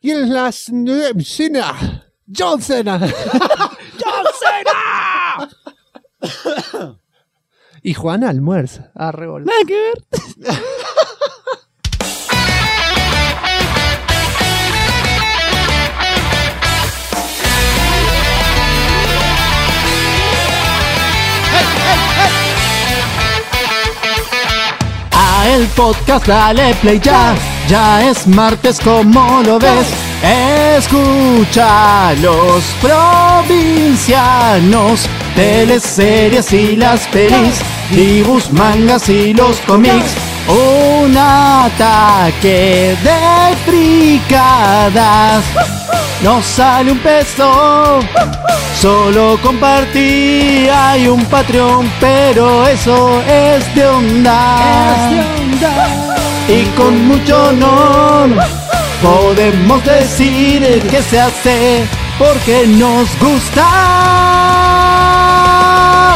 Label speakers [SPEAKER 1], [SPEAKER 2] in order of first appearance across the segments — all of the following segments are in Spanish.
[SPEAKER 1] Y en las... Cena. John Cena.
[SPEAKER 2] ¡John Cena!
[SPEAKER 1] Y Juan almuerza. Arrebol.
[SPEAKER 2] Nada que ver. A el podcast dale play ya. Ya es martes, como lo ves. Escucha los provincianos, teleseries y las pelis, dibujos, mangas y los cómics. Un ataque de fricadas. No sale un peso, solo compartí. Hay un Patreon, pero eso es de onda. Y con mucho honor podemos decir que se hace porque nos gusta.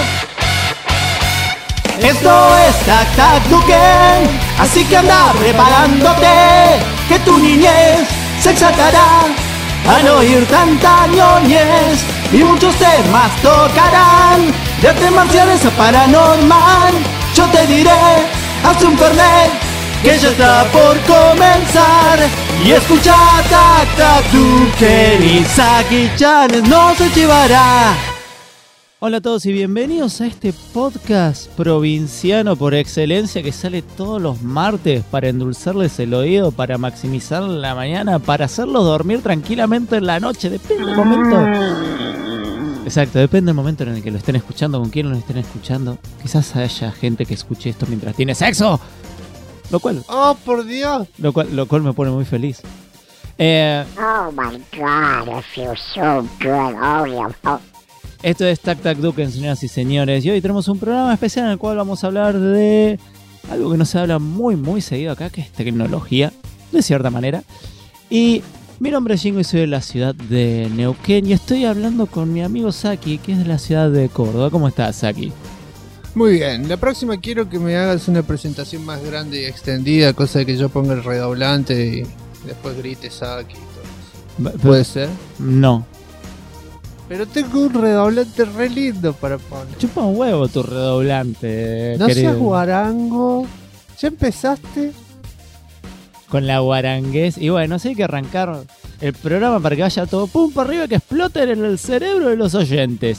[SPEAKER 2] Esto es Tac Tac Duken, así que anda preparándote, que tu niñez se exaltará al oír tanta ñoñez. Y muchos temas tocarán, de artes marciales a paranormal. Yo te diré, haz un fernet, que ya está por comenzar. Y escucha Tac Tac Duken y Saki-chan no se chivará. Hola a todos y bienvenidos a este podcast provinciano por excelencia que sale todos los martes para endulzarles el oído, para maximizar la mañana, para hacerlos dormir tranquilamente en la noche. Depende del momento. Exacto, depende del momento en el que lo estén escuchando, con quién lo estén escuchando. Quizás haya gente que escuche esto mientras tiene sexo. Lo cual...
[SPEAKER 1] ¡Oh, por Dios!
[SPEAKER 2] Lo cual me pone muy feliz.
[SPEAKER 3] Oh my God, I feel so good. Oh, yeah. Oh.
[SPEAKER 2] Esto es Tac Tac Duken, señoras y señores. Y hoy tenemos un programa especial en el cual vamos a hablar de algo que no se habla muy seguido acá, que es tecnología, de cierta manera. Y mi nombre es Jingo y soy de la ciudad de Neuquén. Y estoy hablando con mi amigo Saki, que es de la ciudad de Córdoba. ¿Cómo estás, Saki?
[SPEAKER 1] Muy bien, la próxima quiero que me hagas una presentación más grande y extendida, cosa de que yo ponga el redoblante y después grite Saki y todo eso. ¿Puede ser?
[SPEAKER 2] No.
[SPEAKER 1] Pero tengo un redoblante re lindo para poner.
[SPEAKER 2] Chupa un huevo tu redoblante,
[SPEAKER 1] No
[SPEAKER 2] querido.
[SPEAKER 1] seas guarango. ¿Ya empezaste?
[SPEAKER 2] Con la guarangués. Y bueno, sí hay que arrancar el programa para que vaya todo pum para arriba, que explote en el cerebro de los oyentes.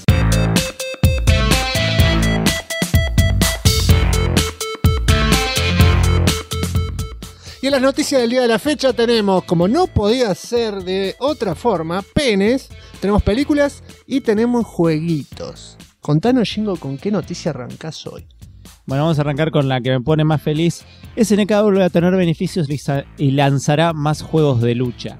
[SPEAKER 1] Y en las noticias del día de la fecha tenemos, como no podía ser de otra forma, penes, tenemos películas y tenemos jueguitos. Contanos, Jingo, ¿con qué noticia arrancás hoy?
[SPEAKER 2] Bueno, vamos a arrancar con la que me pone más feliz. SNK vuelve a tener beneficios y lanzará más juegos de lucha.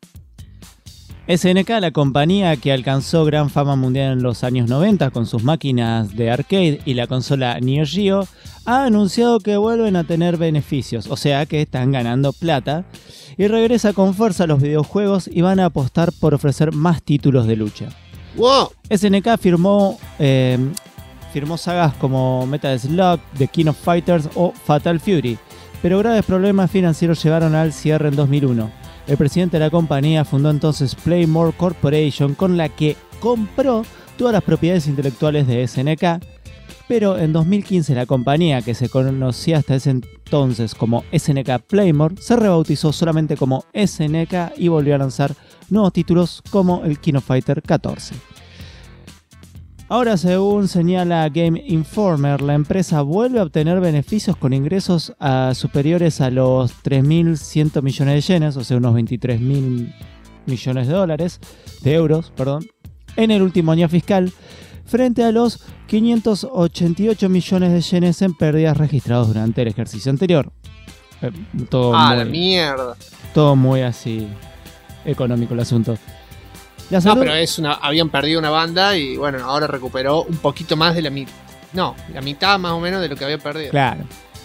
[SPEAKER 2] SNK, la compañía que alcanzó gran fama mundial en los años 90 con sus máquinas de arcade y la consola Neo Geo, ha anunciado que vuelven a tener beneficios, o sea que están ganando plata, y regresa con fuerza a los videojuegos y van a apostar por ofrecer más títulos de lucha.
[SPEAKER 1] ¡Wow!
[SPEAKER 2] SNK firmó sagas como Metal Slug, The King of Fighters o Fatal Fury, pero graves problemas financieros llevaron al cierre en 2001. El presidente de la compañía fundó entonces Playmore Corporation, con la que compró todas las propiedades intelectuales de SNK, pero en 2015 la compañía, que se conocía hasta ese entonces como SNK Playmore, se rebautizó solamente como SNK y volvió a lanzar nuevos títulos como el King of Fighter 14. Ahora, según señala Game Informer, la empresa vuelve a obtener beneficios con ingresos superiores a los 3.100 millones de yenes, o sea, unos 23.000 millones de euros, en el último año fiscal, frente a los 588 millones de yenes en pérdidas registrados durante el ejercicio anterior.
[SPEAKER 1] La mierda.
[SPEAKER 2] Todo muy así económico el asunto.
[SPEAKER 1] No, pero habían perdido una banda y bueno, ahora recuperó un poquito más de la mitad. No, la mitad más o menos de lo que había perdido.
[SPEAKER 2] Claro.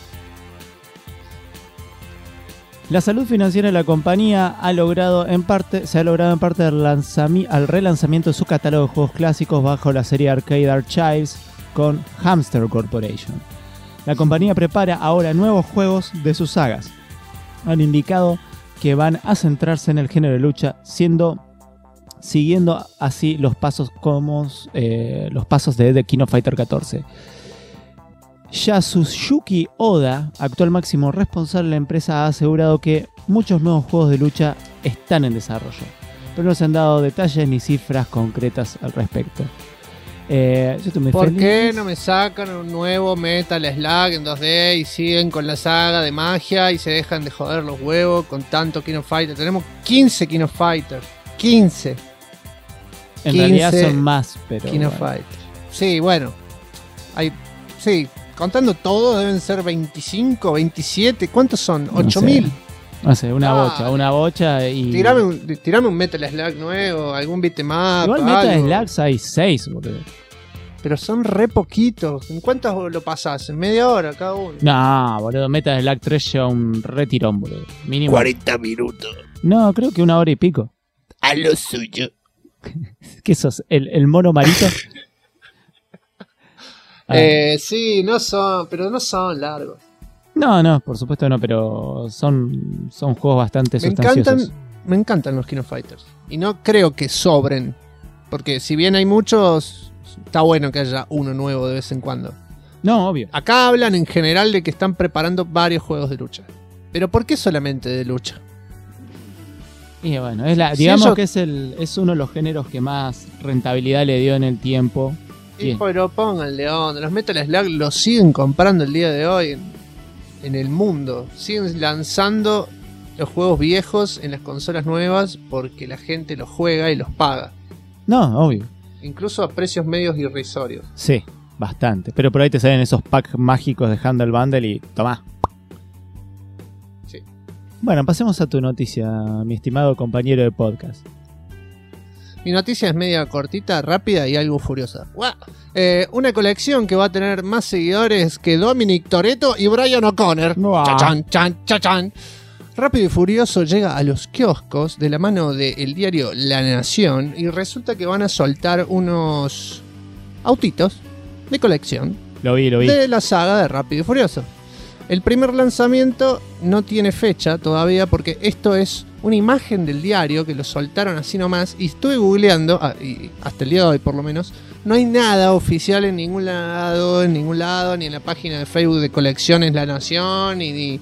[SPEAKER 2] La salud financiera de la compañía se ha logrado en parte al relanzamiento de su catálogo de juegos clásicos bajo la serie Arcade Archives con Hamster Corporation. La compañía prepara ahora nuevos juegos de sus sagas. Han indicado que van a centrarse en el género de lucha, siguiendo así los pasos de The King of Fighter 14. Yasuyuki Oda, actual máximo responsable de la empresa, ha asegurado que muchos nuevos juegos de lucha están en desarrollo, pero no se han dado detalles ni cifras concretas al respecto. Yo estoy muy
[SPEAKER 1] ¿Por
[SPEAKER 2] feliz.
[SPEAKER 1] qué no me sacan un nuevo Metal Slug en 2D y siguen con la saga de magia y se dejan de joder los huevos con tanto King of Fighters? Tenemos 15 King of Fighters. 15
[SPEAKER 2] En
[SPEAKER 1] 15
[SPEAKER 2] realidad son más, pero
[SPEAKER 1] King of
[SPEAKER 2] bueno.
[SPEAKER 1] Fighters. Sí, bueno. Sí, contando todo deben ser 25, 27. ¿Cuántos son?
[SPEAKER 2] No
[SPEAKER 1] 8.000.
[SPEAKER 2] No sé, una
[SPEAKER 1] Ah.
[SPEAKER 2] bocha y...
[SPEAKER 1] Tirame un Metal Slug nuevo, algún beatmap.
[SPEAKER 2] Igual Metal
[SPEAKER 1] algo.
[SPEAKER 2] Slugs hay 6, boludo.
[SPEAKER 1] Pero son re poquitos. ¿En cuántas lo pasás? ¿En media hora cada uno?
[SPEAKER 2] No, boludo, Metal Slug 3 lleva un retirón, boludo. Mínimo.
[SPEAKER 1] 40 minutos.
[SPEAKER 2] No, creo que 1 hora y pico.
[SPEAKER 1] A lo suyo.
[SPEAKER 2] ¿Qué sos? ¿El mono marito?
[SPEAKER 1] Sí, no son, pero no son largos.
[SPEAKER 2] No, por supuesto no, pero son juegos bastante sustanciosos.
[SPEAKER 1] Me encantan los King of Fighters. Y no creo que sobren. Porque si bien hay muchos, está bueno que haya uno nuevo de vez en cuando.
[SPEAKER 2] No, obvio.
[SPEAKER 1] Acá hablan en general de que están preparando varios juegos de lucha. Pero ¿por qué solamente de lucha?
[SPEAKER 2] Y bueno,
[SPEAKER 1] Si
[SPEAKER 2] digamos
[SPEAKER 1] ellos-
[SPEAKER 2] que es uno de los géneros que más rentabilidad le dio en el tiempo. Bien.
[SPEAKER 1] Pero pongan León, los Metal Slug los siguen comprando el día de hoy en el mundo. Siguen lanzando los juegos viejos en las consolas nuevas porque la gente los juega y los paga.
[SPEAKER 2] No, obvio.
[SPEAKER 1] Incluso a precios medios irrisorios.
[SPEAKER 2] Sí, bastante. Pero por ahí te salen esos packs mágicos de Handle Bundle y tomá.
[SPEAKER 1] Sí.
[SPEAKER 2] Bueno, pasemos a tu noticia, mi estimado compañero de podcast.
[SPEAKER 1] Mi noticia es media cortita, rápida y algo furiosa. ¡Guau! Una colección que va a tener más seguidores que Dominic Toretto y Brian O'Connor.
[SPEAKER 2] ¡Guau!
[SPEAKER 1] ¡Chachán, chan, chachán! Rápido y Furioso llega a los kioscos de la mano del diario La Nación y resulta que van a soltar unos autitos de colección
[SPEAKER 2] Lo vi.
[SPEAKER 1] de la saga de Rápido y Furioso. El primer lanzamiento no tiene fecha todavía porque esto es una imagen del diario que lo soltaron así nomás y estuve googleando, y hasta el día de hoy por lo menos, no hay nada oficial en ningún lado, ni en la página de Facebook de Colecciones La Nación, ni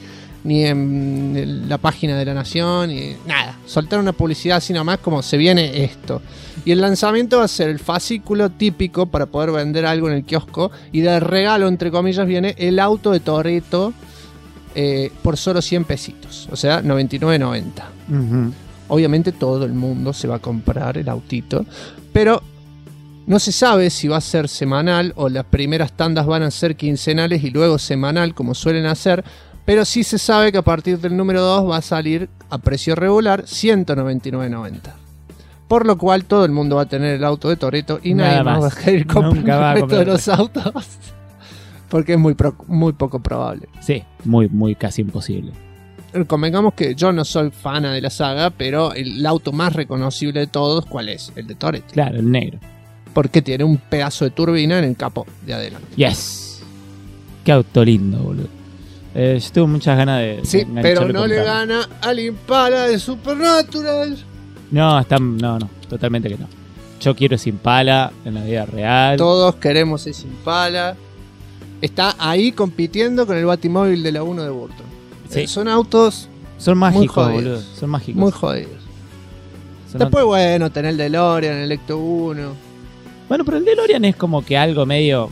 [SPEAKER 1] en la página de La Nación, ni nada. Soltaron una publicidad así nomás como se viene esto. Y el lanzamiento va a ser el fascículo típico para poder vender algo en el kiosco. Y de regalo, entre comillas, viene el auto de Toretto por solo 100 pesitos. O sea, 99.90.
[SPEAKER 2] Ujú.
[SPEAKER 1] Obviamente todo el mundo se va a comprar el autito. Pero no se sabe si va a ser semanal o las primeras tandas van a ser quincenales y luego semanal como suelen hacer. Pero sí se sabe que a partir del número 2 va a salir a precio regular 199.90. Por lo cual todo el mundo va a tener el auto de Toretto y
[SPEAKER 2] Nada
[SPEAKER 1] nadie más va
[SPEAKER 2] más.
[SPEAKER 1] a querer
[SPEAKER 2] Nunca va a
[SPEAKER 1] comprar
[SPEAKER 2] comprar
[SPEAKER 1] de los autos. Porque es muy poco probable.
[SPEAKER 2] Sí, muy casi imposible.
[SPEAKER 1] Convengamos que yo no soy fana de la saga, pero el auto más reconocible de todos, ¿cuál es? El de Toretto.
[SPEAKER 2] Claro, el negro.
[SPEAKER 1] Porque tiene un pedazo de turbina en el capó de adelante.
[SPEAKER 2] Yes. Qué auto lindo, boludo. Yo tengo muchas ganas de
[SPEAKER 1] Sí,
[SPEAKER 2] engancharlo
[SPEAKER 1] pero
[SPEAKER 2] y
[SPEAKER 1] no le
[SPEAKER 2] comprarlo.
[SPEAKER 1] gana al Impala de Supernatural.
[SPEAKER 2] No, totalmente que no. Yo quiero ese Impala en la vida real.
[SPEAKER 1] Todos queremos ese Impala. Está ahí compitiendo con el Batimóvil de la 1 de Burton.
[SPEAKER 2] Sí.
[SPEAKER 1] Son autos
[SPEAKER 2] Son mágicos,
[SPEAKER 1] jodidos.
[SPEAKER 2] boludo. Son mágicos.
[SPEAKER 1] muy jodidos.
[SPEAKER 2] Son
[SPEAKER 1] Después, bueno, tener el DeLorean, el Ecto 1.
[SPEAKER 2] Bueno, pero el DeLorean es como que algo medio...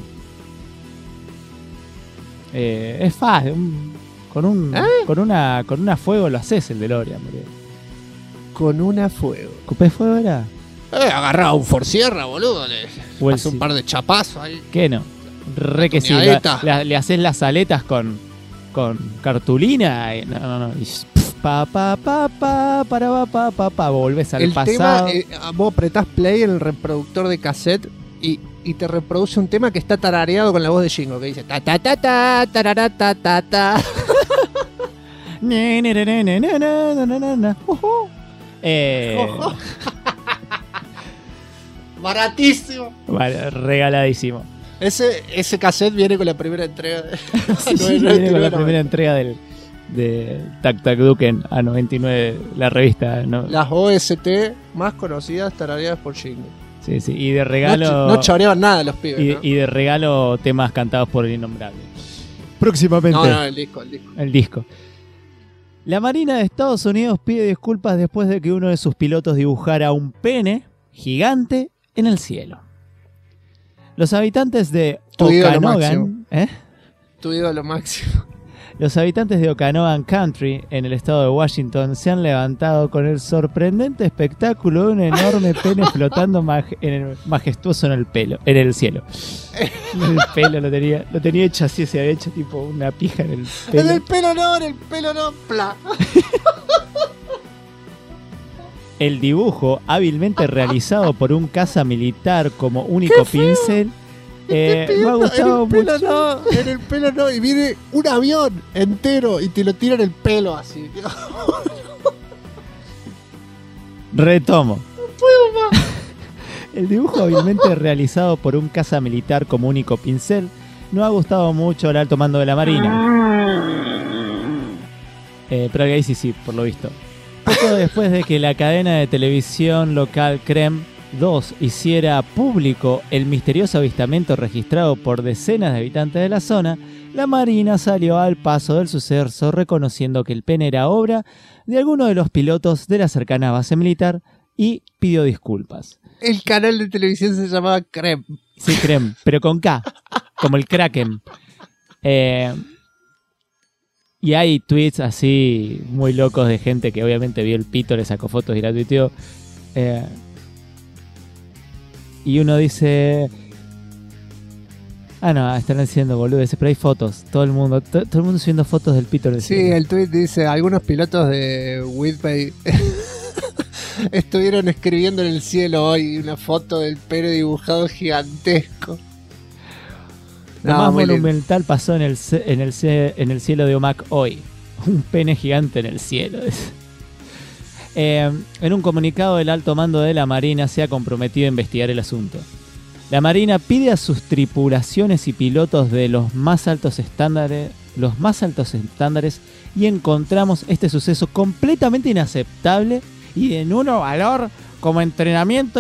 [SPEAKER 2] es fácil. Con una fuego lo haces el DeLorean, boludo.
[SPEAKER 1] Con una fuego.
[SPEAKER 2] ¿Cupé fuego era?
[SPEAKER 1] Agarraba un Forsierra, boludo. Le
[SPEAKER 2] O el
[SPEAKER 1] pasó un
[SPEAKER 2] sí.
[SPEAKER 1] par de chapazos ahí.
[SPEAKER 2] ¿Qué no? Re que sí.
[SPEAKER 1] tuneadita.
[SPEAKER 2] Le haces las aletas con cartulina. Y no. Y volvés al
[SPEAKER 1] El
[SPEAKER 2] pasado.
[SPEAKER 1] tema, vos apretás play en el reproductor de cassette y te reproduce un tema que está tarareado con la voz de Jingo, que dice ta ta ta ta tarara, ta ta ta. Baratísimo.
[SPEAKER 2] Vale, regaladísimo.
[SPEAKER 1] Ese cassette viene con la primera entrega.
[SPEAKER 2] Sí, viene con la primera entrega del de Tac Tac Duken a 99, la revista, ¿no?
[SPEAKER 1] Las OST más conocidas tarareadas por Shingo.
[SPEAKER 2] Sí, sí, y de regalo...
[SPEAKER 1] No choreaban nada los pibes, ¿no?
[SPEAKER 2] Y de regalo temas cantados por el Innombrable. Próximamente.
[SPEAKER 1] No, el disco.
[SPEAKER 2] El disco. La Marina de Estados Unidos pide disculpas después de que uno de sus pilotos dibujara un pene gigante en el cielo. Los habitantes de Okanogan...
[SPEAKER 1] Tu ídolo máximo.
[SPEAKER 2] Los habitantes de Okanogan Country, en el estado de Washington, se han levantado con el sorprendente espectáculo de un enorme pene flotando majestuoso en el cielo. El pelo lo tenía hecho así, se había hecho tipo una pija en el pelo.
[SPEAKER 1] En el pelo no, pla. El
[SPEAKER 2] dibujo, hábilmente realizado por un caza militar como único pincel, no ha gustado mucho.
[SPEAKER 1] En el pelo no, y viene un avión entero y te lo tira en el pelo así.
[SPEAKER 2] Retomo. El dibujo hábilmente realizado por un caza militar como único pincel no ha gustado mucho al alto mando de la Marina. Pero ahí sí, por lo visto. Poco después de que la cadena de televisión local Creme 2 hiciera público el misterioso avistamiento registrado por decenas de habitantes de la zona, la Marina salió al paso del suceso reconociendo que el pene era obra de alguno de los pilotos de la cercana base militar y pidió disculpas.
[SPEAKER 1] El canal de televisión se llamaba Creme.
[SPEAKER 2] Sí, Creme, pero con K, como el Kraken. Y hay tweets así muy locos de gente que obviamente vio el pito, le sacó fotos y la tuiteó. Y uno dice... están haciendo boludeces, pero hay fotos. Todo el mundo subiendo fotos del pito del cielo.
[SPEAKER 1] Sí, el tweet dice, algunos pilotos de Whitby estuvieron escribiendo en el cielo hoy una foto del pene dibujado gigantesco.
[SPEAKER 2] Lo más monumental pasó en el cielo de Omak hoy. Un pene gigante en el cielo. En un comunicado, el alto mando de la Marina se ha comprometido a investigar el asunto. La Marina pide a sus tripulaciones y pilotos de los más altos estándares y encontramos este suceso completamente inaceptable y de nulo valor como entrenamiento.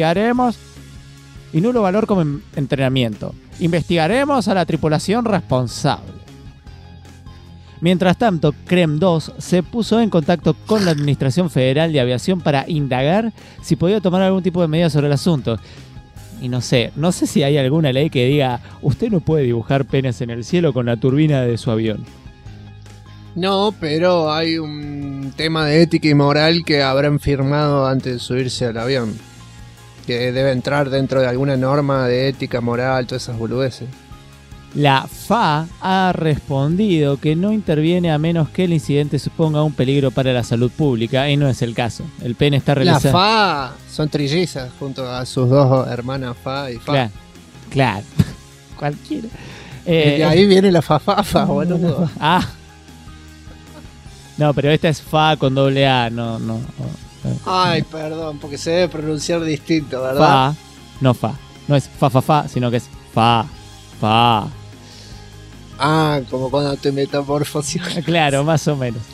[SPEAKER 2] Investigaremos a la tripulación responsable. Mientras tanto, Creme 2 se puso en contacto con la Administración Federal de Aviación para indagar si podía tomar algún tipo de medida sobre el asunto. Y no sé si hay alguna ley que diga, usted no puede dibujar penes en el cielo con la turbina de su avión.
[SPEAKER 1] No, pero hay un tema de ética y moral que habrán firmado antes de subirse al avión. Que debe entrar dentro de alguna norma de ética, moral, todas esas boludeces.
[SPEAKER 2] La FAA ha respondido que no interviene a menos que el incidente suponga un peligro para la salud pública, y no es el caso. El pene está realizado...
[SPEAKER 1] La FAA son trillizas junto a sus dos hermanas FAA y FA.
[SPEAKER 2] Claro. Cualquiera.
[SPEAKER 1] Y ahí viene la FAFAFA, boludo.
[SPEAKER 2] No, pero esta es FAA con doble A, no.
[SPEAKER 1] Ay, perdón, porque se debe pronunciar distinto, ¿verdad?
[SPEAKER 2] FAA, no FA. No es fa, sino que es FAA.
[SPEAKER 1] Como cuando te metamorfoseas.
[SPEAKER 2] Claro, más o menos.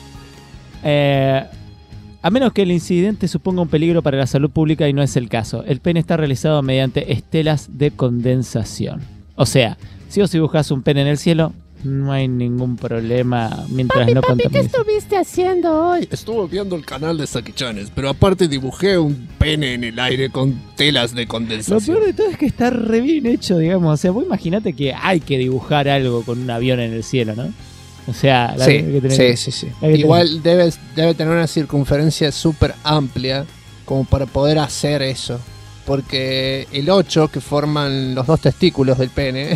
[SPEAKER 2] A menos que el incidente suponga un peligro para la salud pública, y no es el caso. El pene está realizado mediante estelas de condensación. O sea, si vos dibujás un pene en el cielo, no hay ningún problema mientras no contamines.
[SPEAKER 3] ¿Qué estuviste haciendo hoy?
[SPEAKER 1] Estuve viendo el canal de Saki Chanes, pero aparte dibujé un pene en el aire con telas de condensación.
[SPEAKER 2] Lo peor de todo es que está re bien hecho, digamos. O sea, vos imaginate que hay que dibujar algo con un avión en el cielo, ¿no? O sea,
[SPEAKER 1] sí. Igual debe tener una circunferencia súper amplia como para poder hacer eso. Porque el 8 que forman los dos testículos del pene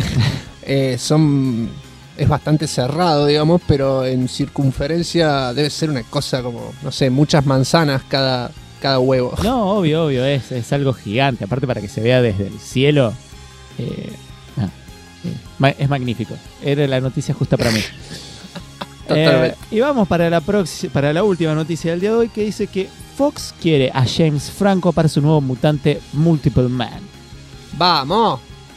[SPEAKER 1] es bastante cerrado, digamos, pero en circunferencia debe ser una cosa como, no sé, muchas manzanas cada huevo.
[SPEAKER 2] No, obvio, es algo gigante. Aparte, para que se vea desde el cielo, es magnífico. Era la noticia justa para mí.
[SPEAKER 1] Totalmente.
[SPEAKER 2] Y vamos para la última noticia del día de hoy, que dice que Fox quiere a James Franco para su nuevo mutante Multiple Man.
[SPEAKER 1] ¡Vamos!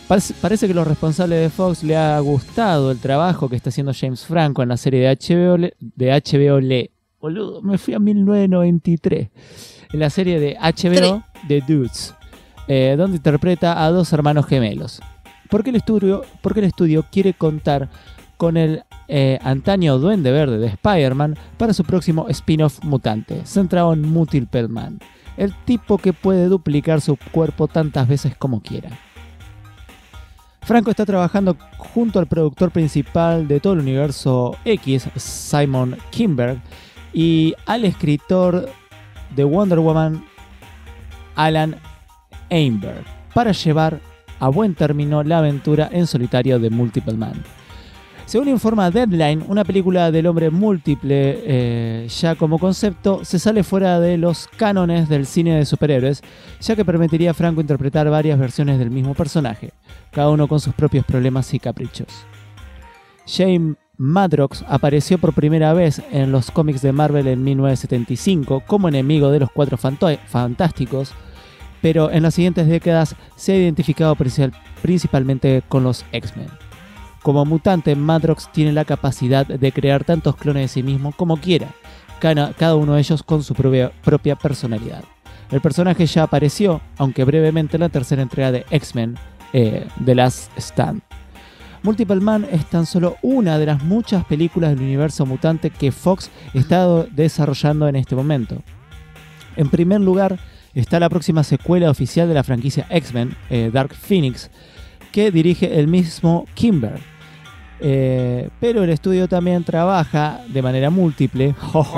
[SPEAKER 2] Parece que los responsables de Fox le ha gustado el trabajo que está haciendo James Franco en la serie de HBO. Boludo, me fui a 1993. En la serie de HBO The Dudes, donde interpreta a dos hermanos gemelos. Porque el estudio quiere contar con el antaño Duende Verde de Spider-Man para su próximo spin-off mutante, centrado en Multiple Man, el tipo que puede duplicar su cuerpo tantas veces como quiera. Franco está trabajando junto al productor principal de todo el universo X, Simon Kinberg, y al escritor de Wonder Woman, Alan Einberg, para llevar a buen término la aventura en solitario de Multiple Man. Según informa Deadline, una película del hombre múltiple, ya como concepto, se sale fuera de los cánones del cine de superhéroes, ya que permitiría a Franco interpretar varias versiones del mismo personaje, cada uno con sus propios problemas y caprichos. James Madrox apareció por primera vez en los cómics de Marvel en 1975 como enemigo de los Cuatro Fantásticos, pero en las siguientes décadas se ha identificado principalmente con los X-Men. Como mutante, Madrox tiene la capacidad de crear tantos clones de sí mismo como quiera, cada uno de ellos con su propia personalidad. El personaje ya apareció, aunque brevemente, en la tercera entrega de X-Men, The Last Stand. Multiple Man es tan solo una de las muchas películas del universo mutante que Fox está desarrollando en este momento. En primer lugar, está la próxima secuela oficial de la franquicia X-Men, Dark Phoenix, que dirige el mismo Kinberg. Pero el estudio también trabaja de manera múltiple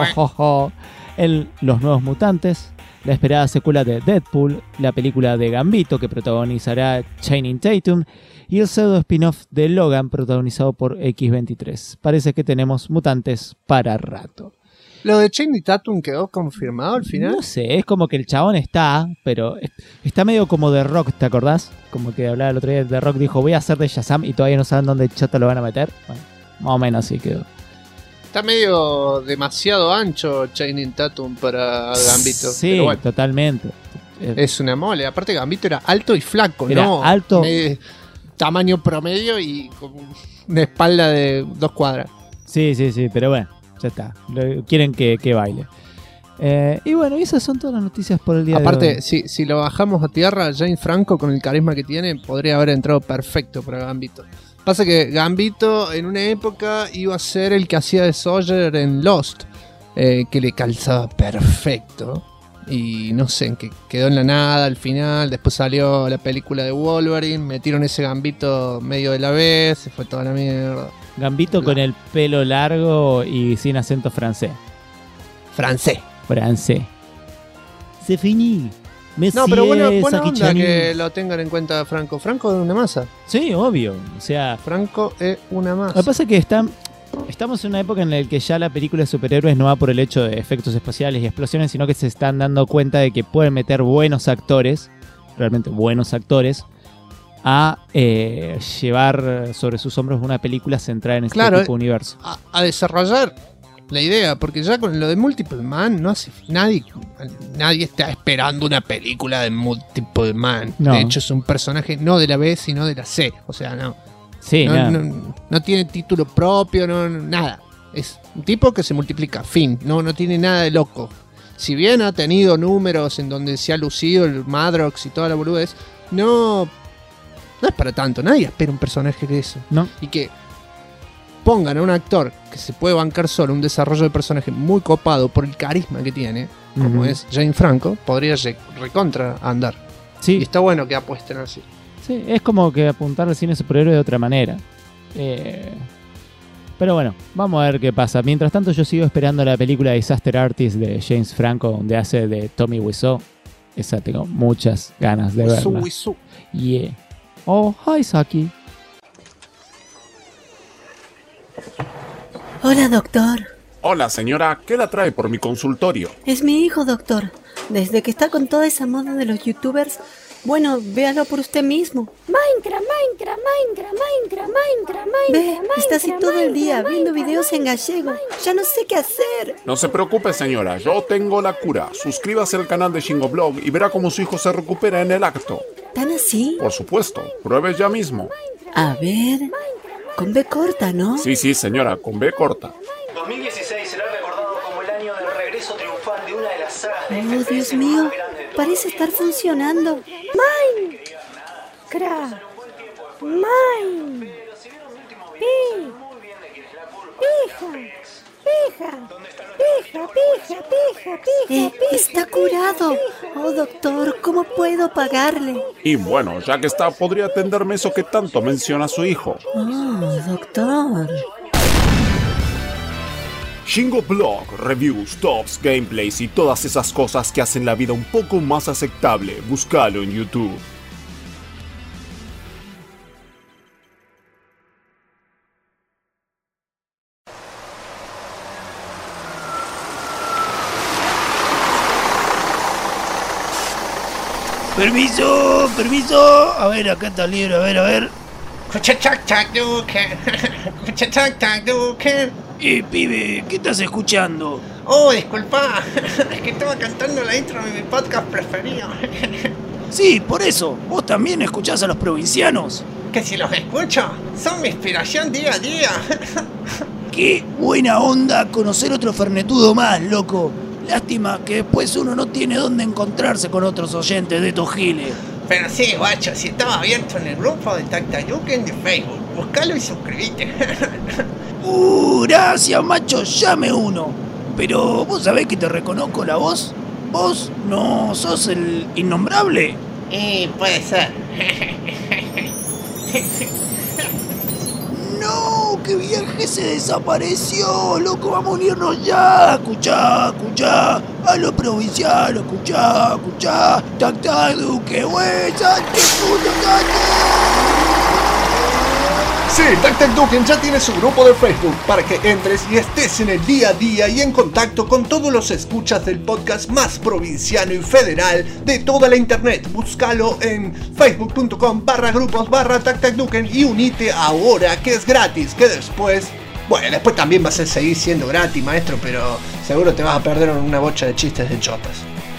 [SPEAKER 2] en Los Nuevos Mutantes, la esperada secuela de Deadpool, la película de Gambito que protagonizará Channing Tatum y el pseudo spin-off de Logan protagonizado por X-23. Parece que tenemos mutantes para rato.
[SPEAKER 1] ¿Lo de Channing Tatum quedó confirmado al final?
[SPEAKER 2] No sé, es como que el chabón está, pero está medio como The Rock, ¿te acordás? Como que hablaba el otro día, The Rock dijo, voy a hacer de Shazam y todavía no saben dónde chota lo van a meter. Bueno, más o menos así quedó.
[SPEAKER 1] Está medio demasiado ancho Channing Tatum para Gambito.
[SPEAKER 2] Sí,
[SPEAKER 1] pero bueno,
[SPEAKER 2] totalmente.
[SPEAKER 1] Es una mole. Aparte Gambito era alto y flaco,
[SPEAKER 2] Era
[SPEAKER 1] ¿no?
[SPEAKER 2] alto.
[SPEAKER 1] Tamaño promedio y con una espalda de 2 cuadras.
[SPEAKER 2] Sí, pero bueno. Ya está, quieren que baile. Y bueno, esas son todas las noticias por el día de hoy.
[SPEAKER 1] Aparte, si lo bajamos a tierra, James Franco, con el carisma que tiene, podría haber entrado perfecto para Gambito. Pasa que Gambito en una época iba a ser el que hacía de Sawyer en Lost, que le calzaba perfecto. Y no sé, que quedó en la nada al final. Después salió la película de Wolverine, metieron ese Gambito medio de la vez, se fue toda la mierda.
[SPEAKER 2] Gambito con el pelo largo y sin acento francés.
[SPEAKER 1] Francés.
[SPEAKER 2] C'est fini.
[SPEAKER 1] No, pero buena onda que lo tengan en cuenta Franco. Franco es una masa.
[SPEAKER 2] Sí, obvio. O sea,
[SPEAKER 1] Franco es una masa.
[SPEAKER 2] Lo que pasa es que estamos en una época en la que ya la película de superhéroes no va por el hecho de efectos especiales y explosiones, sino que se están dando cuenta de que pueden meter buenos actores, realmente buenos actores, a llevar sobre sus hombros una película centrada en este tipo de universo.
[SPEAKER 1] A desarrollar la idea, porque ya con lo de Multiple Man no hace nadie está esperando una película de Multiple Man.
[SPEAKER 2] No.
[SPEAKER 1] De hecho es un personaje no de la B sino de la C, o sea, no.
[SPEAKER 2] Sí,
[SPEAKER 1] no tiene título propio, nada. Es un tipo que se multiplica, fin. No tiene nada de loco. Si bien ha tenido números en donde se ha lucido el Madrox y toda la boludez, no es para tanto. Nadie espera un personaje de eso.
[SPEAKER 2] No.
[SPEAKER 1] Y que pongan a un actor que se puede bancar solo un desarrollo de personaje muy copado por el carisma que tiene, como es James Franco, podría recontra andar.
[SPEAKER 2] Sí.
[SPEAKER 1] Y está bueno que apuesten así.
[SPEAKER 2] Sí, es como que apuntar al cine superhéroe de otra manera. Pero bueno, vamos a ver qué pasa. Mientras tanto, yo sigo esperando la película Disaster Artist de James Franco, donde hace de Tommy Wiseau. Esa tengo muchas ganas de verla.
[SPEAKER 1] Wiseau.
[SPEAKER 2] Yeah. Oh, hi, Saki.
[SPEAKER 4] Hola, doctor.
[SPEAKER 5] Hola, señora. ¿Qué la trae por mi consultorio?
[SPEAKER 4] Es mi hijo, doctor. Desde que está con toda esa moda de los youtubers, bueno, véalo por usted mismo.
[SPEAKER 3] Minecraft.
[SPEAKER 4] Ve, está así todo el día viendo videos en gallego. Ya no sé qué hacer.
[SPEAKER 5] No se preocupe, señora. Yo tengo la cura. Suscríbase al canal de Shingo Blog y verá cómo su hijo se recupera en el acto.
[SPEAKER 4] ¿Tan así?
[SPEAKER 5] Por supuesto, pruebe ya mismo.
[SPEAKER 4] A ver, con B corta, ¿no?
[SPEAKER 5] Sí, señora, con B corta.
[SPEAKER 6] 2016 será recordado como el año del regreso triunfal de una de las sagas de
[SPEAKER 4] Oh, Dios mío, parece estar funcionando.
[SPEAKER 7] Mine. Cra. Mine. Pi. Pija.
[SPEAKER 4] Está curado. Oh, doctor, ¿cómo puedo pagarle?
[SPEAKER 5] Y bueno, ya que está, podría atenderme eso que tanto menciona su hijo.
[SPEAKER 4] Oh, doctor.
[SPEAKER 5] Shingo Blog, reviews, tops, gameplays y todas esas cosas que hacen la vida un poco más aceptable. Búscalo en YouTube.
[SPEAKER 8] Permiso. A ver, acá está el libro, a ver. Pibe, ¿qué estás escuchando?
[SPEAKER 1] Oh, disculpa, es que estaba cantando la intro de mi podcast preferido.
[SPEAKER 8] Sí, por eso. ¿Vos también escuchás a los provincianos?
[SPEAKER 1] Que si los escucho, son mi inspiración día a día.
[SPEAKER 8] Qué buena onda conocer otro fernetudo más, loco. Lástima que después uno no tiene dónde encontrarse con otros oyentes de estos giles.
[SPEAKER 1] Pero sí, guacho, si estaba abierto en el grupo de Tactayuken de Facebook, buscalo y suscríbete.
[SPEAKER 8] Gracias, macho, llame uno. Pero vos sabés que te reconozco la voz. ¿Vos no sos el innombrable?
[SPEAKER 1] Y puede ser.
[SPEAKER 8] ¡No! ¡Qué viaje se desapareció! ¡Loco, vamos a unirnos ya! Escuchá. A los provincianos, escuchá. ¡Tac, Duque, güey! ¡Salte, puto,
[SPEAKER 9] Sí, Tactayuken ya tiene su grupo de Facebook para que entres y estés en el día a día y en contacto con todos los escuchas del podcast más provinciano y federal de toda la internet. Búscalo en facebook.com/grupos/Tactayuken y unite ahora, que es gratis, que después... Bueno, después también vas a seguir siendo gratis, maestro, pero seguro te vas a perder una bocha de chistes de chotas.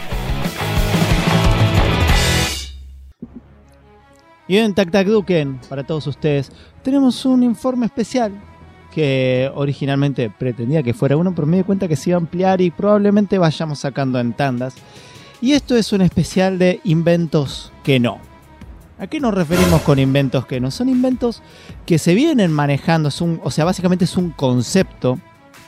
[SPEAKER 2] Y en Tactayuken, para todos ustedes, tenemos un informe especial que originalmente pretendía que fuera uno, pero me di cuenta que se iba a ampliar y probablemente vayamos sacando en tandas. Y esto es un especial de inventos que no. ¿A qué nos referimos con inventos que no? Son inventos que se vienen manejando, básicamente es un concepto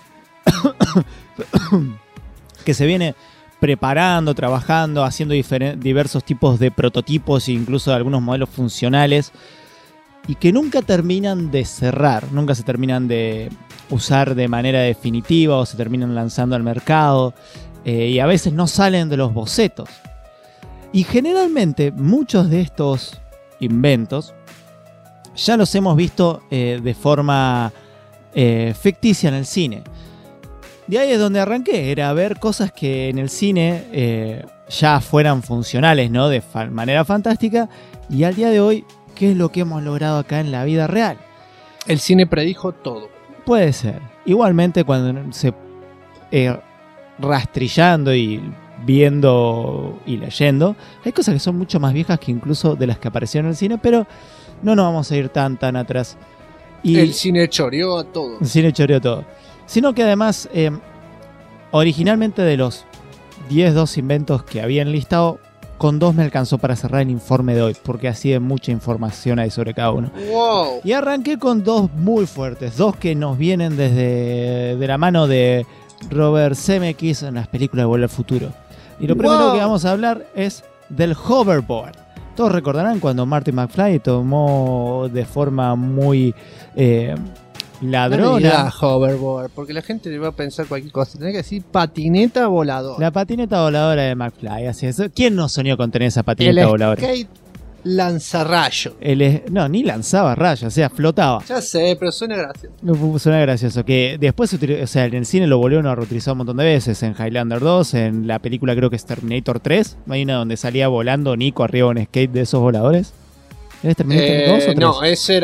[SPEAKER 2] que se viene preparando, trabajando, haciendo diversos tipos de prototipos e incluso de algunos modelos funcionales y que nunca terminan de cerrar, nunca se terminan de usar de manera definitiva o se terminan lanzando al mercado y a veces no salen de los bocetos. Y generalmente muchos de estos inventos ya los hemos visto de forma ficticia en el cine. De ahí es donde arranqué, era ver cosas que en el cine ya fueran funcionales, ¿no? De manera fantástica. Y al día de hoy, ¿qué es lo que hemos logrado acá en la vida real?
[SPEAKER 1] El cine predijo todo.
[SPEAKER 2] Puede ser. Igualmente, cuando se rastrillando y viendo y leyendo, hay cosas que son mucho más viejas que incluso de las que aparecieron en el cine, pero no nos vamos a ir tan atrás. Y
[SPEAKER 1] el cine choreó a todo.
[SPEAKER 2] El cine choreó todo. Sino que además, originalmente de los 12 inventos que había enlistado, con 2 me alcanzó para cerrar el informe de hoy, porque así de mucha información hay sobre cada uno.
[SPEAKER 1] Wow.
[SPEAKER 2] Y arranqué con 2 muy fuertes, 2 que nos vienen desde de la mano de Robert Zemeckis en las películas de Volver al Futuro. Y lo primero que vamos a hablar es del hoverboard. Todos recordarán cuando Marty McFly tomó de forma muy ladrona.
[SPEAKER 1] No hoverboard, porque la gente le va a pensar cualquier cosa. Tenés que decir patineta voladora.
[SPEAKER 2] La patineta voladora de McFly, así es. ¿Quién no soñó con tener esa patineta voladora?
[SPEAKER 1] El skate lanzarrayo.
[SPEAKER 2] No, ni lanzaba rayos, o sea, flotaba.
[SPEAKER 1] Ya sé, pero suena gracioso.
[SPEAKER 2] Suena gracioso. Que después, o sea, en el cine lo volvieron a reutilizar un montón de veces. En Highlander 2, en la película creo que es Terminator 3. Hay una donde salía volando Nico arriba en skate de esos voladores. ¿Eres Terminator 2 o 3?
[SPEAKER 1] No, ese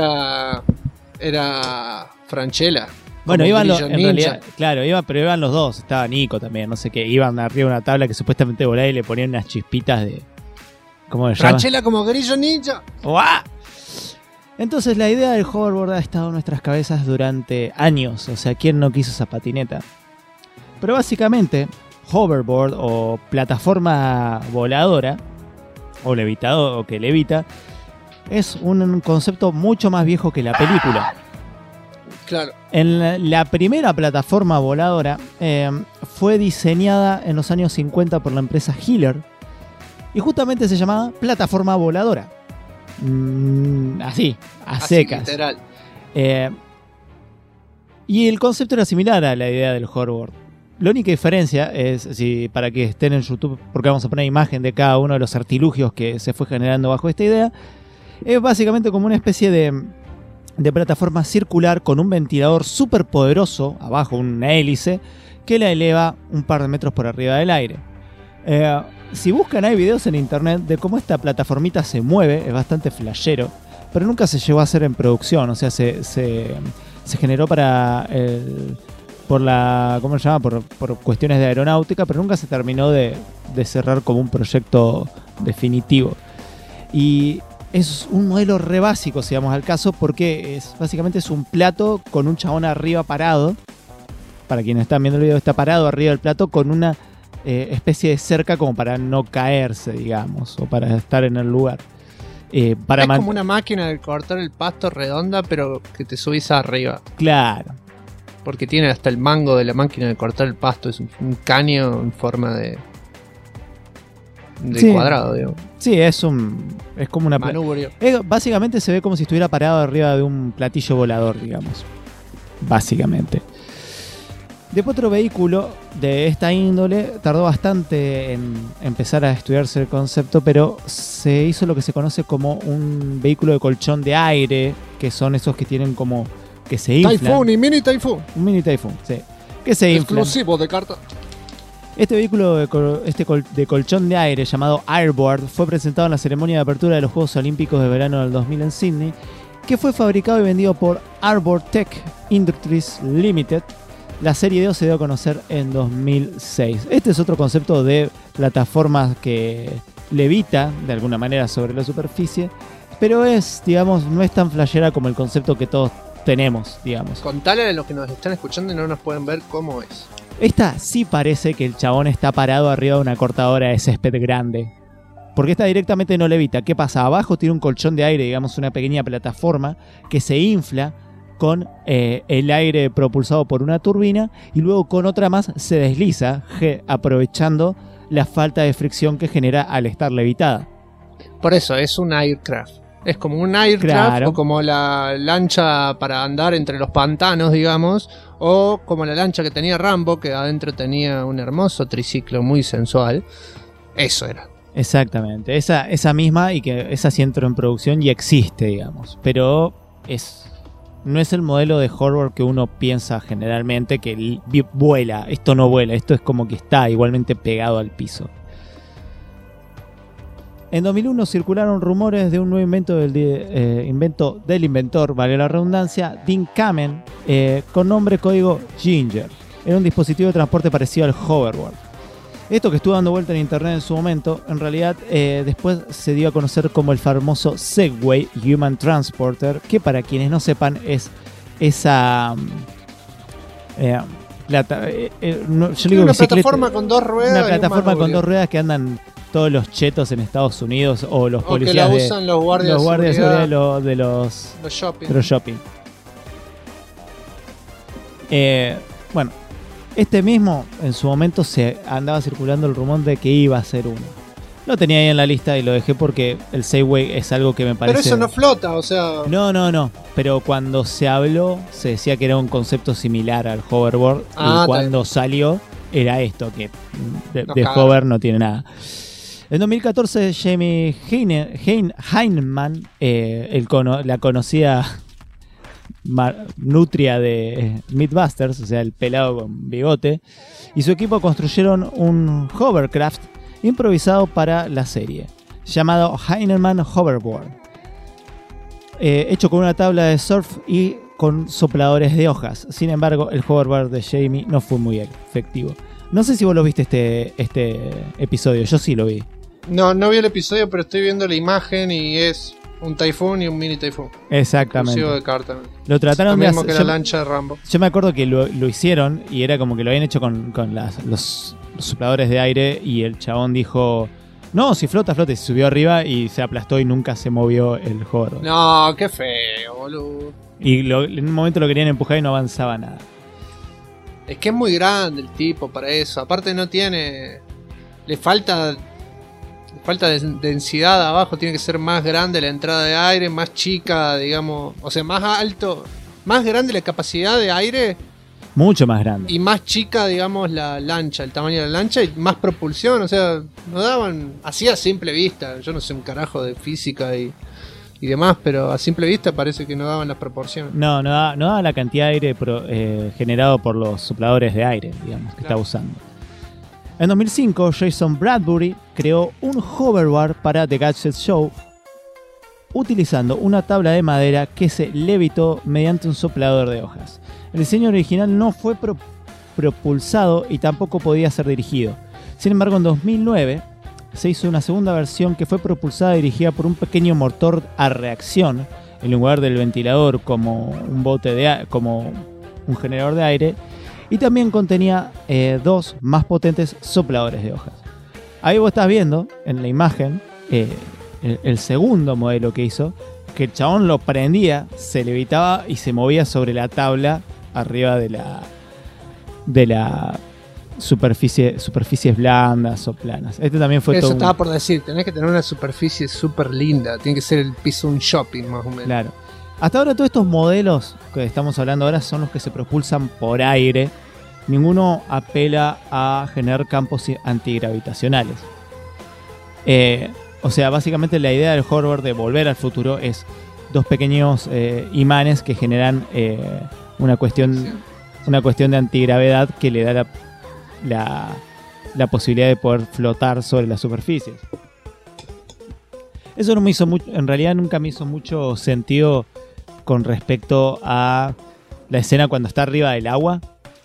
[SPEAKER 1] era Franchella.
[SPEAKER 2] Bueno, iban
[SPEAKER 1] los
[SPEAKER 2] en realidad, claro, pero iban los dos. Estaba Nico también, no sé qué. Iban arriba de una tabla que supuestamente volaba y le ponían unas chispitas ¿Cómo se llama?
[SPEAKER 1] Franchella como Grillo Ninja.
[SPEAKER 2] ¡Uah! Entonces la idea del hoverboard ha estado en nuestras cabezas durante años. O sea, ¿quién no quiso esa patineta? Pero básicamente, hoverboard o plataforma voladora, o levitado, o que levita, es un concepto mucho más viejo que la película.
[SPEAKER 1] Claro.
[SPEAKER 2] En la primera plataforma voladora fue diseñada en los años 50 por la empresa Hiller y justamente se llamaba plataforma voladora. Así, a secas.
[SPEAKER 1] Literal.
[SPEAKER 2] Y el concepto era similar a la idea del hoverboard. La única diferencia es, para que estén en YouTube, porque vamos a poner imagen de cada uno de los artilugios que se fue generando bajo esta idea, es básicamente como una especie de plataforma circular con un ventilador súper poderoso, abajo una hélice, que la eleva un par de metros por arriba del aire. Si buscan, hay videos en internet de cómo esta plataformita se mueve, es bastante flashero, pero nunca se llegó a hacer en producción, o sea, se generó ¿cómo se llama? Por cuestiones de aeronáutica, pero nunca se terminó de cerrar como un proyecto definitivo. Y es un modelo re básico, si vamos al caso, porque básicamente es un plato con un chabón arriba parado. Para quienes están viendo el video, está parado arriba del plato con una especie de cerca como para no caerse, digamos, o para estar en el lugar.
[SPEAKER 1] Es como una máquina de cortar el pasto redonda, pero que te subís arriba.
[SPEAKER 2] Claro.
[SPEAKER 1] Porque tiene hasta el mango de la máquina de cortar el pasto. Es un caño en forma de
[SPEAKER 2] sí,
[SPEAKER 1] cuadrado, digamos.
[SPEAKER 2] Sí, es como una
[SPEAKER 1] manubrio.
[SPEAKER 2] Básicamente se ve como si estuviera parado arriba de un platillo volador, digamos. Básicamente. Después otro vehículo de esta índole tardó bastante en empezar a estudiarse el concepto, pero se hizo lo que se conoce como un vehículo de colchón de aire, que son esos que tienen como que se inflan.
[SPEAKER 1] Typhoon y Mini Typhoon.
[SPEAKER 2] Un Mini Typhoon, sí. Que se inflan.
[SPEAKER 1] Exclusivo de carta.
[SPEAKER 2] Este vehículo de colchón de aire llamado Airboard fue presentado en la ceremonia de apertura de los Juegos Olímpicos de Verano del 2000 en Sydney, que fue fabricado y vendido por Airboard Tech Industries Limited. La serie 2 se dio a conocer en 2006. Este es otro concepto de plataformas que levita de alguna manera sobre la superficie, pero no es tan flashera como el concepto que todos tenemos, digamos.
[SPEAKER 1] Contale a los que nos están escuchando y no nos pueden ver cómo es.
[SPEAKER 2] Esta sí parece que el chabón está parado arriba de una cortadora de césped grande. Porque esta directamente no levita. ¿Qué pasa? Abajo tiene un colchón de aire, digamos una pequeña plataforma que se infla con el aire propulsado por una turbina y luego con otra más se desliza, aprovechando la falta de fricción que genera al estar levitada.
[SPEAKER 1] Por eso es un aircraft. Es como un aircraft, claro. O como la lancha para andar entre los pantanos, digamos, o como la lancha que tenía Rambo, que adentro tenía un hermoso triciclo muy sensual. Eso era.
[SPEAKER 2] Exactamente, esa misma, y que esa sí entró en producción y existe, digamos, pero no es el modelo de hoverboard que uno piensa generalmente, que vuela. Esto no vuela, esto es como que está igualmente pegado al piso. En 2001 circularon rumores de un nuevo invento del inventor, vale la redundancia, Dean Kamen, con nombre código Ginger. Era un dispositivo de transporte parecido al hoverboard. Esto que estuvo dando vuelta en internet en su momento, en realidad después se dio a conocer como el famoso Segway Human Transporter, que para quienes no sepan es esa
[SPEAKER 1] una plataforma con dos ruedas.
[SPEAKER 2] Una plataforma con dos ruedas que andan todos los chetos en Estados Unidos o los policías
[SPEAKER 1] que la usan los guardias
[SPEAKER 2] de seguridad de los shopping. Bueno, este mismo en su momento se andaba circulando el rumor de que iba a ser uno. Lo tenía ahí en la lista y lo dejé porque el Segway es algo que me parece...
[SPEAKER 1] Pero eso no flota, o sea...
[SPEAKER 2] No. Pero cuando se habló, se decía que era un concepto similar al hoverboard. Y cuando salió, era esto, que de hover no tiene nada. En 2014, Jamie Heinemann, la conocida nutria de Mythbusters, o sea, el pelado con bigote, y su equipo construyeron un hovercraft improvisado para la serie, llamado Heinemann Hoverboard, hecho con una tabla de surf y con sopladores de hojas. Sin embargo, el hoverboard de Jamie no fue muy efectivo. No sé si vos lo viste este episodio, yo sí lo vi.
[SPEAKER 1] No vi el episodio, pero estoy viendo la imagen y es un Typhoon y un mini Typhoon.
[SPEAKER 2] Exactamente.
[SPEAKER 1] Exclusivo de carta.
[SPEAKER 2] Lo trataron
[SPEAKER 1] Lo
[SPEAKER 2] de
[SPEAKER 1] mismo que
[SPEAKER 2] hacer.
[SPEAKER 1] la lancha de Rambo.
[SPEAKER 2] Yo me acuerdo que lo hicieron y era como que lo habían hecho con los sopladores de aire y el chabón dijo, no, si flota, flota, y se subió arriba y se aplastó y nunca se movió el hover.
[SPEAKER 1] No, qué feo, boludo.
[SPEAKER 2] Y en un momento lo querían empujar y no avanzaba nada.
[SPEAKER 1] Es que es muy grande el tipo para eso. Aparte no tiene... Le falta densidad abajo. Tiene que ser más grande la entrada de aire, más chica, digamos. O sea, más alto, más grande la capacidad de aire
[SPEAKER 2] Mucho más grande.
[SPEAKER 1] y más chica, digamos, la lancha, el tamaño de la lancha y más propulsión. O sea, no daban... Así a simple vista. Yo no sé un carajo de física y demás, pero a simple vista parece que no daban las proporciones.
[SPEAKER 2] No daba la cantidad de aire generado por los sopladores de aire, digamos, que estaba usando. En 2005, Jason Bradbury creó un hoverboard para The Gadget Show utilizando una tabla de madera que se levitó mediante un soplador de hojas. El diseño original no fue propulsado y tampoco podía ser dirigido. Sin embargo, en 2009 se hizo una segunda versión que fue propulsada y dirigida por un pequeño motor a reacción en lugar del ventilador como como un generador de aire, y también contenía 2 más potentes sopladores de hojas. Ahí vos estás viendo en la imagen el segundo modelo que hizo, que el chabón lo prendía, se levitaba y se movía sobre la tabla arriba de la superficies blandas o planas. Este también fue
[SPEAKER 1] Eso
[SPEAKER 2] todo
[SPEAKER 1] estaba por decir, tenés que tener una superficie súper linda. Tiene que ser el piso de un shopping, más o menos.
[SPEAKER 2] Claro. Hasta ahora todos estos modelos que estamos hablando ahora son los que se propulsan por aire. Ninguno apela a generar campos antigravitacionales. O sea, básicamente la idea del hoverboard de Volver al Futuro es 2 pequeños imanes que generan una cuestión de antigravedad que le da la posibilidad de poder flotar sobre las superficies. Eso no me hizo mucho, en realidad nunca me hizo mucho sentido con respecto a la escena cuando está arriba del agua,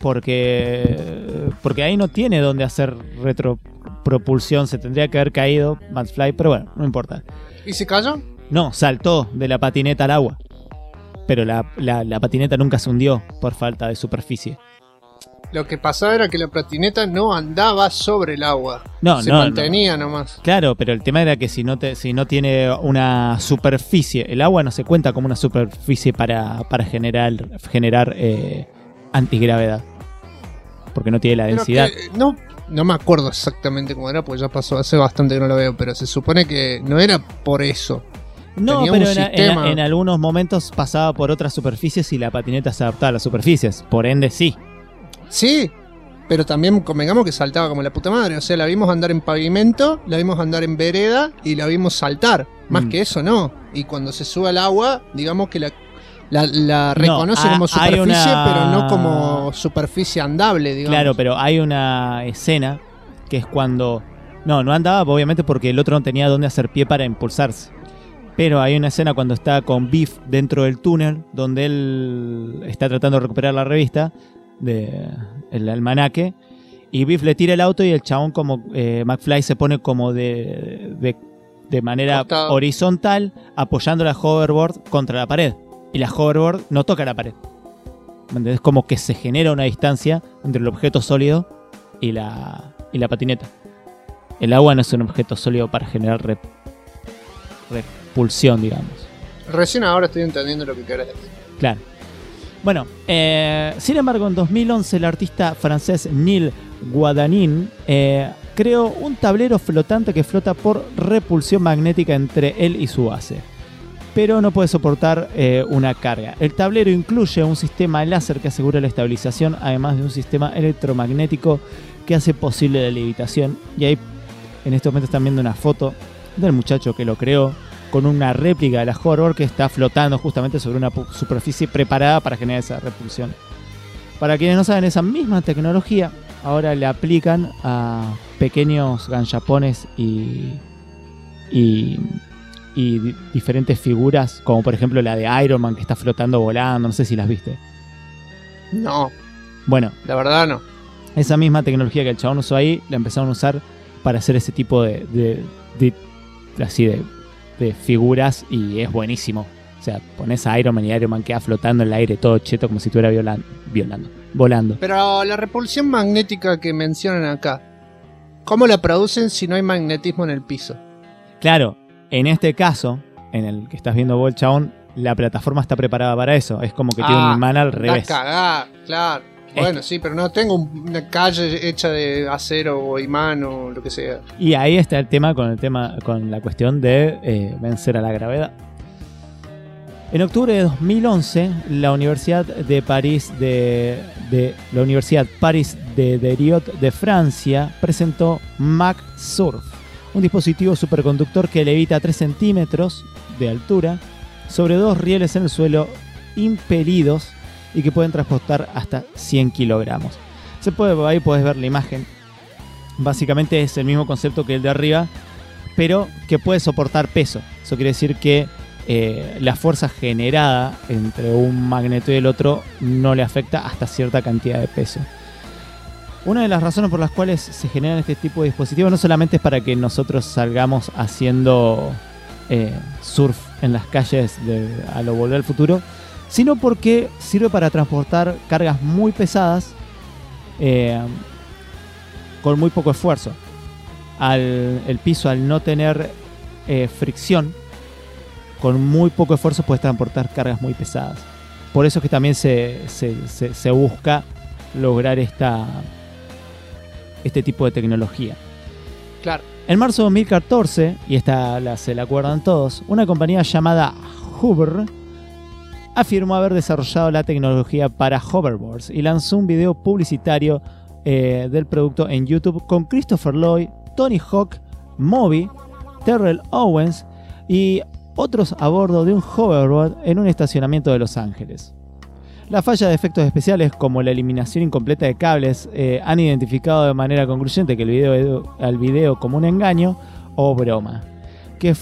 [SPEAKER 2] porque ahí no tiene donde hacer retropropulsión, se tendría que haber caído McFly, pero bueno, no importa.
[SPEAKER 1] ¿Y se cayó?
[SPEAKER 2] No, saltó de la patineta al agua, pero la patineta nunca se hundió por falta de superficie.
[SPEAKER 1] Lo que pasaba era que la patineta no andaba sobre el agua. Se mantenía nomás.
[SPEAKER 2] Claro, pero el tema era que si no tiene una superficie, el agua no se cuenta como una superficie para generar antigravedad. Porque no tiene la densidad.
[SPEAKER 1] No me acuerdo exactamente cómo era, porque ya pasó hace bastante que no lo veo, pero se supone que no era por eso.
[SPEAKER 2] No,
[SPEAKER 1] tenía
[SPEAKER 2] pero en algunos momentos pasaba por otras superficies y la patineta se adaptaba a las superficies. Por ende, sí.
[SPEAKER 1] Sí, pero también convengamos que saltaba como la puta madre. O sea, la vimos andar en pavimento, la vimos andar en vereda y la vimos saltar. Más que eso, no. Y cuando se sube al agua, digamos que la reconoce como superficie, pero no como superficie andable, digamos.
[SPEAKER 2] Claro, pero hay una escena que es cuando... No andaba, obviamente, porque el otro no tenía dónde hacer pie para impulsarse. Pero hay una escena cuando está con Biff dentro del túnel, donde él está tratando de recuperar la revista el almanaque, y Biff le tira el auto y el chabón como McFly se pone como de manera horizontal apoyando la hoverboard contra la pared, y la hoverboard no toca la pared. Es como que se genera una distancia entre el objeto sólido y la patineta. El agua no es un objeto sólido para generar repulsión, digamos.
[SPEAKER 1] Recién ahora estoy entendiendo lo que querés decir.
[SPEAKER 2] Claro. Bueno, sin embargo, en 2011 el artista francés Neil Guadanin creó un tablero flotante que flota por repulsión magnética entre él y su base, pero no puede soportar una carga. El tablero incluye un sistema láser que asegura la estabilización, además de un sistema electromagnético que hace posible la levitación. Y ahí en este momento están viendo una foto del muchacho que lo creó, con una réplica de la hoverboard que está flotando justamente sobre una superficie preparada para generar esa repulsión. Para quienes no saben, esa misma tecnología ahora le aplican a pequeños ganchapones y diferentes figuras, como por ejemplo la de Iron Man que está flotando volando, no sé si las viste.
[SPEAKER 1] No.
[SPEAKER 2] Bueno,
[SPEAKER 1] la verdad no.
[SPEAKER 2] Esa misma tecnología que el chabón usó ahí la empezaron a usar para hacer ese tipo de así de figuras y es buenísimo. O sea, pones a Iron Man y Iron Man queda flotando en el aire todo cheto como si estuviera volando.
[SPEAKER 1] Pero la repulsión magnética que mencionan acá, ¿cómo la producen si no hay magnetismo en el piso?
[SPEAKER 2] Claro, en este caso, en el que estás viendo vos, el chabón, la plataforma está preparada para eso. Es como que tiene un imán al revés.
[SPEAKER 1] Cagada, claro. Bueno, sí, pero no tengo una calle hecha de acero o imán o lo que sea.
[SPEAKER 2] Y ahí está el tema con la cuestión de vencer a la gravedad. En octubre de 2011, la Universidad Paris de Deriot de Francia presentó MagSurf, un dispositivo superconductor que levita 3 centímetros de altura sobre 2 rieles en el suelo impelidos y que pueden transportar hasta 100 kilogramos. Ahí puedes ver la imagen. Básicamente es el mismo concepto que el de arriba, pero que puede soportar peso. Eso quiere decir que la fuerza generada entre un magneto y el otro no le afecta hasta cierta cantidad de peso. Una de las razones por las cuales se generan este tipo de dispositivos no solamente es para que nosotros salgamos haciendo surf en las calles a lo Volver al Futuro, sino porque sirve para transportar cargas muy pesadas con muy poco esfuerzo. El piso, al no tener fricción, con muy poco esfuerzo puedes transportar cargas muy pesadas. Por eso es que también se busca lograr este tipo de tecnología.
[SPEAKER 1] Claro.
[SPEAKER 2] En marzo de 2014, y esta se la acuerdan todos, una compañía llamada Hover afirmó haber desarrollado la tecnología para hoverboards y lanzó un video publicitario del producto en YouTube con Christopher Lloyd, Tony Hawk, Moby, Terrell Owens y otros a bordo de un hoverboard en un estacionamiento de Los Ángeles. La falla de efectos especiales, como la eliminación incompleta de cables, han identificado de manera concluyente que el video como un engaño o broma, que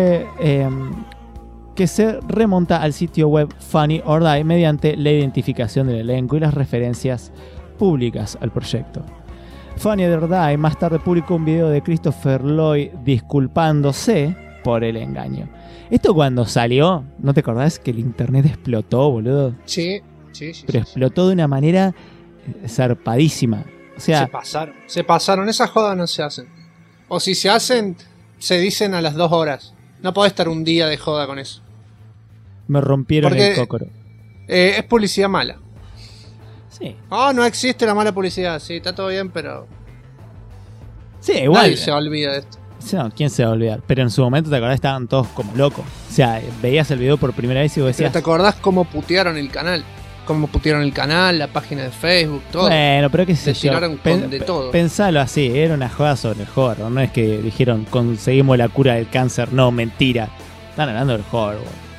[SPEAKER 2] se remonta al sitio web Funny or Die mediante la identificación del elenco y las referencias públicas al proyecto. Funny or Die más tarde publicó un video de Christopher Lloyd disculpándose por el engaño. Esto cuando salió, ¿no te acordás que el internet explotó, boludo?
[SPEAKER 1] Sí.
[SPEAKER 2] Pero explotó de una manera zarpadísima. O sea,
[SPEAKER 1] se pasaron. Esas jodas no se hacen. O si se hacen, se dicen a las 2 horas. No podés estar un día de joda con eso.
[SPEAKER 2] Me rompieron el cócoro.
[SPEAKER 1] Es publicidad mala.
[SPEAKER 2] Sí.
[SPEAKER 1] No existe la mala publicidad. Sí, está todo bien, pero...
[SPEAKER 2] Sí, igual.
[SPEAKER 1] Nadie se olvida de esto.
[SPEAKER 2] No, ¿quién se va a olvidar? Pero en su momento, ¿te acordás? Estaban todos como locos. O sea, veías el video por primera vez y vos decías...
[SPEAKER 1] Pero ¿te acordás cómo putearon el canal? Cómo putearon el canal, la página de Facebook, todo.
[SPEAKER 2] Bueno, pero qué sé yo.
[SPEAKER 1] Tiraron de todo.
[SPEAKER 2] Pensalo así, era una joda sobre el horror. No es que dijeron, conseguimos la cura del cáncer. No, mentira. Están hablando del horror.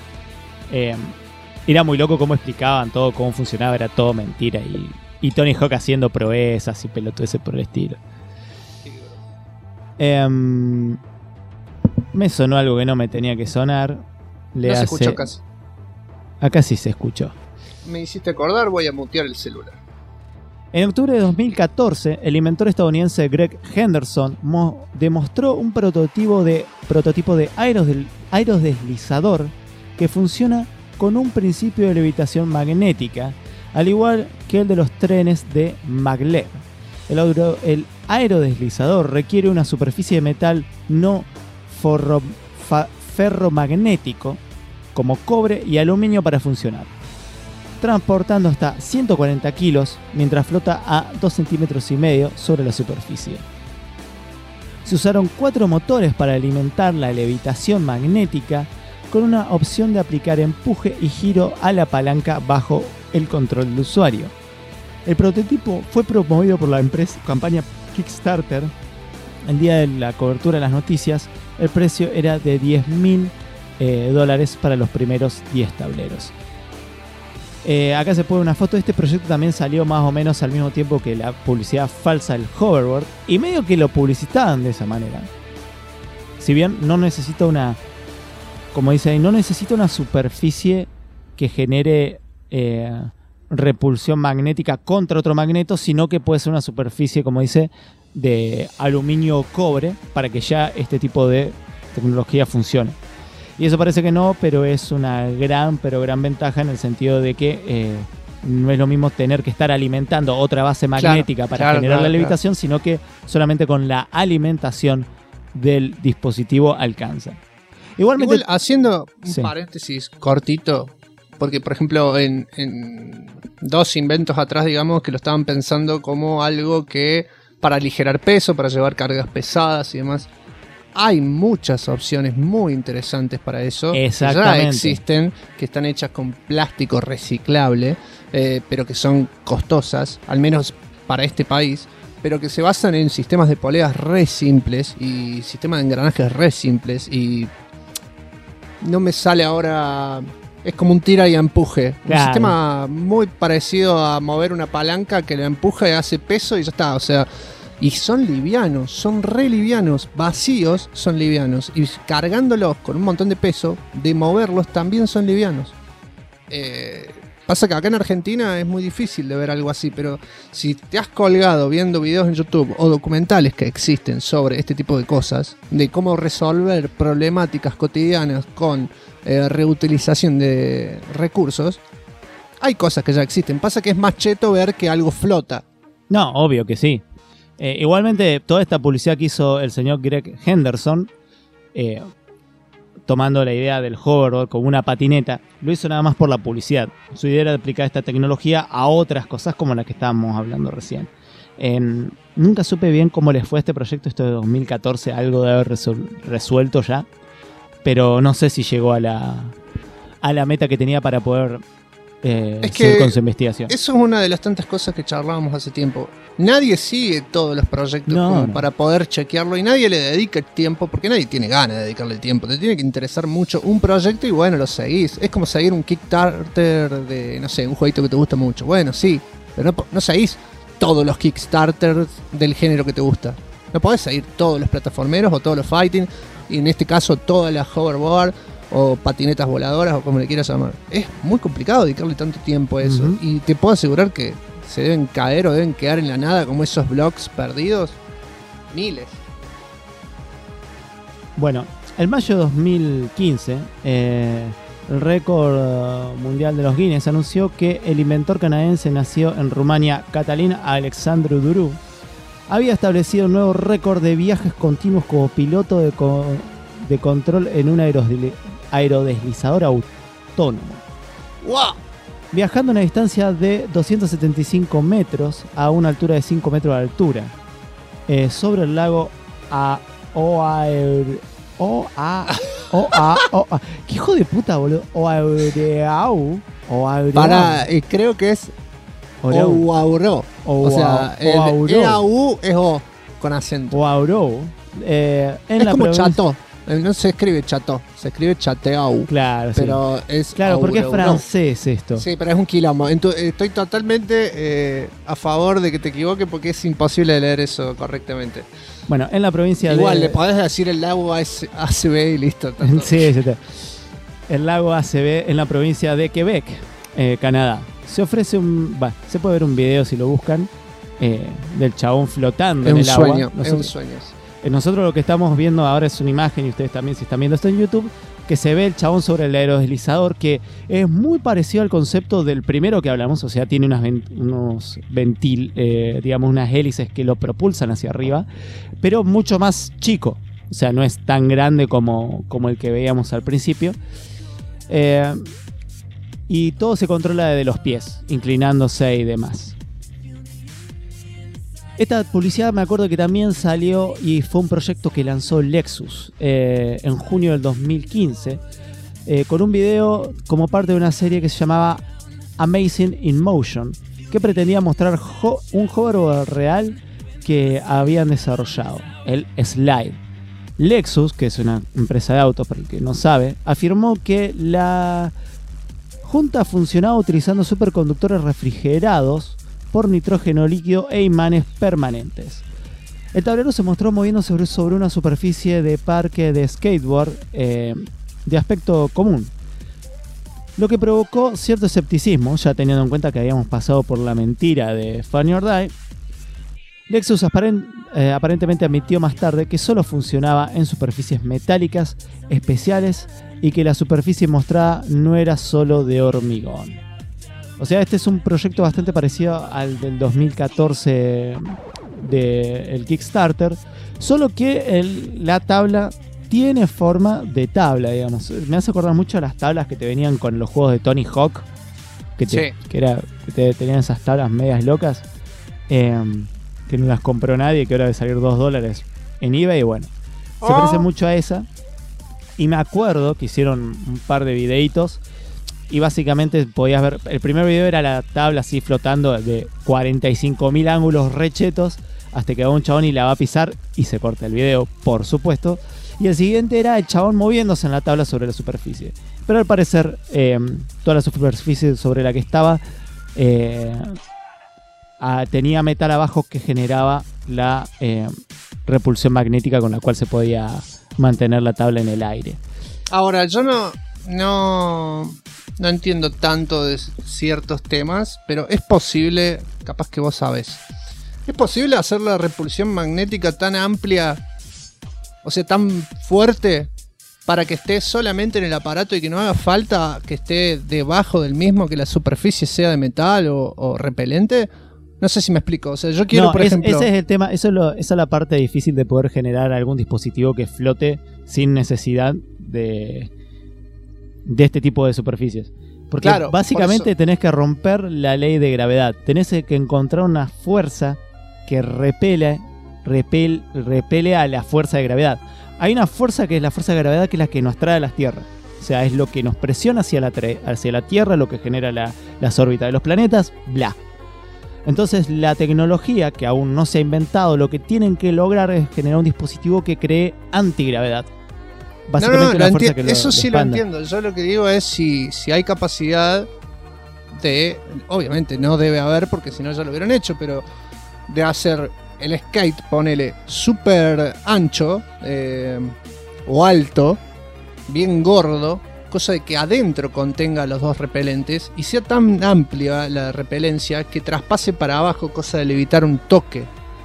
[SPEAKER 2] Era muy loco cómo explicaban todo, cómo funcionaba. Era todo mentira. Y Tony Hawk haciendo proezas y pelotudeces por el estilo. Me sonó algo que no me tenía que sonar.
[SPEAKER 1] No se escuchó casi.
[SPEAKER 2] Acá sí se escuchó.
[SPEAKER 1] Me hiciste acordar, voy a mutear el celular.
[SPEAKER 2] En octubre de 2014, el inventor estadounidense Greg Henderson demostró un prototipo de aerodeslizador que funciona con un principio de levitación magnética, al igual que el de los trenes de maglev. El aerodeslizador requiere una superficie de metal no ferromagnético como cobre y aluminio para funcionar, transportando hasta 140 kilos mientras flota a 2,5 centímetros sobre la superficie. Se usaron 4 motores para alimentar la levitación magnética, con una opción de aplicar empuje y giro a la palanca bajo el control del usuario. El prototipo fue promovido por la campaña Kickstarter. El día de la cobertura de las noticias, el precio era de $10,000 para los primeros 10 tableros. Acá se pone una foto. Este proyecto también salió más o menos al mismo tiempo que la publicidad falsa del hoverboard, y medio que lo publicitaban de esa manera. Si bien no necesita como dice ahí, no necesita una superficie que genere repulsión magnética contra otro magneto, sino que puede ser una superficie, como dice, de aluminio cobre para que ya este tipo de tecnología funcione. Y eso parece que no, pero es una gran ventaja en el sentido de que no es lo mismo tener que estar alimentando otra base magnética para generar la levitación, sino que solamente con la alimentación del dispositivo alcanza. Igualmente,
[SPEAKER 1] Igual, haciendo un paréntesis cortito, porque por ejemplo en 2 inventos atrás, digamos, que lo estaban pensando como algo que para aligerar peso, para llevar cargas pesadas y demás. Hay muchas opciones muy interesantes para eso.
[SPEAKER 2] Exactamente.
[SPEAKER 1] Ya existen, que están hechas con plástico reciclable, pero que son costosas, al menos para este país, pero que se basan en sistemas de poleas re simples y sistemas de engranajes re simples. Y no me sale ahora... Es como un tira y empuje.
[SPEAKER 2] Claro.
[SPEAKER 1] Un sistema muy parecido a mover una palanca que la empuja y hace peso y ya está. O sea, y son livianos, son re livianos. Vacíos son livianos. Y cargándolos con un montón de peso, de moverlos también son livianos. Pasa que acá en Argentina es muy difícil de ver algo así, pero si te has colgado viendo videos en YouTube o documentales que existen sobre este tipo de cosas, de cómo resolver problemáticas cotidianas con reutilización de recursos, hay cosas que ya existen. Pasa que es más cheto ver que algo flota.
[SPEAKER 2] No, obvio que sí. Igualmente, toda esta publicidad que hizo el señor Greg Henderson, tomando la idea del hoverboard como una patineta, lo hizo nada más por la publicidad. Su idea era aplicar esta tecnología a otras cosas como la que estábamos hablando recién. Nunca supe bien cómo les fue este proyecto, esto de 2014, algo de haber resuelto ya, pero no sé si llegó a la meta que tenía para poder seguir con su investigación.
[SPEAKER 1] Eso es una de las tantas cosas que charlábamos hace tiempo. Nadie sigue todos los proyectos para poder chequearlo y nadie le dedica el tiempo, porque nadie tiene ganas de dedicarle el tiempo. Te tiene que interesar mucho un proyecto y bueno, lo seguís. Es como seguir un Kickstarter de, no sé, un jueguito que te gusta mucho. Bueno, sí, pero no seguís todos los Kickstarters del género que te gusta. No podés seguir todos los plataformeros o todos los fighting, y en este caso todas las hoverboard o patinetas voladoras o como le quieras llamar. Es muy complicado dedicarle tanto tiempo a eso. Y te puedo asegurar que se deben caer o deben quedar en la nada como esos blogs perdidos. Miles.
[SPEAKER 2] Bueno, el mayo de 2015, el récord mundial de los Guinness anunció que el inventor canadiense nacido en Rumania, Cătălin Alexandru Duru, había establecido un nuevo récord de viajes continuos como piloto de control en un aerodeslizador autónomo.
[SPEAKER 1] ¡Wow!
[SPEAKER 2] Viajando a una distancia de 275 metros a una altura de 5 metros de altura, sobre el lago ¿Qué hijo de puta, boludo? Oaureu.
[SPEAKER 1] Para, creo que es Oaureu. O sea, el EAU es O con acento.
[SPEAKER 2] Oaureu.
[SPEAKER 1] Es como Chateau. No se escribe Chateau, se escribe Chateau.
[SPEAKER 2] Claro,
[SPEAKER 1] pero
[SPEAKER 2] sí.
[SPEAKER 1] Es
[SPEAKER 2] claro, porque es francés esto.
[SPEAKER 1] Sí, pero es un quilombo. Estoy totalmente a favor de que te equivoques porque es imposible leer eso correctamente.
[SPEAKER 2] Bueno, en la provincia
[SPEAKER 1] Igual, le podés decir el lago ACB y listo.
[SPEAKER 2] Sí, el lago ACB en la provincia de Quebec, Canadá. Se ofrece se puede ver un video si lo buscan, del chabón flotando en el agua.
[SPEAKER 1] Es un sueño.
[SPEAKER 2] Nosotros lo que estamos viendo ahora es una imagen, y ustedes también si están viendo esto en YouTube, que se ve el chabón sobre el aerodeslizador, que es muy parecido al concepto del primero que hablamos, o sea, tiene unas hélices que lo propulsan hacia arriba, pero mucho más chico, o sea, no es tan grande como el que veíamos al principio. Y todo se controla desde los pies, inclinándose y demás. Esta publicidad me acuerdo que también salió y fue un proyecto que lanzó Lexus en junio del 2015 con un video como parte de una serie que se llamaba Amazing in Motion, que pretendía mostrar un hoverboard real que habían desarrollado, el Slide. Lexus, que es una empresa de autos para el que no sabe, afirmó que la junta funcionaba utilizando superconductores refrigerados por nitrógeno líquido e imanes permanentes. El tablero se mostró moviéndose sobre una superficie de parque de skateboard de aspecto común, lo que provocó cierto escepticismo, ya teniendo en cuenta que habíamos pasado por la mentira de Funny or Die. Lexus aparentemente admitió más tarde que solo funcionaba en superficies metálicas especiales y que la superficie mostrada no era solo de hormigón. O sea, este es un proyecto bastante parecido al del 2014 del Kickstarter, solo que la tabla tiene forma de tabla, digamos. Me hace acordar mucho a las tablas que te venían con los juegos de Tony Hawk, que tenían esas tablas medias locas, que no las compró nadie, que ahora debe salir $2 en eBay, y bueno, se parece mucho a esa. Y me acuerdo que hicieron un par de videitos y básicamente podías ver, el primer video era la tabla así flotando de 45.000 ángulos rechetos, hasta que va un chabón y la va a pisar y se corta el video, por supuesto. Y el siguiente era el chabón moviéndose en la tabla sobre la superficie. Pero al parecer toda la superficie sobre la que estaba tenía metal abajo que generaba la repulsión magnética con la cual se podía mantener la tabla en el aire.
[SPEAKER 1] Ahora, yo no entiendo tanto de ciertos temas, pero es posible, capaz que vos sabés, ¿es posible hacer la repulsión magnética tan amplia, o sea, tan fuerte, para que esté solamente en el aparato y que no haga falta que esté debajo del mismo, que la superficie sea de metal o repelente? No sé si me explico. O sea, yo quiero, por ejemplo... Ese
[SPEAKER 2] es el tema, esa es la parte difícil de poder generar algún dispositivo que flote sin necesidad de este tipo de superficies. Porque básicamente tenés que romper la ley de gravedad. Tenés que encontrar una fuerza que repele a la fuerza de gravedad. Hay una fuerza que es la fuerza de gravedad, que es la que nos trae a las tierras. O sea, es lo que nos presiona hacia la Tierra, lo que genera las órbitas de los planetas, bla. Entonces la tecnología, que aún no se ha inventado, lo que tienen que lograr es generar un dispositivo que cree antigravedad. Básicamente una fuerza que
[SPEAKER 1] eso sí lo entiendo. Yo lo que digo es si hay capacidad de... Obviamente no debe haber, porque si no ya lo hubieran hecho, pero de hacer el skate, ponele, súper ancho o alto, bien gordo, cosa de que adentro contenga los dos repelentes y sea tan amplia la repelencia que traspase para abajo, cosa de evitar un toque.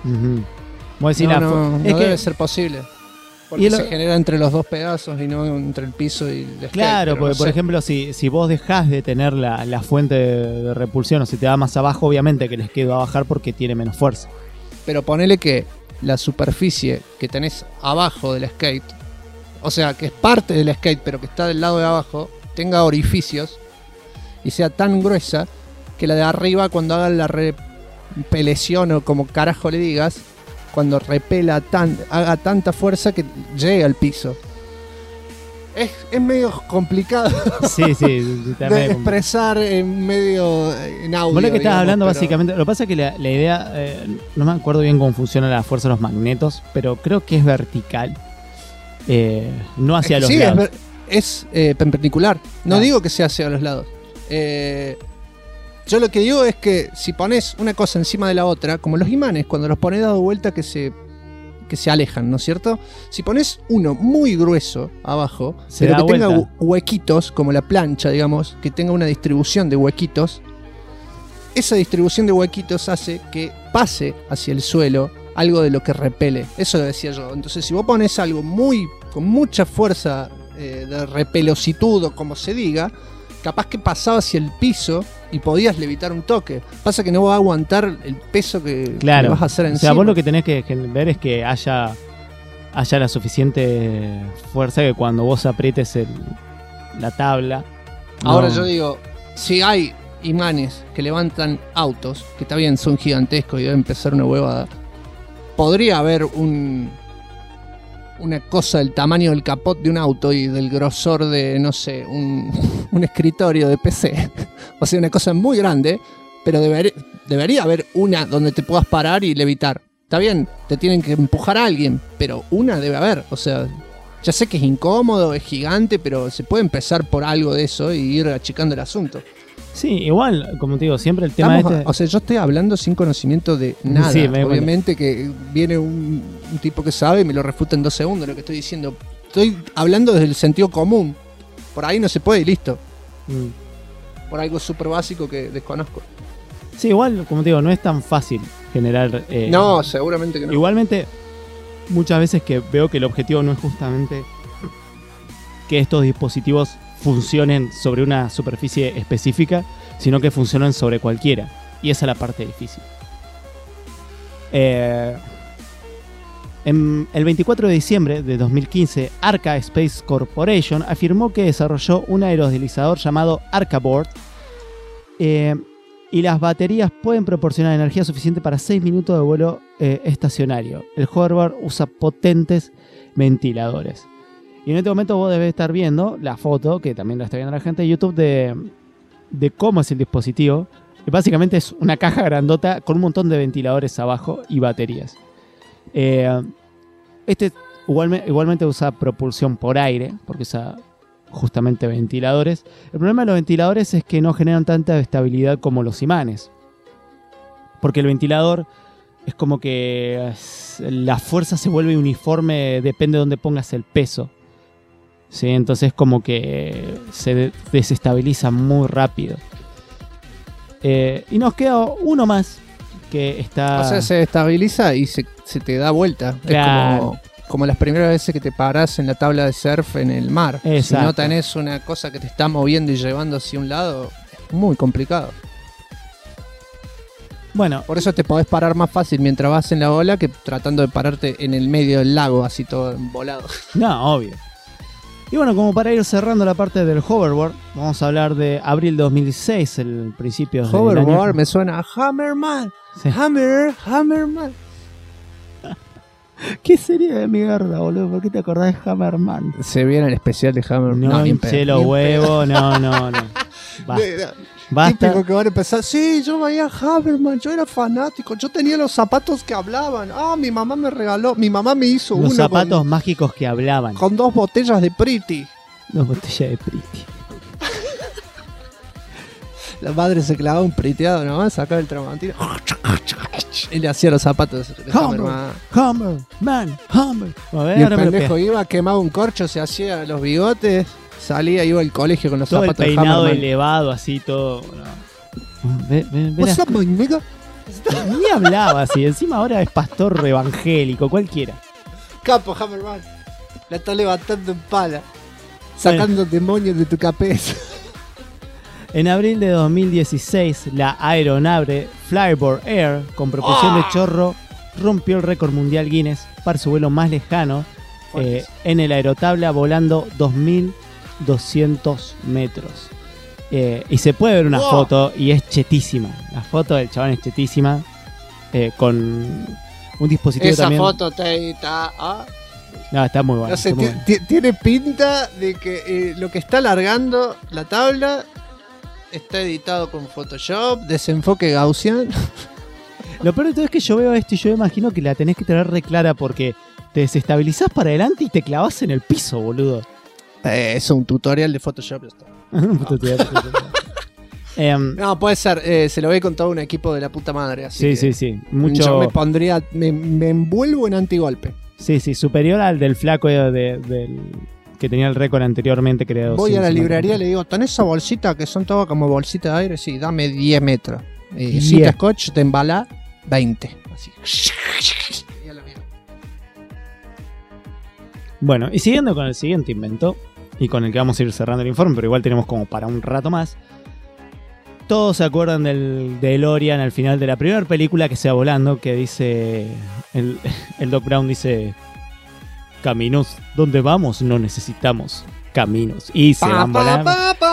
[SPEAKER 1] No debe ser posible, porque se genera entre los dos pedazos y no entre el piso y el skate.
[SPEAKER 2] Claro, porque por ejemplo, si vos dejás de tener la fuente de repulsión, o si te va más abajo, obviamente que el skate va a bajar porque tiene menos fuerza.
[SPEAKER 1] Pero ponele que la superficie que tenés abajo del skate, o sea, que es parte del skate, pero que está del lado de abajo, tenga orificios y sea tan gruesa que la de arriba, cuando haga la repelación o como carajo le digas, cuando repela haga tanta fuerza que llegue al piso. Es medio complicado de expresar en audio.
[SPEAKER 2] Vos lo que estás hablando básicamente, lo que pasa es que la idea, no me acuerdo bien cómo funciona la fuerza de los magnetos, pero creo que es vertical. No hacia los lados.
[SPEAKER 1] Es perpendicular. No digo que sea hacia los lados. Yo lo que digo es que si pones una cosa encima de la otra, como los imanes, cuando los pones dado vuelta que se alejan, ¿no es cierto? Si pones uno muy grueso abajo, pero que tenga huequitos, como la plancha, digamos, que tenga una distribución de huequitos, esa distribución de huequitos hace que pase hacia el suelo algo de lo que repele. Eso lo decía yo. Entonces, si vos pones algo con mucha fuerza de repelositud, o como se diga, capaz que pasaba hacia el piso y podías levitar un toque. Pasa que no va a aguantar el peso que le vas a hacer encima.
[SPEAKER 2] O sea, vos lo que tenés que ver es que haya la suficiente fuerza que cuando vos aprietes la tabla...
[SPEAKER 1] Ahora yo digo, si hay imanes que levantan autos, que está bien, son gigantescos y deben pesar una huevada, podría haber una cosa del tamaño del capot de un auto y del grosor de, no sé, un escritorio de PC. O sea, una cosa muy grande, pero debería haber una donde te puedas parar y levitar. Está bien, te tienen que empujar a alguien, pero una debe haber. O sea, ya sé que es incómodo, es gigante, pero se puede empezar por algo de eso y ir achicando el asunto.
[SPEAKER 2] Sí, igual, como te digo, siempre el tema
[SPEAKER 1] O sea, yo estoy hablando sin conocimiento de nada. Sí, obviamente que viene un tipo que sabe y me lo refuta en 2 segundos lo que estoy diciendo. Estoy hablando desde el sentido común. Por ahí no se puede y listo. Por algo súper básico que desconozco.
[SPEAKER 2] Sí, igual, como te digo, no es tan fácil. generar...
[SPEAKER 1] no, seguramente que no.
[SPEAKER 2] Igualmente, muchas veces que veo que el objetivo no es justamente que estos dispositivos funcionen sobre una superficie específica, sino que funcionen sobre cualquiera. Y esa es la parte difícil. El 24 de diciembre de 2015, Arca Space Corporation afirmó que desarrolló un aerodeslizador llamado Arcaboard, y las baterías pueden proporcionar energía suficiente para 6 minutos de vuelo estacionario. El hoverboard usa potentes ventiladores. Y en este momento vos debés estar viendo la foto, que también la está viendo la gente de YouTube, de cómo es el dispositivo. Y básicamente es una caja grandota con un montón de ventiladores abajo y baterías. Este igualmente usa propulsión por aire, porque usa justamente ventiladores. El problema de los ventiladores es que no generan tanta estabilidad como los imanes, porque el ventilador es como que la fuerza se vuelve uniforme, depende de dónde pongas el peso, ¿sí? Entonces como que se desestabiliza muy rápido. Y nos queda uno más que está...
[SPEAKER 1] O sea, se estabiliza y se te da vuelta.
[SPEAKER 2] Claro.
[SPEAKER 1] Es como las primeras veces que te parás en la tabla de surf en el mar.
[SPEAKER 2] Exacto.
[SPEAKER 1] Si no tenés una cosa que te está moviendo y llevando hacia un lado, es muy complicado.
[SPEAKER 2] Bueno,
[SPEAKER 1] por eso te podés parar más fácil mientras vas en la ola que tratando de pararte en el medio del lago, así todo volado.
[SPEAKER 2] No, obvio. Y bueno, como para ir cerrando la parte del hoverboard, vamos a hablar de abril de 2016, el principio del año.
[SPEAKER 1] Hoverboard me suena a Hammerman.
[SPEAKER 2] Sí.
[SPEAKER 1] Hammerman.
[SPEAKER 2] ¿Qué serie de mierda, boludo? ¿Por qué te acordás de Hammerman?
[SPEAKER 1] Se viene el especial de Hammerman.
[SPEAKER 2] No, hinché los huevos, no. Basta.
[SPEAKER 1] Típico que van a empezar. Sí, yo veía Hammerman, yo era fanático. Yo tenía los zapatos que hablaban. Mi mamá me regaló. Mi mamá me hizo
[SPEAKER 2] los
[SPEAKER 1] uno.
[SPEAKER 2] Los zapatos mágicos que hablaban.
[SPEAKER 1] Con 2 botellas de Pretty.
[SPEAKER 2] 2 botellas de Pretty.
[SPEAKER 1] La madre se clavaba un priteado nomás, sacaba el tramontina y le hacía los zapatos de Hammerman.
[SPEAKER 2] Hammerman. A ver,
[SPEAKER 1] y el pendejo iba, quemaba un corcho, se hacía los bigotes, salía, iba al colegio con los
[SPEAKER 2] todo
[SPEAKER 1] zapatos de
[SPEAKER 2] el
[SPEAKER 1] Hammerman.
[SPEAKER 2] peinado elevado, así todo.
[SPEAKER 1] What's up, my nigga?
[SPEAKER 2] Ni hablaba así, encima ahora es pastor evangélico, cualquiera.
[SPEAKER 1] Capo, Hammerman. La está levantando en pala, sacando demonios de tu cabeza.
[SPEAKER 2] En abril de 2016, la aeronave Flyboard Air, con propulsión de chorro, rompió el récord mundial Guinness para su vuelo más lejano en el aerotabla, volando 2.200 metros. Y se puede ver una foto y es chetísima. La foto del chabón es chetísima, con un dispositivo
[SPEAKER 1] esa
[SPEAKER 2] también.
[SPEAKER 1] Esa foto está...
[SPEAKER 2] No, está muy buena.
[SPEAKER 1] No sé, tiene pinta de que lo que está alargando la tabla... Está editado con Photoshop, desenfoque gaussian.
[SPEAKER 2] Lo peor de todo es que yo veo esto y yo imagino que la tenés que tener re clara porque te desestabilizás para adelante y te clavás en el piso, boludo.
[SPEAKER 1] Es un tutorial de Photoshop. No, puede ser. Se lo ve con todo un equipo de la puta madre. Así
[SPEAKER 2] sí. Mucho...
[SPEAKER 1] Yo me pondría... Me envuelvo en antigolpe.
[SPEAKER 2] Sí, superior al del flaco del... que tenía el récord anteriormente creado.
[SPEAKER 1] Voy a la librería y le digo, ¿tenés esa bolsita que son todas como bolsitas de aire? Sí, dame 10 metros. Cita scotch, te embala 20. Así.
[SPEAKER 2] Bueno, y siguiendo con el siguiente invento, y con el que vamos a ir cerrando el informe, pero igual tenemos como para un rato más. Todos se acuerdan del DeLorean al final de la primera película que se va volando, que dice, el Doc Brown dice... Caminos donde vamos no necesitamos caminos. Y se van volando.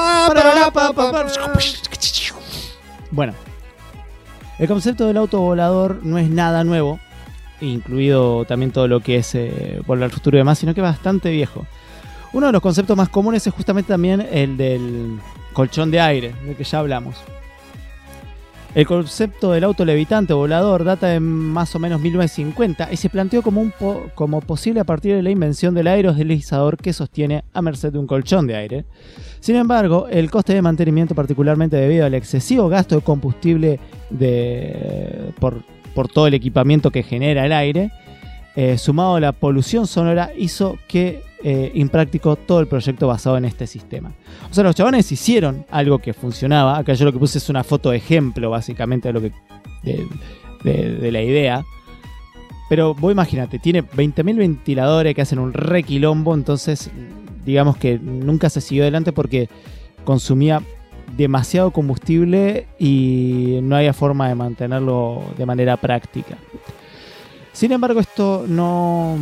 [SPEAKER 2] Bueno, el concepto del auto volador no es nada nuevo, incluido también todo lo que es Volver al Futuro y demás, sino que es bastante viejo. Uno de los conceptos más comunes es justamente también el del colchón de aire, del que ya hablamos. El concepto del auto levitante volador data de más o menos 1950 y se planteó como posible a partir de la invención del aerodeslizador que sostiene a merced de un colchón de aire. Sin embargo, el coste de mantenimiento, particularmente debido al excesivo gasto de combustible por todo el equipamiento que genera el aire, sumado a la polución sonora, hizo que impráctico todo el proyecto basado en este sistema. O sea, los chabones hicieron algo que funcionaba. Acá yo lo que puse es una foto de ejemplo, básicamente, de lo que de la idea. Pero vos imagínate, tiene 20.000 ventiladores que hacen un requilombo, entonces digamos que nunca se siguió adelante porque consumía demasiado combustible y no había forma de mantenerlo de manera práctica. Sin embargo, esto no...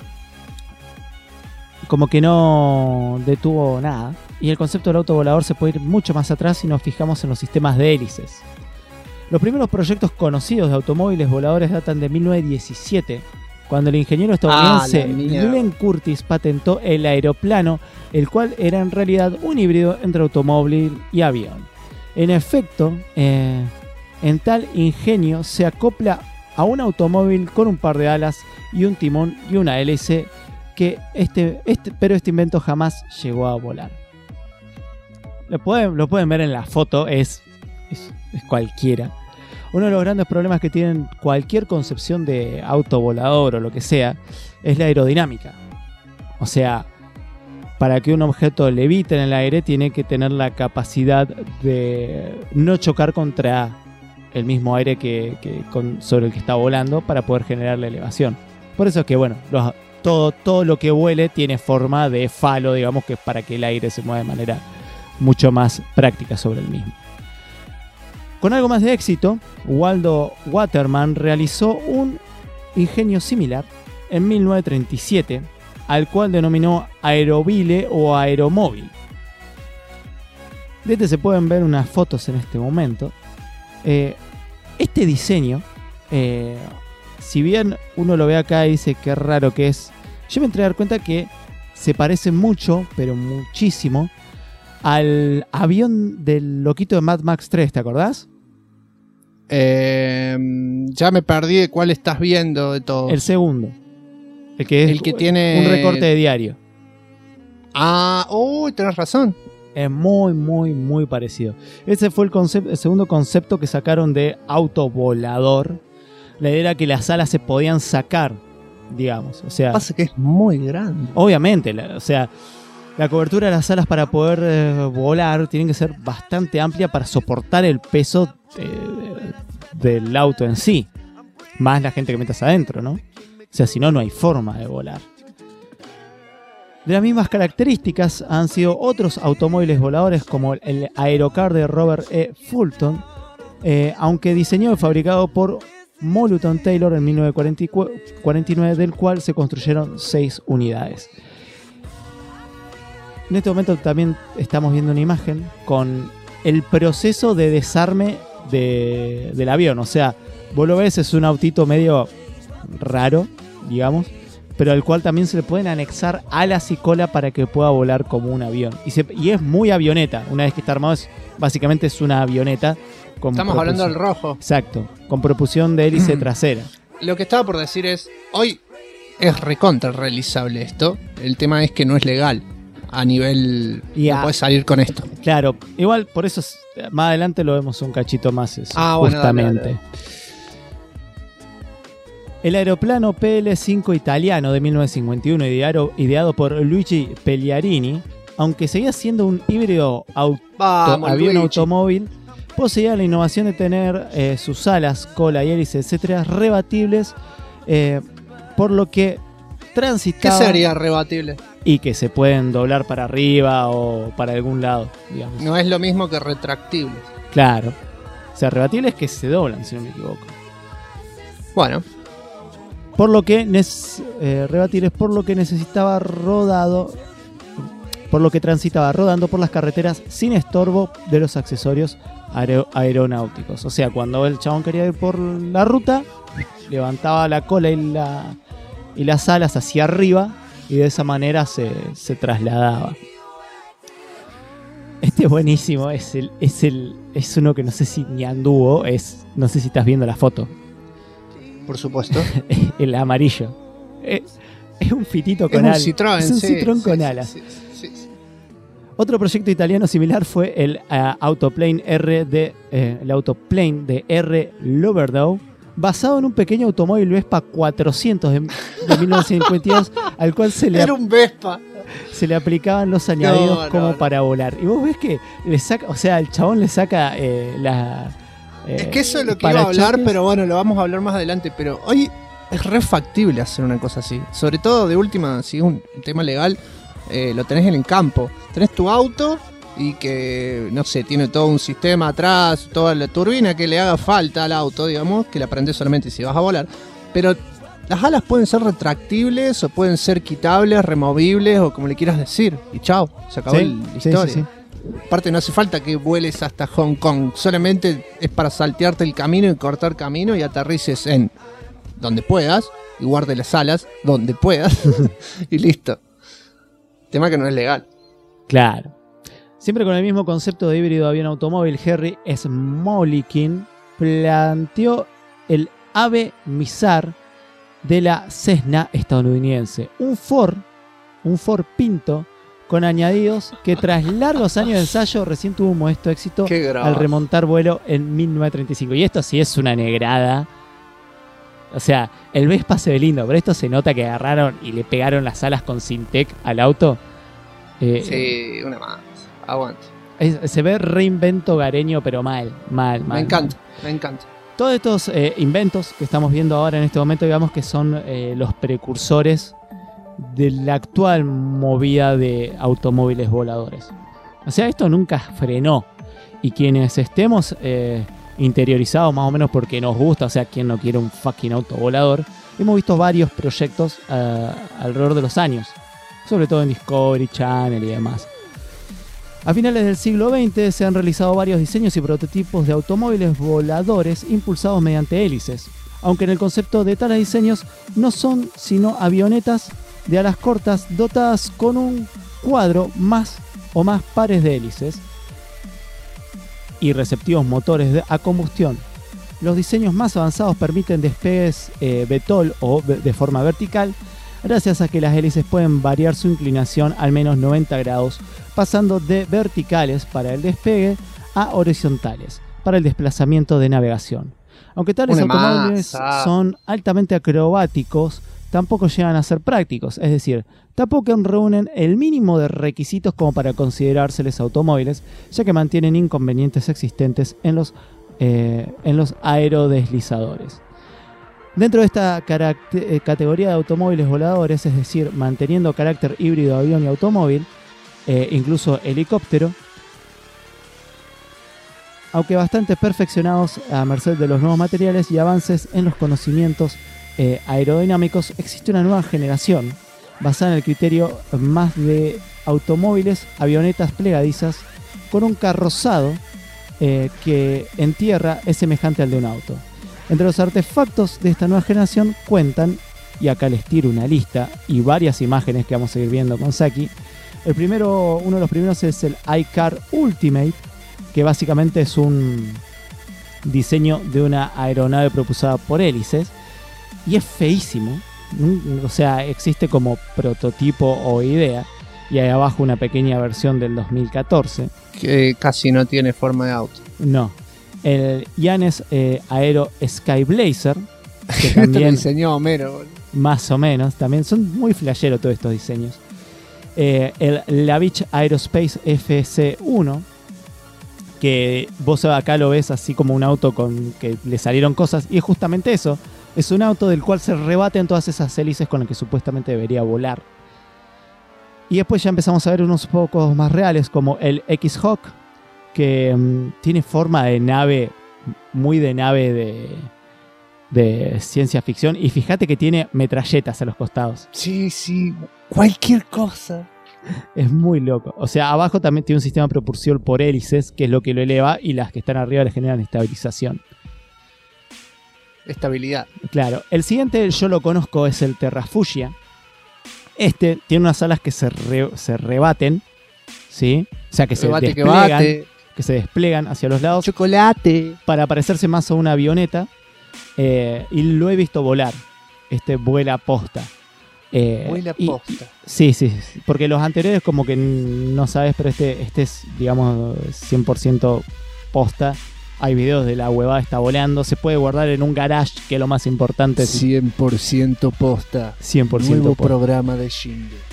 [SPEAKER 2] como que no detuvo nada. Y el concepto del auto volador se puede ir mucho más atrás si nos fijamos en los sistemas de hélices. Los primeros proyectos conocidos de automóviles voladores datan de 1917, cuando el ingeniero estadounidense Glenn Curtiss patentó el aeroplano, el cual era en realidad un híbrido entre automóvil y avión. En efecto, en tal ingenio se acopla a un automóvil con un par de alas y un timón y una hélice, pero este invento jamás llegó a volar. Lo pueden ver en la foto, es cualquiera. Uno de los grandes problemas que tienen cualquier concepción de auto volador o lo que sea es la aerodinámica. O sea, para que un objeto levite en el aire tiene que tener la capacidad de no chocar contra el mismo aire sobre el que está volando para poder generar la elevación. Por eso es que, bueno, todo lo que vuele tiene forma de falo, digamos, que es para que el aire se mueva de manera mucho más práctica sobre el mismo. Con algo más de éxito, Waldo Waterman realizó un ingenio similar en 1937, al cual denominó aerovile o aeromóvil. De este se pueden ver unas fotos en este momento. Este diseño, si bien uno lo ve acá y dice qué raro que es, yo me entré a dar cuenta que se parece mucho, pero muchísimo, al avión del loquito de Mad Max 3, ¿te acordás?
[SPEAKER 1] Ya me perdí de cuál estás viendo de todos.
[SPEAKER 2] El segundo. El que tiene un recorte de diario.
[SPEAKER 1] Tenés razón.
[SPEAKER 2] Es muy, muy, muy parecido. Ese fue el segundo concepto que sacaron de auto volador. La idea era que las alas se podían sacar, digamos. O sea,
[SPEAKER 1] pasa que es muy grande.
[SPEAKER 2] Obviamente, la cobertura de las alas para poder volar tiene que ser bastante amplia para soportar el peso del auto en sí. Más la gente que metas adentro, ¿no? O sea, si no, no hay forma de volar. De las mismas características han sido otros automóviles voladores como el Aerocar de Robert E. Fulton, aunque diseñado y fabricado por Moulton Taylor en 1949, del cual se construyeron 6 unidades. En este momento también estamos viendo una imagen con el proceso de desarme del avión. O sea, vos lo ves, es un autito medio raro, digamos, pero al cual también se le pueden anexar alas y cola para que pueda volar como un avión. Y es muy avioneta. Una vez que está armado, básicamente es una avioneta.
[SPEAKER 1] Estamos hablando del rojo.
[SPEAKER 2] Exacto, con propulsión de hélice trasera.
[SPEAKER 1] Lo que estaba por decir es, hoy es recontra realizable esto. El tema es que no es legal. A nivel... no puedes salir con esto.
[SPEAKER 2] Claro, igual por eso más adelante lo vemos un cachito más eso, justamente. Dale. El aeroplano PL-5 italiano de 1951, ideado por Luigi Pagliarini, aunque seguía siendo un híbrido avión-automóvil, poseía la innovación de tener sus alas, cola y hélice, etcétera, rebatibles, por lo que transitaba...
[SPEAKER 1] ¿Qué sería rebatible?
[SPEAKER 2] Y que se pueden doblar para arriba o para algún lado, digamos.
[SPEAKER 1] No es lo mismo que retractibles.
[SPEAKER 2] Claro. O sea, rebatibles que se doblan, si no me equivoco.
[SPEAKER 1] Bueno.
[SPEAKER 2] Por lo que rebatibles, por lo que necesitaba por lo que transitaba rodando por las carreteras sin estorbo de los accesorios aeronáuticos. O sea, cuando el chabón quería ir por la ruta, levantaba la cola y las alas hacia arriba y de esa manera se trasladaba. Este es buenísimo, es uno que no sé si ni anduvo, no sé si estás viendo la foto.
[SPEAKER 1] Por supuesto.
[SPEAKER 2] El amarillo. Es un fitito con alas. Es un Citroën con alas. Sí. Otro proyecto italiano similar fue el Autoplane de R. Loverdow, basado en un pequeño automóvil Vespa 400 de 1952, al cual
[SPEAKER 1] era un Vespa.
[SPEAKER 2] Se le aplicaban los añadidos para volar. Y vos ves que el chabón le saca
[SPEAKER 1] Es que eso es lo que iba a hablar, pero bueno, lo vamos a hablar más adelante. Pero hoy es re factible hacer una cosa así. Sobre todo, de última, si es un tema legal, lo tenés en el campo. Tenés tu auto y que, no sé, tiene todo un sistema atrás, toda la turbina que le haga falta al auto, digamos, que la prendés solamente si vas a volar. Pero las alas pueden ser retractibles o pueden ser quitables, removibles o como le quieras decir. Y chao, se acabó la historia. Sí. Aparte no hace falta que vueles hasta Hong Kong, solamente es para saltearte el camino y cortar camino y aterrices en donde puedas y guardes las alas donde puedas y listo. Tema que no es legal.
[SPEAKER 2] Claro. Siempre con el mismo concepto de híbrido avión-automóvil, Harry Smolikin planteó el ave Mizar de la Cessna estadounidense. Un Ford Pinto con añadidos que tras largos años de ensayo recién tuvo un modesto éxito al remontar vuelo en 1935. Y esto sí es una negrada. O sea, el Vespa se ve lindo, pero esto se nota que agarraron y le pegaron las alas con Syntec al auto.
[SPEAKER 1] Sí, una más. Aguante.
[SPEAKER 2] Se ve reinvento gareño, pero mal.
[SPEAKER 1] Me encanta.
[SPEAKER 2] Todos estos inventos que estamos viendo ahora en este momento, digamos que son los precursores de la actual movida de automóviles voladores. O sea, esto nunca frenó. Y quienes estemos interiorizados más o menos porque nos gusta, o sea, quien no quiere un fucking auto volador, hemos visto varios proyectos alrededor de los años, sobre todo en Discovery Channel y demás. A finales del siglo XX se han realizado varios diseños y prototipos de automóviles voladores impulsados mediante hélices, aunque en el concepto de tales diseños no son sino avionetas de alas cortas dotadas con un cuadro más o más pares de hélices y receptivos motores a combustión. Los diseños más avanzados permiten despegues VTOL o de forma vertical, gracias a que las hélices pueden variar su inclinación al menos 90 grados, pasando de verticales para el despegue a horizontales para el desplazamiento de navegación. Aunque tales automóviles son altamente acrobáticos, tampoco llegan a ser prácticos, es decir, tampoco reúnen el mínimo de requisitos como para considerárseles automóviles, ya que mantienen inconvenientes existentes en los aerodeslizadores. Dentro de esta categoría de automóviles voladores, es decir, manteniendo carácter híbrido avión y automóvil, incluso helicóptero, aunque bastante perfeccionados a merced de los nuevos materiales y avances en los conocimientos aerodinámicos, existe una nueva generación basada en el criterio más de automóviles, avionetas plegadizas con un carrozado que en tierra es semejante al de un auto. Entre los artefactos de esta nueva generación cuentan, y acá les tiro una lista y varias imágenes que vamos a ir viendo con Saki. Uno de los primeros es el iCar Ultimate, que básicamente es un diseño de una aeronave propulsada por hélices y es feísimo. O sea, existe como prototipo o idea, y ahí abajo una pequeña versión del 2014
[SPEAKER 1] que casi no tiene forma de auto.
[SPEAKER 2] No. El Yanes Aero Skyblazer, que también
[SPEAKER 1] lo diseñó Homero.
[SPEAKER 2] Más o menos, también son muy flasheros todos estos diseños. El Lavich Aerospace FC1, que vos acá lo ves así como un auto con que le salieron cosas, y es justamente eso. Es un auto del cual se rebaten todas esas hélices con las que supuestamente debería volar. Y después ya empezamos a ver unos pocos más reales, como el X-Hawk, que tiene forma de nave, muy de nave de ciencia ficción. Y fíjate que tiene metralletas a los costados.
[SPEAKER 1] Sí, cualquier cosa.
[SPEAKER 2] Es muy loco. O sea, abajo también tiene un sistema de propulsión por hélices, que es lo que lo eleva, y las que están arriba le generan estabilización.
[SPEAKER 1] Estabilidad.
[SPEAKER 2] Claro. El siguiente yo lo conozco, es el Terrafugia. Este tiene unas alas que se rebaten, ¿sí? O sea, que se desplegan, que se desplegan hacia los lados.
[SPEAKER 1] Chocolate. Para
[SPEAKER 2] parecerse más a una avioneta. Y lo he visto volar. Este vuela posta.
[SPEAKER 1] Vuela posta.
[SPEAKER 2] Sí. Porque los anteriores como que no sabes, pero este es, digamos, 100% posta. Hay videos de la huevada está volando. Se puede guardar en un garage, que es lo más importante.
[SPEAKER 1] 100% posta.
[SPEAKER 2] 100%
[SPEAKER 1] Nuevo
[SPEAKER 2] posta.
[SPEAKER 1] programa de Shindy.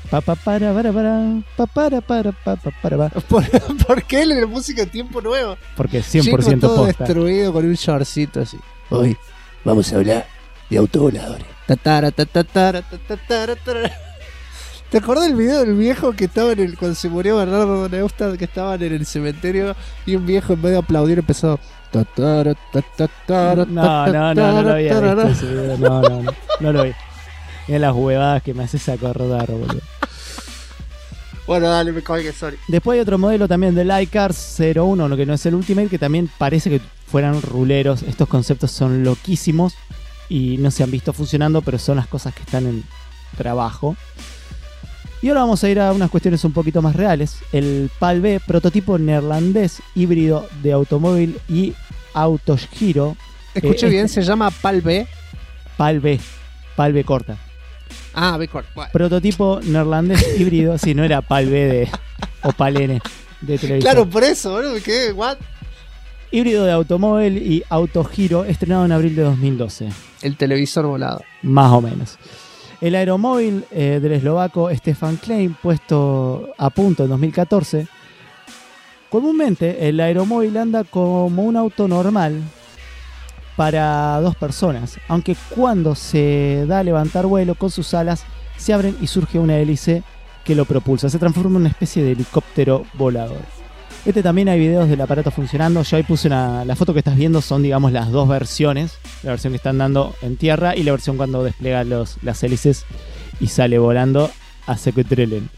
[SPEAKER 1] ¿Por qué la música Tiempo Nuevo?
[SPEAKER 2] Porque 100%
[SPEAKER 1] Chico todo
[SPEAKER 2] posta.
[SPEAKER 1] destruido con un shortcito así.
[SPEAKER 8] Hoy vamos a hablar de autovoladores.
[SPEAKER 1] Tatara, tatara, tatara, tatara. ¿Te acordás del video del viejo que estaba cuando se murió Bernardo Neustadt, que estaban en el cementerio y un viejo en vez de aplaudir empezó tatara, tatara,
[SPEAKER 2] No lo había visto ese video. No lo vi. Mira las huevadas que me haces acordar, boludo.
[SPEAKER 1] Bueno, dale, me colgué, sorry.
[SPEAKER 2] Después hay otro modelo también del iCars 01, lo que no es el Ultimate, que también parece que fueran ruleros. Estos conceptos son loquísimos y no se han visto funcionando, pero son las cosas que están en trabajo. Y ahora vamos a ir a unas cuestiones un poquito más reales. El PAL B, prototipo neerlandés híbrido de automóvil y autogiro.
[SPEAKER 1] Escuche bien, se llama PAL B.
[SPEAKER 2] PAL B corta.
[SPEAKER 1] Ah, B corta. Bueno.
[SPEAKER 2] Prototipo neerlandés híbrido. Si no era PAL B o PAL N de televisión.
[SPEAKER 1] Claro, por eso, ¿no? Me quedé, ¿what?
[SPEAKER 2] Híbrido de automóvil y autogiro, estrenado en abril de 2012.
[SPEAKER 1] El televisor volado.
[SPEAKER 2] Más o menos. El aeromóvil del eslovaco Stefan Klein, puesto a punto en 2014. Comúnmente el aeromóvil anda como un auto normal para 2 personas, aunque cuando se da a levantar vuelo con sus alas se abren y surge una hélice que lo propulsa. Se transforma en una especie de helicóptero volador. También hay videos del aparato funcionando. Yo ahí puse la foto que estás viendo, son digamos las 2 versiones. La versión que están dando en tierra y la versión cuando despliega las hélices y sale volando a Secotrelen.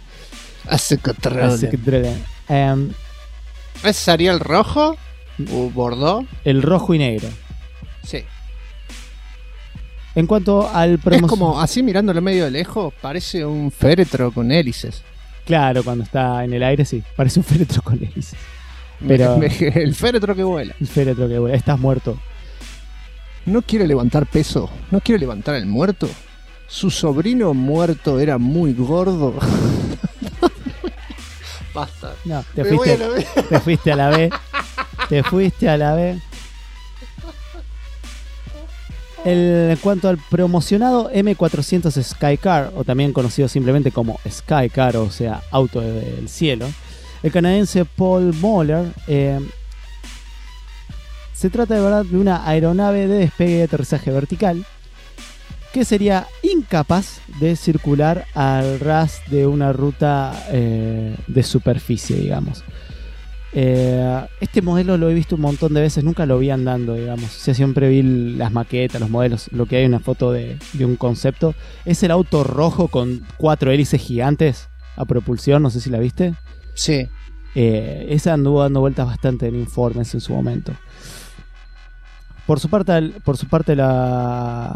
[SPEAKER 1] ¿Ese sería el rojo o Bordeaux?
[SPEAKER 2] El rojo y negro.
[SPEAKER 1] Sí.
[SPEAKER 2] En cuanto al
[SPEAKER 1] es como así mirándolo medio de lejos, parece un féretro con hélices.
[SPEAKER 2] Claro, cuando está en el aire sí, parece un féretro con hélices. Pero
[SPEAKER 1] el féretro que vuela.
[SPEAKER 2] El féretro que vuela, estás muerto.
[SPEAKER 1] ¿No quiere levantar peso? ¿No quiere levantar el muerto? Su sobrino muerto era muy gordo. Basta.
[SPEAKER 2] No, te fuiste a la B. Te fuiste a la B. En cuanto al promocionado M400 Skycar, o también conocido simplemente como Skycar, o sea, auto del cielo, el canadiense Paul Moller, se trata de verdad de una aeronave de despegue y aterrizaje vertical que sería incapaz de circular al ras de una ruta de superficie, digamos. Este modelo lo he visto un montón de veces, nunca lo vi andando, digamos. O sea, siempre vi las maquetas, los modelos, lo que hay una foto de un concepto. Es el auto rojo con 4 hélices gigantes a propulsión, no sé si la viste.
[SPEAKER 1] Sí.
[SPEAKER 2] Esa anduvo dando vueltas bastante en informes en su momento. Por su parte la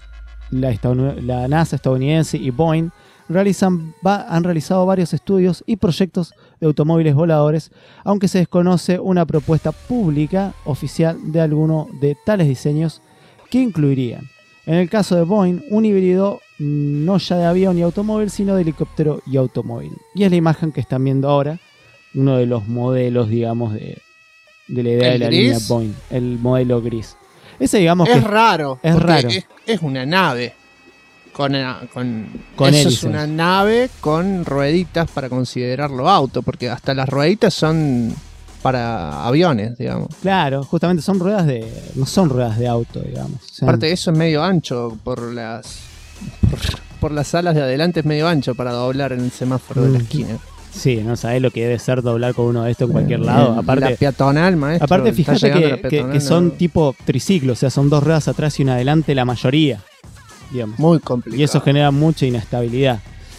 [SPEAKER 2] NASA estadounidense y Boeing han realizado varios estudios y proyectos de automóviles voladores, aunque se desconoce una propuesta pública oficial de alguno de tales diseños que incluirían, en el caso de Boeing, un híbrido no ya de avión y automóvil, sino de helicóptero y automóvil. Y es la imagen que están viendo ahora, uno de los modelos, digamos, de la idea de la línea Boeing, el modelo gris. Ese, digamos,
[SPEAKER 1] es
[SPEAKER 2] que
[SPEAKER 1] raro.
[SPEAKER 2] Es raro.
[SPEAKER 1] Es una nave. Con eso
[SPEAKER 2] hélices.
[SPEAKER 1] Es una nave con rueditas para considerarlo auto, porque hasta las rueditas son para aviones, digamos.
[SPEAKER 2] Claro, justamente no son ruedas de auto, digamos. O sea,
[SPEAKER 1] aparte de eso es medio ancho por las alas de adelante, es medio ancho para doblar en el semáforo de la esquina.
[SPEAKER 2] Sí, no sabés lo que debe ser doblar con uno de estos en cualquier lado. Aparte,
[SPEAKER 1] la peatonal, maestro.
[SPEAKER 2] Aparte, fíjate que son tipo triciclo, o sea, son 2 ruedas atrás y una adelante la mayoría. Digamos.
[SPEAKER 1] Muy complicado.
[SPEAKER 2] Y eso genera mucha inestabilidad.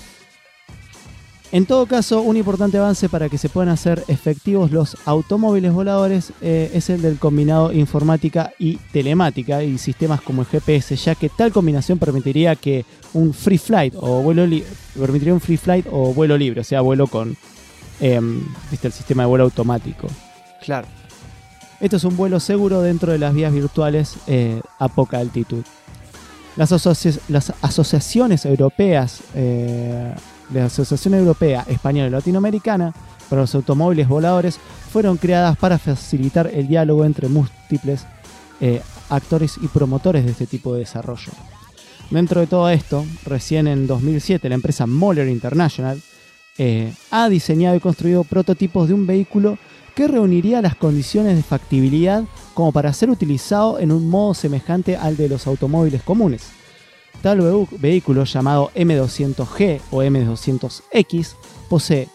[SPEAKER 2] En todo caso, un importante avance para que se puedan hacer efectivos los automóviles voladores es el del combinado informática y telemática y sistemas como el GPS, ya que tal combinación permitiría que un free flight o vuelo libre, o sea, vuelo con ¿viste? El sistema de vuelo automático.
[SPEAKER 1] Claro.
[SPEAKER 2] Esto es un vuelo seguro dentro de las vías virtuales a poca altitud. Las asociaciones europeas, la Asociación Europea, Española y Latinoamericana para los automóviles voladores fueron creadas para facilitar el diálogo entre múltiples actores y promotores de este tipo de desarrollo. Dentro de todo esto, recién en 2007 la empresa Moller International ha diseñado y construido prototipos de un vehículo que reuniría las condiciones de factibilidad como para ser utilizado en un modo semejante al de los automóviles comunes. Tal vehículo, llamado M200G o M200X, posee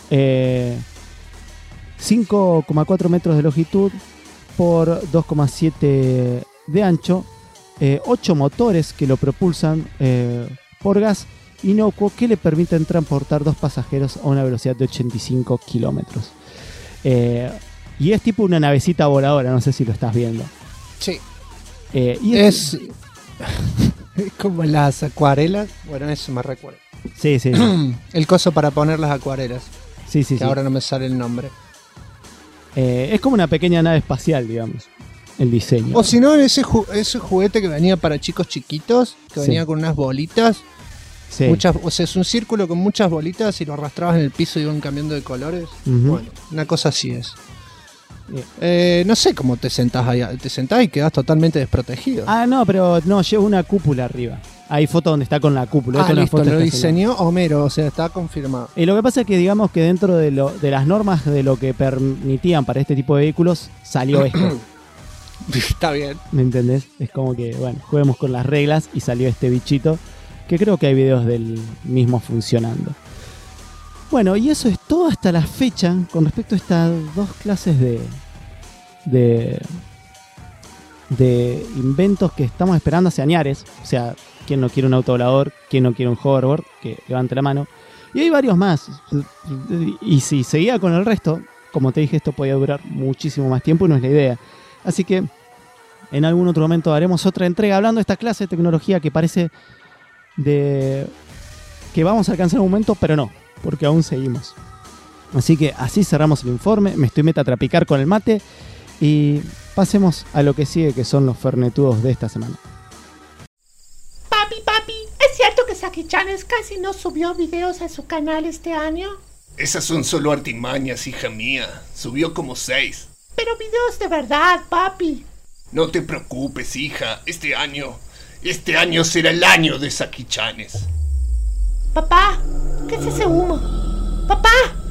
[SPEAKER 2] 5,4 metros de longitud por 2,7 de ancho, 8 motores que lo propulsan por gas inocuo que le permiten transportar 2 pasajeros a una velocidad de 85 kilómetros. Y es tipo una navecita voladora, no sé si lo estás viendo.
[SPEAKER 1] Sí.
[SPEAKER 2] Y
[SPEAKER 1] es como las acuarelas. Bueno, eso me recuerda.
[SPEAKER 2] Sí.
[SPEAKER 1] El coso para poner las acuarelas.
[SPEAKER 2] Sí.
[SPEAKER 1] Ahora no me sale el nombre.
[SPEAKER 2] Es como una pequeña nave espacial, digamos, el diseño.
[SPEAKER 1] O si no, ese juguete que venía para chicos chiquitos, que venía con unas bolitas.
[SPEAKER 2] Sí.
[SPEAKER 1] O sea, es un círculo con muchas bolitas y lo arrastrabas en el piso y iban cambiando de colores. Bueno, una cosa así es. No sé cómo te sentás ahí. Te sentás y quedás totalmente desprotegido.
[SPEAKER 2] No, pero no, lleva una cúpula arriba. Hay foto donde está con la cúpula.
[SPEAKER 1] Listo, lo diseñó Homero, o sea, está confirmado.
[SPEAKER 2] Lo que pasa es que digamos que dentro de las normas de lo que permitían para este tipo de vehículos, salió esto.
[SPEAKER 1] Está bien.
[SPEAKER 2] ¿Me entendés? Es como que, bueno, juguemos con las reglas y salió este bichito, que creo que hay videos del mismo funcionando. Bueno, y eso es todo hasta la fecha con respecto a estas dos clases de inventos que estamos esperando hace añares. O sea, ¿quién no quiere un autovolador? ¿Quién no quiere un hoverboard? Que levante la mano. Y hay varios más. Y si seguía con el resto, como te dije, esto podía durar muchísimo más tiempo y no es la idea. Así que en algún otro momento haremos otra entrega hablando de esta clase de tecnología que parece que vamos a alcanzar un momento, pero no, porque aún seguimos. Así que así cerramos el informe. Me estoy meta a trapicar con el mate y pasemos a lo que sigue, que son los fernetudos de esta semana.
[SPEAKER 10] Papi, ¿es cierto que Saki-chan casi no subió videos a su canal este año?
[SPEAKER 8] Esas son solo artimañas, hija mía. Subió como 6.
[SPEAKER 10] Pero videos de verdad, papi.
[SPEAKER 8] No te preocupes, hija. Este año será el año de Saki-chanes.
[SPEAKER 10] Papá, ¿qué es ese humo? ¡Papá!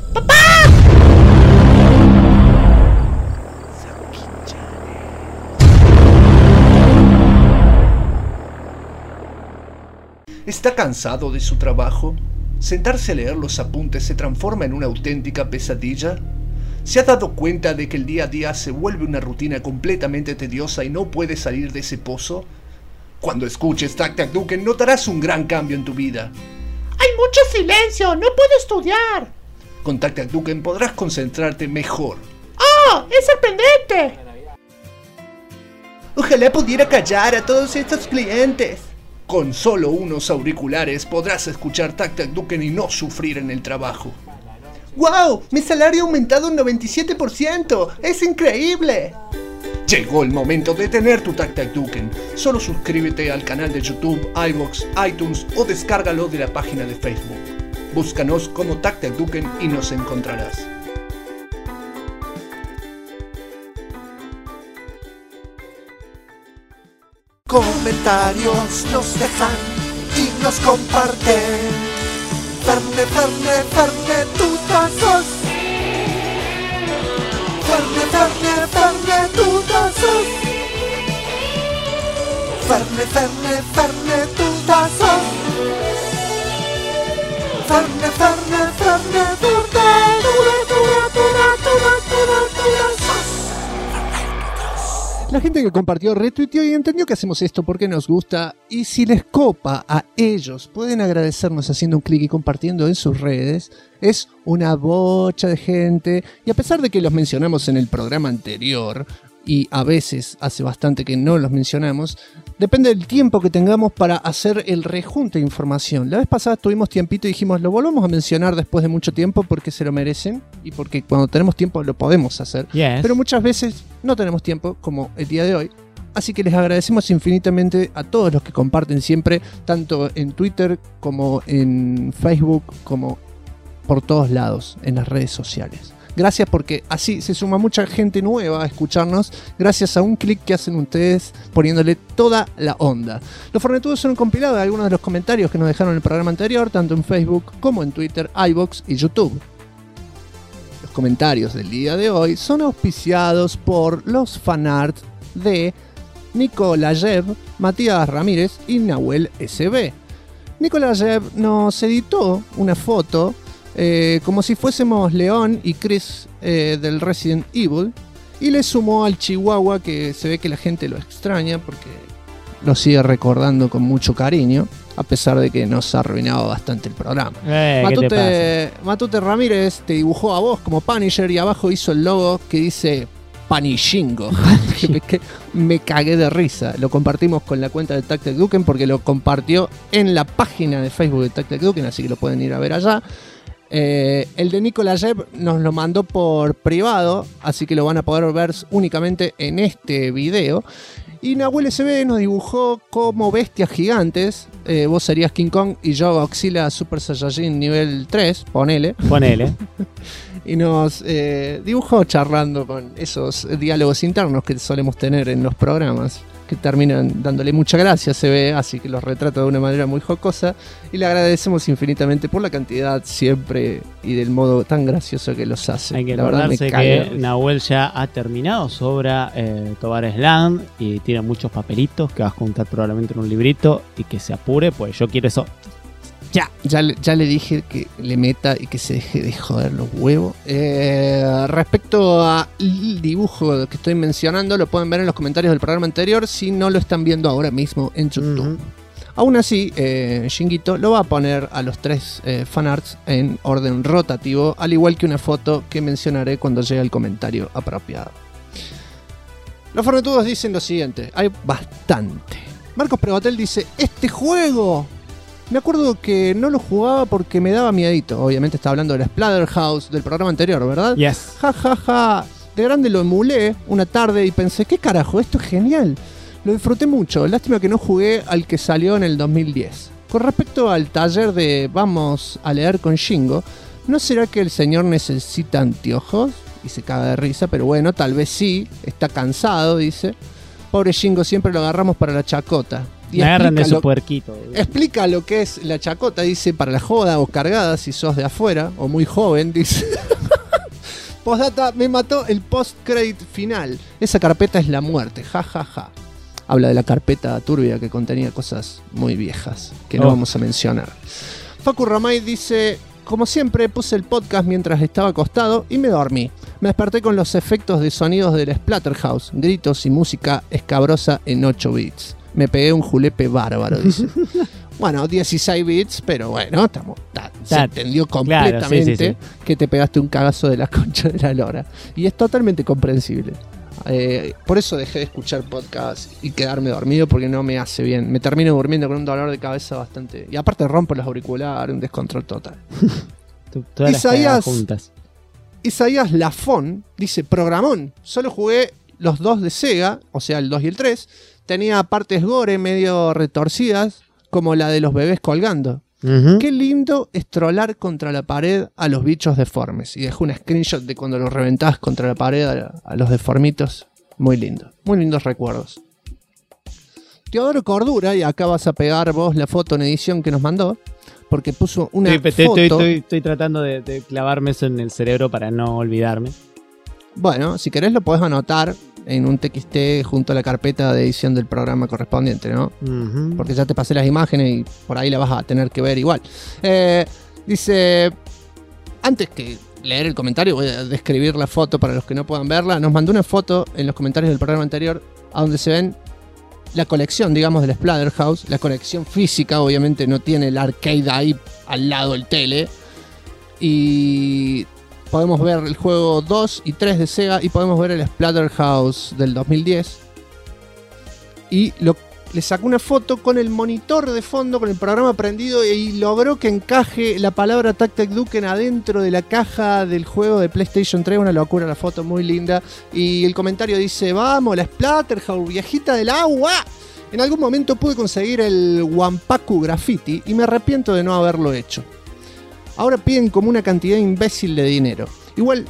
[SPEAKER 9] ¿Está cansado de su trabajo? ¿Sentarse a leer los apuntes se transforma en una auténtica pesadilla? ¿Se ha dado cuenta de que el día a día se vuelve una rutina completamente tediosa y no puede salir de ese pozo? Cuando escuches Tac Tac Duken notarás un gran cambio en tu vida.
[SPEAKER 10] ¡Hay mucho silencio! ¡No puedo estudiar!
[SPEAKER 9] Con Tac Tac Duken podrás concentrarte mejor.
[SPEAKER 10] ¡Oh! ¡Es sorprendente!
[SPEAKER 8] Ojalá pudiera callar a todos estos clientes.
[SPEAKER 9] Con solo unos auriculares podrás escuchar Tac Tac Duken y no sufrir en el trabajo.
[SPEAKER 8] ¡Wow! Mi salario ha aumentado un 97%. ¡Es increíble!
[SPEAKER 9] Llegó el momento de tener tu Tac Tac Duken. Solo suscríbete al canal de YouTube, iVoox, iTunes o descárgalo de la página de Facebook. Búscanos como Tac Tac Duken y nos encontrarás.
[SPEAKER 11] Comentarios nos dejan y nos comparten. Fernetutazos. Fernetutazos.
[SPEAKER 1] La gente que compartió, retuiteó y entendió que hacemos esto porque nos gusta. Y si les copa a ellos, pueden agradecernos haciendo un clic y compartiendo en sus redes. Es una bocha de gente. Y a pesar de que los mencionamos en el programa anterior, y a veces hace bastante que no los mencionamos, depende del tiempo que tengamos para hacer el rejunte de información. La vez pasada tuvimos tiempito y dijimos, lo volvamos a mencionar después de mucho tiempo porque se lo merecen y porque cuando tenemos tiempo lo podemos hacer.
[SPEAKER 2] Yes.
[SPEAKER 1] Pero muchas veces no tenemos tiempo, como el día de hoy. Así que les agradecemos infinitamente a todos los que comparten siempre, tanto en Twitter como en Facebook, como por todos lados, en las redes sociales. Gracias porque así se suma mucha gente nueva a escucharnos gracias a un clic que hacen ustedes poniéndole toda la onda. Los Fornetudos son un compilado de algunos de los comentarios que nos dejaron en el programa anterior, tanto en Facebook como en Twitter, iVoox y YouTube. Los comentarios del día de hoy son auspiciados por los fanarts de Nico Lajev, Matías Ramírez y Nahuel SB. Nico Lajev nos editó una foto como si fuésemos León y Chris del Resident Evil, y le sumó al Chihuahua, que se ve que la gente lo extraña porque lo sigue recordando con mucho cariño, a pesar de que nos ha arruinado bastante el programa. Matute Ramírez te dibujó a vos como Punisher y abajo hizo el logo que dice Panishingo. Me cagué de risa. Lo compartimos con la cuenta de Tactec Duken porque lo compartió en la página de Facebook de Tactec Duken, así que lo pueden ir a ver allá. El de Nicolás Jeb nos lo mandó por privado, así que lo van a poder ver únicamente en este video. Y Nahuel SB nos dibujó como bestias gigantes. Vos serías King Kong y yo Godzilla Super Saiyajin nivel 3, ponele. Y nos dibujó charlando con esos diálogos internos que solemos tener en los programas, que terminan dándole mucha gracia, se ve, así que los retrata de una manera muy jocosa y le agradecemos infinitamente por la cantidad siempre y del modo tan gracioso que los hace.
[SPEAKER 2] Hay que
[SPEAKER 1] la verdad
[SPEAKER 2] acordarse que Nahuel ya ha terminado su obra Tobar Slam y tiene muchos papelitos que vas a juntar probablemente en un librito y que se apure, pues yo quiero eso.
[SPEAKER 1] Ya le dije que le meta y que se deje de joder los huevos. Respecto al dibujo que estoy mencionando, lo pueden ver en los comentarios del programa anterior si no lo están viendo ahora mismo en YouTube. Aún así, Shinguito lo va a poner a los 3 fanarts en orden rotativo, al igual que una foto que mencionaré cuando llegue el comentario apropiado. Los fornetudos dicen lo siguiente: hay bastante. Marcos Prevatel dice: este juego, me acuerdo que no lo jugaba porque me daba miedito. Obviamente está hablando del Splatterhouse del programa anterior, ¿verdad?
[SPEAKER 2] Yes.
[SPEAKER 1] Ja, ja, ja. De grande lo emulé una tarde y pensé, ¿qué carajo? Esto es genial. Lo disfruté mucho. Lástima que no jugué al que salió en el 2010. Con respecto al taller de Vamos a leer con Shingo, ¿no será que el señor necesita anteojos? Y se caga de risa, pero bueno, tal vez sí. Está cansado, dice. Pobre Shingo, siempre lo agarramos para la chacota. Y
[SPEAKER 2] me agarran de su puerquito.
[SPEAKER 1] Explica lo que es la chacota, dice, para la joda o cargada si sos de afuera o muy joven, dice. Postdata, me mató el post-credit final. Esa carpeta es la muerte, ja, ja, ja. Habla de la carpeta turbia que contenía cosas muy viejas que no vamos a mencionar. Facu Ramay dice: como siempre puse el podcast mientras estaba acostado y me dormí. Me desperté con los efectos de sonidos del Splatterhouse, gritos y música escabrosa en 8 bits. Me pegué un julepe bárbaro, dice. Bueno, 16 bits, pero bueno, se entendió completamente, claro, sí. Que te pegaste un cagazo de la concha de la lora. Y es totalmente comprensible. Por eso dejé de escuchar podcast y quedarme dormido, porque no me hace bien. Me termino durmiendo con un dolor de cabeza bastante. Y aparte rompo los auriculares, un descontrol total.
[SPEAKER 2] Todas las juntas.
[SPEAKER 1] Isaías Lafón dice: programón, solo jugué los 2 de Sega, o sea el 2 y el 3. Tenía partes gore medio retorcidas, como la de los bebés colgando. Qué lindo es trolar contra la pared a los bichos deformes. Y dejó un screenshot de cuando los reventás contra la pared a los deformitos. Muy lindo. Muy lindos recuerdos. Teodoro Cordura, y acá vas a pegar vos la foto en edición que nos mandó, porque puso una foto.
[SPEAKER 2] Estoy tratando de clavarme eso en el cerebro para no olvidarme.
[SPEAKER 1] Bueno, si querés lo podés anotar en un TXT junto a la carpeta de edición del programa correspondiente, ¿no? Porque ya te pasé las imágenes y por ahí la vas a tener que ver igual. Dice: antes que leer el comentario, voy a describir la foto para los que no puedan verla. Nos mandó una foto en los comentarios del programa anterior a donde se ven la colección, digamos, del Splatterhouse. La colección física, obviamente no tiene el arcade ahí al lado del tele. Y podemos ver el juego 2 y 3 de Sega y podemos ver el Splatterhouse del 2010. Y le sacó una foto con el monitor de fondo, con el programa prendido, y logró que encaje la palabra Tactec Duken adentro de la caja del juego de PlayStation 3. Una locura la foto, muy linda. Y el comentario dice: vamos, la Splatterhouse, viejita del agua. En algún momento pude conseguir el Wampaku Graffiti y me arrepiento de no haberlo hecho. Ahora piden como una cantidad imbécil de dinero. Igual,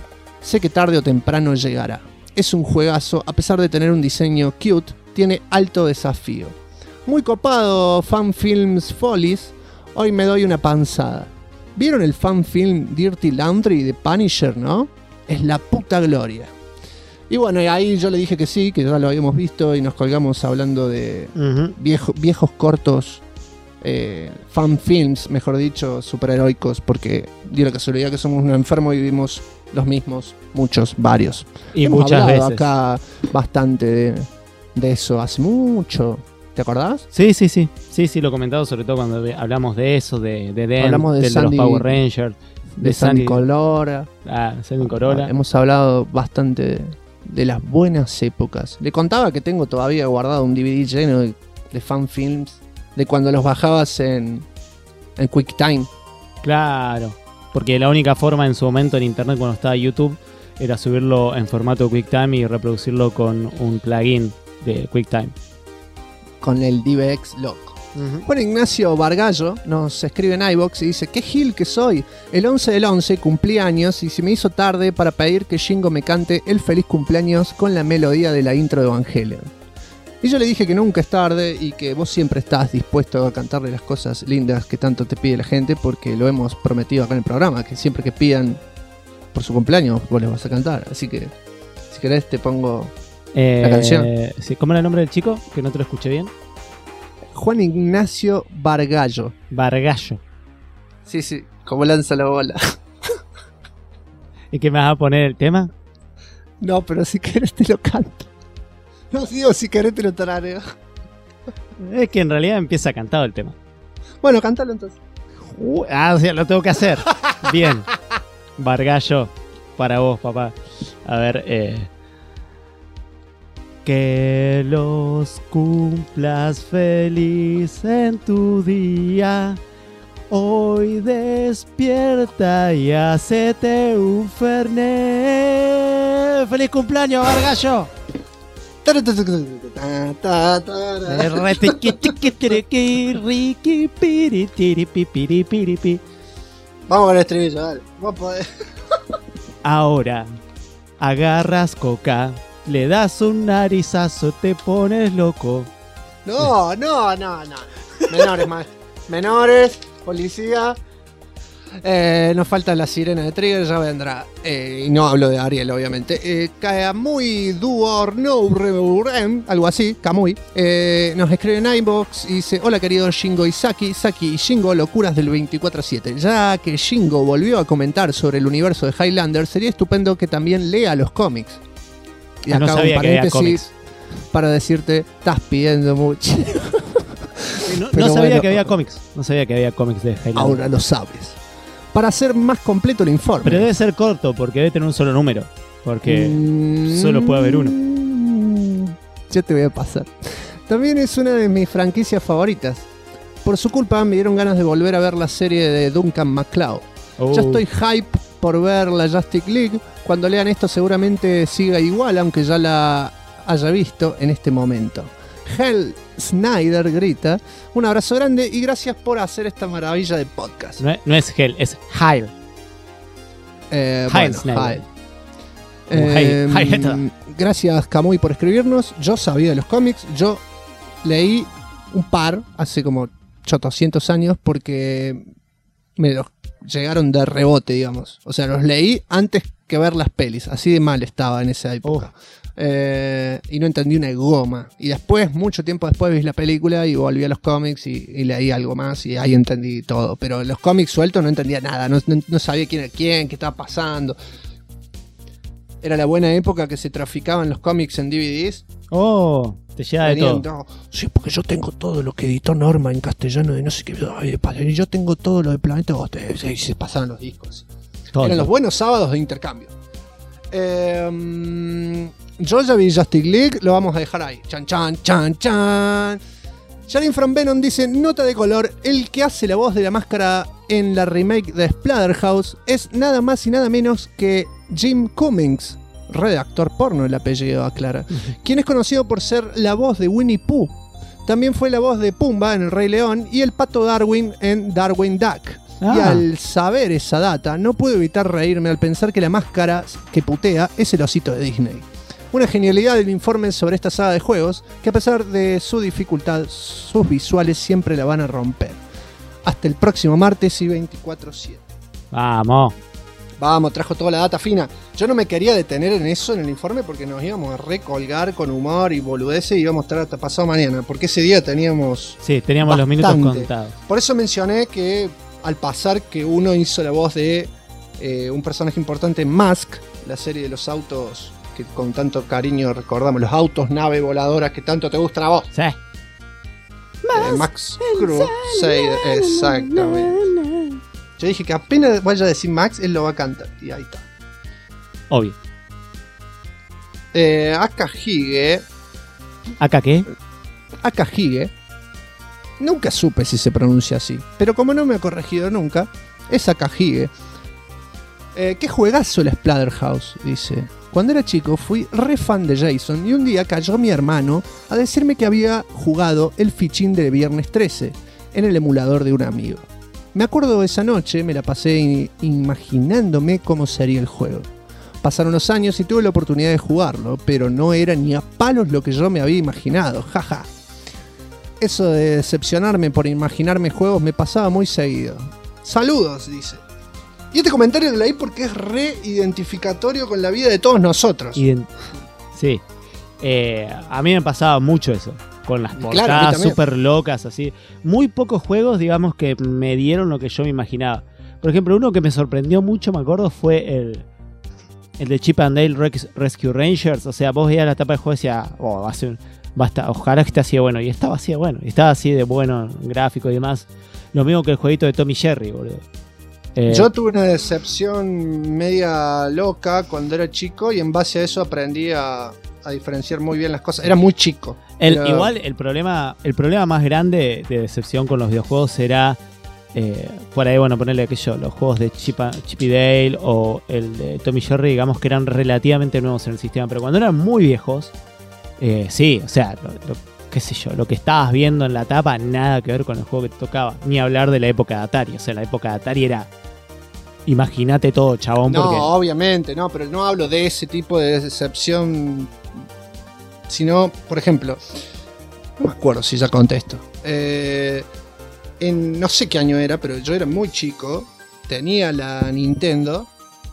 [SPEAKER 1] sé que tarde o temprano llegará. Es un juegazo, a pesar de tener un diseño cute, tiene alto desafío. Muy copado, Fanfilms Follies, hoy me doy una panzada. ¿Vieron el fanfilm Dirty Laundry de Punisher, no? Es la puta gloria. Y bueno, y ahí yo le dije que sí, que ya lo habíamos visto y nos colgamos hablando de viejos cortos, fanfilms, mejor dicho, superheroicos, porque dio la casualidad que somos un enfermo y vimos los mismos, muchos, varios.
[SPEAKER 2] Y
[SPEAKER 1] hemos
[SPEAKER 2] muchas
[SPEAKER 1] hablado
[SPEAKER 2] veces.
[SPEAKER 1] acá bastante de eso hace mucho. ¿Te acordás?
[SPEAKER 2] Sí, lo he comentado, sobre todo cuando hablamos de eso, de Dent,
[SPEAKER 1] hablamos de
[SPEAKER 2] los Power Rangers,
[SPEAKER 1] de Sandy Colora.
[SPEAKER 2] Sandy Corolla.
[SPEAKER 1] Hemos hablado bastante de las buenas épocas. Le contaba que tengo todavía guardado un DVD lleno de fanfilms, de cuando los bajabas en QuickTime.
[SPEAKER 2] Claro, porque la única forma en su momento en internet cuando estaba YouTube era subirlo en formato QuickTime y reproducirlo con un plugin de QuickTime.
[SPEAKER 1] Con el DivX Lock. Bueno, Ignacio Vargallo nos escribe en iVoox y dice: qué gil que soy. El 11 del 11 cumplí años y se me hizo tarde para pedir que Shingo me cante el feliz cumpleaños con la melodía de la intro de Evangelion. Y yo le dije que nunca es tarde y que vos siempre estás dispuesto a cantarle las cosas lindas que tanto te pide la gente, porque lo hemos prometido acá en el programa, que siempre que pidan por su cumpleaños vos les vas a cantar. Así que si querés te pongo la canción.
[SPEAKER 2] Sí, ¿cómo era el nombre del chico? Que no te lo escuché bien.
[SPEAKER 1] Juan Ignacio Vargallo.
[SPEAKER 2] Vargallo.
[SPEAKER 1] Sí, como lanza la bola.
[SPEAKER 2] ¿Y qué me vas a poner el tema?
[SPEAKER 1] No, pero si querés te lo canto. No, digo, si querés te lo tarareo.
[SPEAKER 2] Es que en realidad empieza cantado el tema.
[SPEAKER 1] Bueno, cántalo entonces.
[SPEAKER 2] O sea, lo tengo que hacer. Bien. Vargallo, para vos, papá. A ver, que los cumplas feliz en tu día. Hoy despierta y hacete un fernet. ¡Feliz cumpleaños, Vargallo!
[SPEAKER 1] Vamos con el estribillo, dale. Vos podés. Ahora,
[SPEAKER 2] Agarras coca, le das un narizazo, te pones loco.
[SPEAKER 1] No. Menores, menores, policía. Nos falta la sirena de Trigger, ya vendrá. Y no hablo de Ariel, obviamente. Kamui Duor No Reuren, algo así, Kamui. Nos escribe en iVoox y dice: hola querido Shingo y Saki y Shingo, locuras del 24/7. Ya que Shingo volvió a comentar sobre el universo de Highlander, sería estupendo que también lea los cómics. Y acá
[SPEAKER 2] no sabía
[SPEAKER 1] un paréntesis para decirte: estás pidiendo mucho.
[SPEAKER 2] No sabía que había cómics. No sabía que había cómics de Highlander.
[SPEAKER 1] Ahora lo sabes. Para hacer más completo el informe.
[SPEAKER 2] Pero debe ser corto, porque debe tener un solo número. Porque solo puede haber uno.
[SPEAKER 1] Ya te voy a pasar. También es una de mis franquicias favoritas. Por su culpa me dieron ganas de volver a ver la serie de Duncan MacLeod. Ya estoy hype por ver la Justice League. Cuando lean esto seguramente siga igual, aunque ya la haya visto en este momento. Hell Snyder grita: un abrazo grande y gracias por hacer esta maravilla de podcast.
[SPEAKER 2] No es Hell, es Heil.
[SPEAKER 1] Heil Snyder. Gracias Kamui por escribirnos. Yo sabía de los cómics. Yo leí un par hace como 800 años porque me los llegaron de rebote, digamos. O sea, los leí antes que ver las pelis. Así de mal estaba en esa época. Y no entendí una goma. Y después, mucho tiempo después, vi la película y volví a los cómics y leí algo más y ahí entendí todo. Pero los cómics sueltos no entendía nada. No sabía quién era quién, qué estaba pasando. Era la buena época que se traficaban los cómics en DVDs.
[SPEAKER 2] Te llega de todo.
[SPEAKER 1] No, sí, porque yo tengo todo lo que editó Norma en castellano de no sé qué. Y yo tengo todo lo de Planeta Ghost. Y se pasaban los discos. Eran los buenos sábados de intercambio. Yo ya vi Justice League, lo vamos a dejar ahí. Chan, chan, chan, chan. Sharin from Venom dice: nota de color, el que hace la voz de la máscara en la remake de Splatterhouse es nada más y nada menos que Jim Cummings, redactor porno el apellido, aclara, quien es conocido por ser la voz de Winnie Pooh. También fue la voz de Pumba en El Rey León y el Pato Darwin en Darwin Duck. Y al saber esa data, no puedo evitar reírme al pensar que la máscara que putea es el osito de Disney. Una genialidad del informe sobre esta saga de juegos, que a pesar de su dificultad, sus visuales siempre la van a romper. Hasta el próximo martes y 24/7. Vamos, trajo toda la data fina. Yo no me quería detener en eso en el informe porque nos íbamos a recolgar con humor y boludeces y íbamos a estar hasta pasado mañana. Porque ese día teníamos...
[SPEAKER 2] Sí, teníamos los minutos contados.
[SPEAKER 1] Por eso mencioné que al pasar que uno hizo la voz de un personaje importante en Mask, la serie de los autos que con tanto cariño recordamos, los autos nave voladoras que tanto te gustan a vos.
[SPEAKER 2] Sí.
[SPEAKER 1] Max Crusader, exactamente. Yo dije que apenas vaya a decir Max, él lo va a cantar. Y ahí está.
[SPEAKER 2] Obvio.
[SPEAKER 1] Akahige.
[SPEAKER 2] ¿Aka qué?
[SPEAKER 1] Akahige. Nunca supe si se pronuncia así. Pero como no me ha corregido nunca, es Akahige. Qué juegazo el Splatterhouse, dice. Cuando era chico fui re fan de Jason y un día cayó mi hermano a decirme que había jugado el fichín de Viernes 13 en el emulador de un amigo. Me acuerdo de esa noche, me la pasé imaginándome cómo sería el juego. Pasaron los años y tuve la oportunidad de jugarlo, pero no era ni a palos lo que yo me había imaginado, jaja. Eso de decepcionarme por imaginarme juegos me pasaba muy seguido. Saludos, dice. Y este comentario lo leí porque es re identificatorio con la vida de todos nosotros.
[SPEAKER 2] Sí. A mí me pasaba mucho eso. Con las portadas súper locas, así. Muy pocos juegos, digamos, que me dieron lo que yo me imaginaba. Por ejemplo, uno que me sorprendió mucho, me acuerdo, fue el de Chip and Dale Rescue Rangers. O sea, vos veías la tapa del juego y decías, ojalá que esté así de bueno. Y estaba así de bueno. Y estaba así de bueno, gráfico y demás. Lo mismo que el jueguito de Tommy Jerry, boludo.
[SPEAKER 1] Yo tuve una decepción media loca cuando era chico y en base a eso aprendí a diferenciar muy bien las cosas. Era muy chico.
[SPEAKER 2] Igual el problema más grande de decepción con los videojuegos era por ahí, bueno, ponerle aquello, los juegos de Chip y Dale o el de Tommy Jerry, digamos que eran relativamente nuevos en el sistema, pero cuando eran muy viejos, sí, o sea, qué sé yo, lo que estabas viendo en la tapa nada que ver con el juego que te tocaba, ni hablar de la época de Atari. O sea, la época de Atari era, imagínate todo, chabón.
[SPEAKER 1] No,
[SPEAKER 2] porque...
[SPEAKER 1] obviamente, no, pero no hablo de ese tipo de decepción, sino, por ejemplo, no me acuerdo si ya contesto. En no sé qué año era, pero yo era muy chico, tenía la Nintendo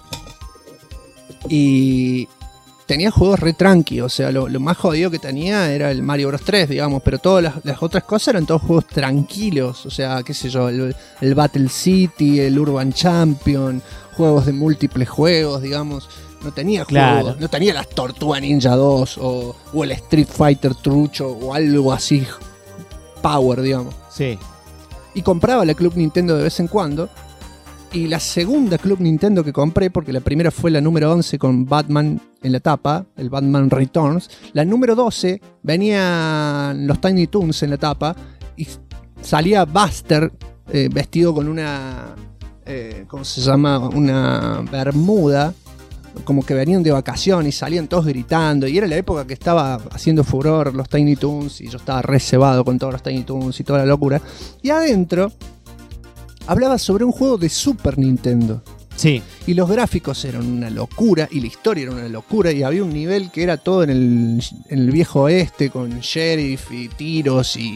[SPEAKER 1] y tenía juegos re tranqui, o sea, lo más jodido que tenía era el Mario Bros 3, digamos, pero todas las otras cosas eran todos juegos tranquilos, o sea, qué sé yo, el Battle City, el Urban Champion, juegos de múltiples juegos, digamos. No tenía juegos, no tenía las Tortugas Ninja 2 o el Street Fighter trucho o algo así power, digamos.
[SPEAKER 2] Sí.
[SPEAKER 1] Y compraba la Club Nintendo de vez en cuando. Y la segunda Club Nintendo que compré, porque la primera fue la número 11 con Batman en la tapa, el Batman Returns. La número 12 venían los Tiny Toons en la tapa y salía Buster vestido con una, ¿cómo se llama? Una bermuda, como que venían de vacaciones y salían todos gritando. Y era la época que estaba haciendo furor los Tiny Toons y yo estaba re cebado con todos los Tiny Toons y toda la locura. Y adentro hablaba sobre un juego de Super Nintendo.
[SPEAKER 2] Sí.
[SPEAKER 1] Y los gráficos eran una locura y la historia era una locura y había un nivel que era todo en el viejo oeste con sheriff y tiros y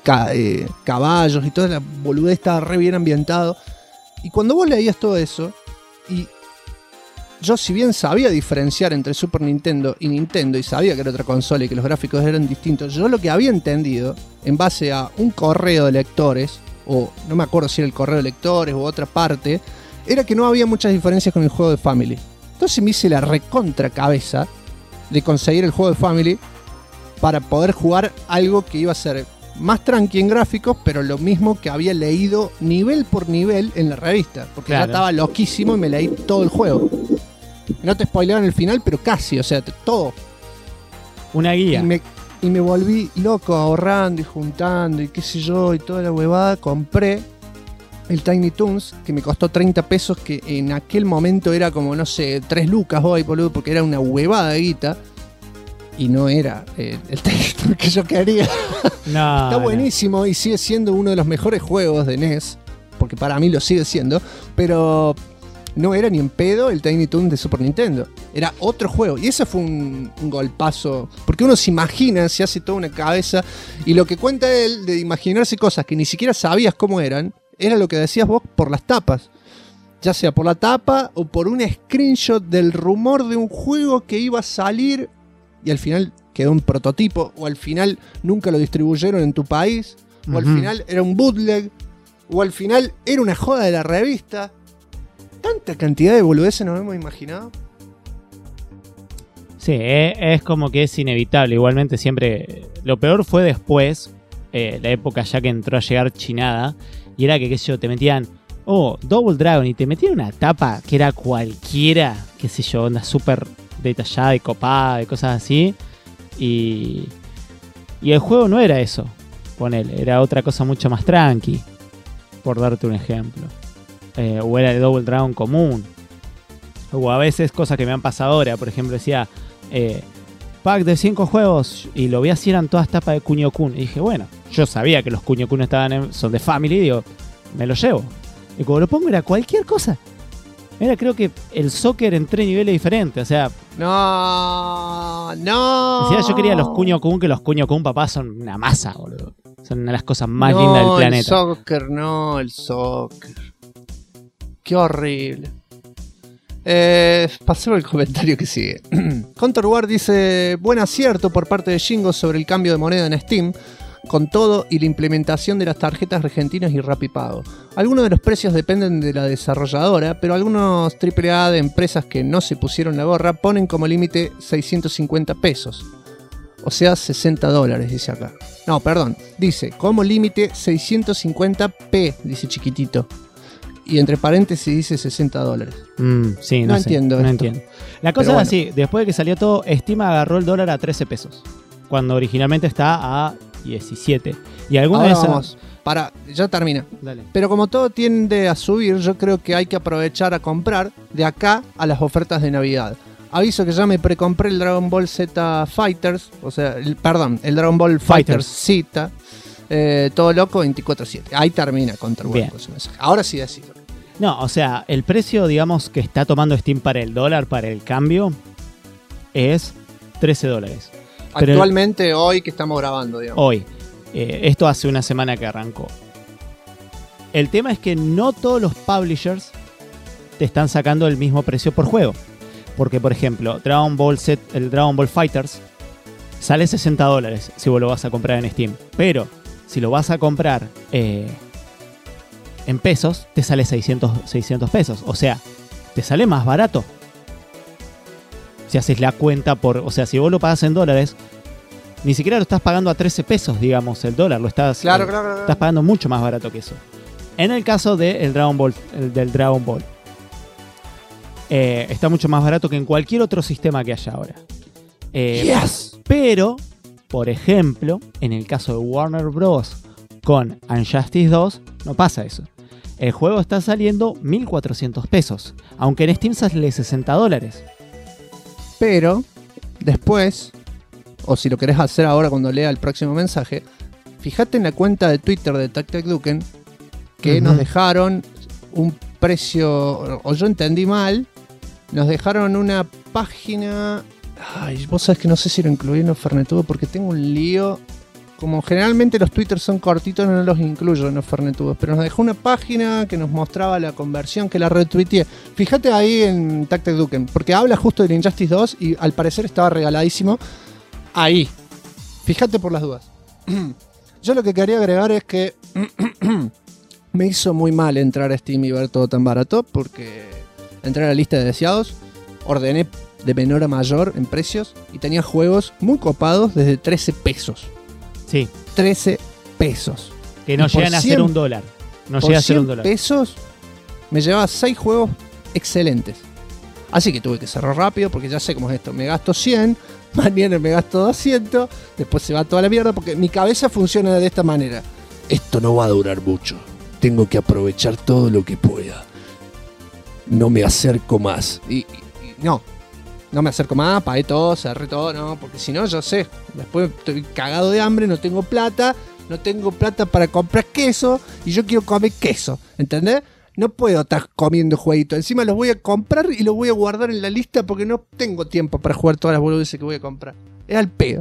[SPEAKER 1] caballos y toda la boludez estaba re bien ambientado. Y cuando vos leías todo eso, y yo si bien sabía diferenciar entre Super Nintendo y sabía que era otra consola y que los gráficos eran distintos, yo lo que había entendido en base a un correo de lectores, o no me acuerdo si era el correo de lectores o otra parte, era que no había muchas diferencias con el juego de Family. Entonces me hice la recontra cabeza de conseguir el juego de Family para poder jugar algo que iba a ser más tranqui en gráficos, pero lo mismo que había leído nivel por nivel en la revista, porque ya estaba loquísimo y me leí todo el juego. No te spoileaban el final, pero casi, o sea, todo.
[SPEAKER 2] Una guía.
[SPEAKER 1] Y me volví loco ahorrando y juntando y qué sé yo y toda la huevada. Compré el Tiny Toons que me costó 30 pesos, que en aquel momento era como, no sé, 3 lucas hoy, boludo, porque era una huevada de guita. Y no era el Tiny Toons que yo quería.
[SPEAKER 2] No,
[SPEAKER 1] está buenísimo y sigue siendo uno de los mejores juegos de NES. porque para mí lo sigue siendo, pero no era ni en pedo el Tiny Toon de Super Nintendo. Era otro juego. Y ese fue un golpazo. Porque uno se imagina, se hace toda una cabeza. Y lo que cuenta él de imaginarse cosas que ni siquiera sabías cómo eran, era lo que decías vos por las tapas. Ya sea por la tapa o por un screenshot del rumor de un juego que iba a salir y al final quedó un prototipo, o al final nunca lo distribuyeron en tu país, o al final era un bootleg, o al final era una joda de la revista. ¿Tanta cantidad de boludeces nos hemos imaginado?
[SPEAKER 2] Sí, es como que es inevitable. Igualmente siempre... Lo peor fue después, la época ya que entró a llegar chinada, y era que, qué sé yo, te metían, Double Dragon, y te metían una tapa que era cualquiera, qué sé yo, onda súper detallada y copada, y cosas así, y el juego no era eso, ponele, era otra cosa mucho más tranqui, por darte un ejemplo. O era el Double Dragon común, o a veces cosas que me han pasado ahora, por ejemplo decía pack de 5 juegos y lo vi así, eran todas tapas de Kunio-kun, y dije, bueno, yo sabía que los Kunio-kun son de Family, digo, me los llevo, y cuando lo pongo era cualquier cosa, era creo que el soccer en 3 niveles diferentes, o sea,
[SPEAKER 1] no,
[SPEAKER 2] decía, yo quería los Kunio-kun, que los Kunio-kun, papá, son una masa, boludo, son una de las cosas más lindas del planeta.
[SPEAKER 1] El soccer. Qué horrible. Pasemos al comentario que sigue. Counter War dice: buen acierto por parte de Shingo sobre el cambio de moneda en Steam, con todo y la implementación de las tarjetas argentinas y Rapipago. Algunos de los precios dependen de la desarrolladora, pero algunos AAA de empresas que no se pusieron la gorra ponen como límite 650 pesos. O sea, $60, dice acá. No, perdón. Dice, como límite 650p, dice chiquitito. Y entre paréntesis dice $60.
[SPEAKER 2] Sí,
[SPEAKER 1] no entiendo.
[SPEAKER 2] No entiendo. La cosa es así, después de que salió todo, Steam agarró el dólar a 13 pesos. Cuando originalmente está a 17. Y algunas
[SPEAKER 1] de esas... ya termina.
[SPEAKER 2] Dale.
[SPEAKER 1] Pero como todo tiende a subir, yo creo que hay que aprovechar a comprar de acá a las ofertas de Navidad. Aviso que ya me precompré el Dragon Ball Z Fighters, o sea, el Dragon Ball Fighters Z, todo loco 24/7. Ahí termina Counter War. Ahora sí decirlo.
[SPEAKER 2] No, o sea, el precio, digamos, que está tomando Steam para el dólar, para el cambio, es $13.
[SPEAKER 1] Actualmente, hoy que estamos grabando, digamos.
[SPEAKER 2] Hoy. Esto hace una semana que arrancó. El tema es que no todos los publishers te están sacando el mismo precio por juego. Porque, por ejemplo, el Dragon Ball Fighters sale $60 si vos lo vas a comprar en Steam. Pero si lo vas a comprar en pesos, te sale 600 pesos. O sea, te sale más barato. Si haces la cuenta o sea, si vos lo pagas en dólares, ni siquiera lo estás pagando a 13 pesos, digamos, el dólar. Lo estás,
[SPEAKER 1] claro.
[SPEAKER 2] Estás pagando mucho más barato que eso. En el caso del Dragon Ball, está mucho más barato que en cualquier otro sistema que haya ahora.
[SPEAKER 1] Yes.
[SPEAKER 2] Pero, por ejemplo, en el caso de Warner Bros. Con Injustice 2, no pasa eso. El juego está saliendo 1.400 pesos, aunque en Steam sale $60.
[SPEAKER 1] Pero, después, o si lo querés hacer ahora cuando lea el próximo mensaje, fíjate en la cuenta de Twitter de TacTacDuken que nos dejaron un precio, o yo entendí mal, nos dejaron una página... Ay, vos sabés que no sé si lo incluí en los Fernetudo porque tengo un lío. Como generalmente los twitters son cortitos, no los incluyo en los Fernetudos, pero nos dejó una página que nos mostraba la conversión, que la retuiteé. Fíjate ahí en TacTacDuken, porque habla justo del Injustice 2 y al parecer estaba regaladísimo. Ahí. Fíjate por las dudas. Yo lo que quería agregar es que me hizo muy mal entrar a Steam y ver todo tan barato, porque entré a la lista de deseados, ordené de menor a mayor en precios y tenía juegos muy copados desde 13 pesos.
[SPEAKER 2] Sí.
[SPEAKER 1] 13 pesos.
[SPEAKER 2] Que no llegan a ser $1. No llega a ser $1.
[SPEAKER 1] Pesos me llevaba 6 juegos excelentes. Así que tuve que cerrar rápido porque ya sé cómo es esto. Me gasto 100, mañana me gasto 200, después se va toda la mierda porque mi cabeza funciona de esta manera.
[SPEAKER 8] Esto no va a durar mucho. Tengo que aprovechar todo lo que pueda. No me acerco más.
[SPEAKER 1] Y no me acerco más, pagué todo, cerré todo, no, porque si no, yo sé, después estoy cagado de hambre, no tengo plata no tengo plata para comprar queso y yo quiero comer queso, ¿entendés? No puedo estar comiendo jueguitos. Encima los voy a comprar y los voy a guardar en la lista porque no tengo tiempo para jugar todas las boludeces que voy a comprar. Es al pedo.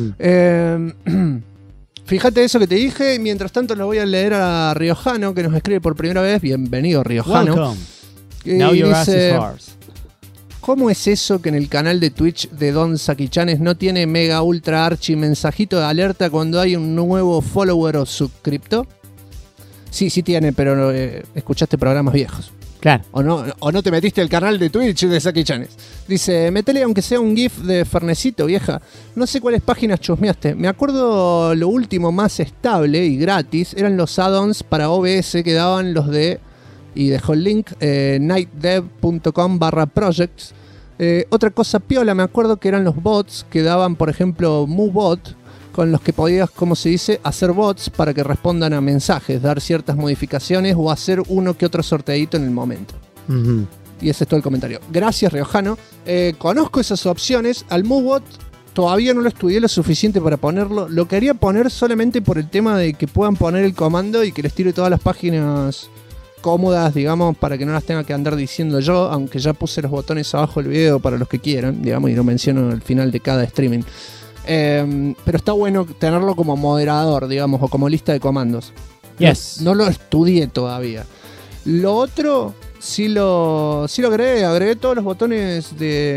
[SPEAKER 1] Fíjate eso que te dije. Mientras tanto lo voy a leer a Riojano, que nos escribe por primera vez. Bienvenido, Riojano.
[SPEAKER 2] Welcome. Now your ass is ours.
[SPEAKER 1] ¿Cómo es eso que en el canal de Twitch de Don Sakichanes no tiene mega ultra archi mensajito de alerta cuando hay un nuevo follower o suscripto? Sí tiene, pero escuchaste programas viejos.
[SPEAKER 2] Claro.
[SPEAKER 1] O no te metiste al canal de Twitch de Sakichanes. Dice, metele aunque sea un GIF de Fernecito, vieja. No sé cuáles páginas chusmeaste. Me acuerdo lo último más estable y gratis eran los add-ons para OBS que daban los de... Y dejó el link, nightdev.com/projects. Otra cosa piola, me acuerdo que eran los bots que daban, por ejemplo, MuBot, con los que podías, como se dice, hacer bots para que respondan a mensajes, dar ciertas modificaciones o hacer uno que otro sorteadito en el momento. Y ese es todo el comentario. Gracias, Riojano. Conozco esas opciones. Al MuBot todavía no lo estudié lo suficiente para ponerlo. Lo quería poner solamente por el tema de que puedan poner el comando y que les tire todas las páginas cómodas, digamos, para que no las tenga que andar diciendo yo, aunque ya puse los botones abajo del video para los que quieran, digamos, y lo menciono al final de cada streaming. Pero está bueno tenerlo como moderador, digamos, o como lista de comandos.
[SPEAKER 2] Yes.
[SPEAKER 1] No lo estudié todavía. Lo otro, sí lo agregué todos los botones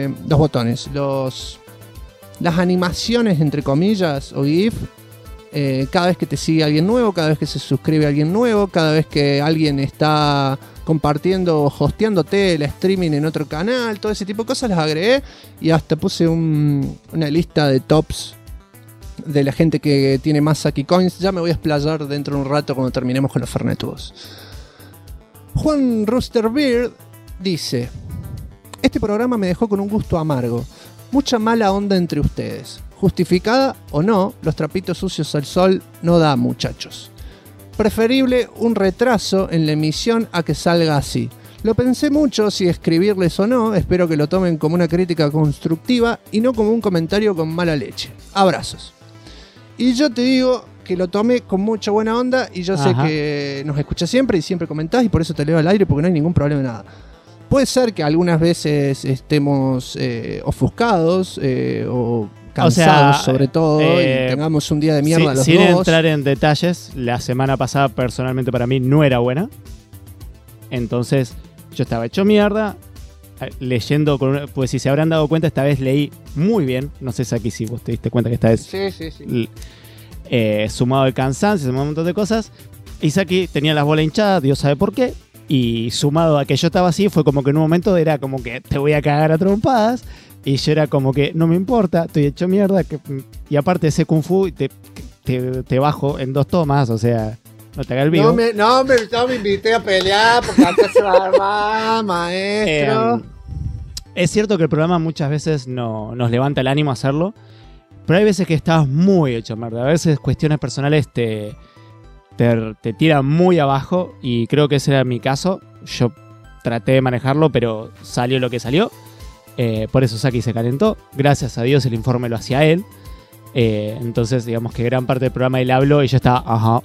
[SPEAKER 1] las animaciones, entre comillas, o GIF. Cada vez que te sigue alguien nuevo, cada vez que se suscribe alguien nuevo, cada vez que alguien está compartiendo o hosteándote el streaming en otro canal, todo ese tipo de cosas las agregué y hasta puse una lista de tops de la gente que tiene más Saki Coins. Ya me voy a explayar dentro de un rato cuando terminemos con los Fernetudos. Juan Roosterbeard dice: este programa me dejó con un gusto amargo. Mucha mala onda entre ustedes. Justificada o no, los trapitos sucios al sol no da, muchachos. Preferible un retraso en la emisión a que salga así. Lo pensé mucho si escribirles o no, espero que lo tomen como una crítica constructiva y no como un comentario con mala leche. Abrazos. Y yo te digo que lo tomé con mucha buena onda y yo sé que nos escuchas siempre y siempre comentás y por eso te leo al aire porque no hay ningún problema de nada. Puede ser que algunas veces estemos ofuscados o cansados, sobre todo, y tengamos un día de mierda los dos.
[SPEAKER 2] Sin entrar en detalles, la semana pasada personalmente para mí no era buena. Entonces yo estaba hecho mierda leyendo, pues si se habrán dado cuenta, esta vez leí muy bien. No sé si aquí si vos te diste cuenta que esta vez sumado el cansancio, sumado un montón de cosas. Isaki tenía las bolas hinchadas, Dios sabe por qué. Y sumado a que yo estaba así, fue como que en un momento era como que te voy a cagar a trompadas. Y yo era como que no me importa, estoy hecho mierda. Y aparte ese Kung Fu te bajo en 2 tomas, o sea, no te haga el vivo.
[SPEAKER 1] No me invité a pelear porque acá se va a armar, maestro.
[SPEAKER 2] Es cierto que el programa muchas veces nos levanta el ánimo a hacerlo, pero hay veces que estás muy hecho mierda. A veces cuestiones personales te tiran muy abajo y creo que ese era mi caso. Yo traté de manejarlo, pero salió lo que salió. Por eso Saki se calentó. Gracias a Dios el informe lo hacía él. Entonces digamos que gran parte del programa él habló y yo estaba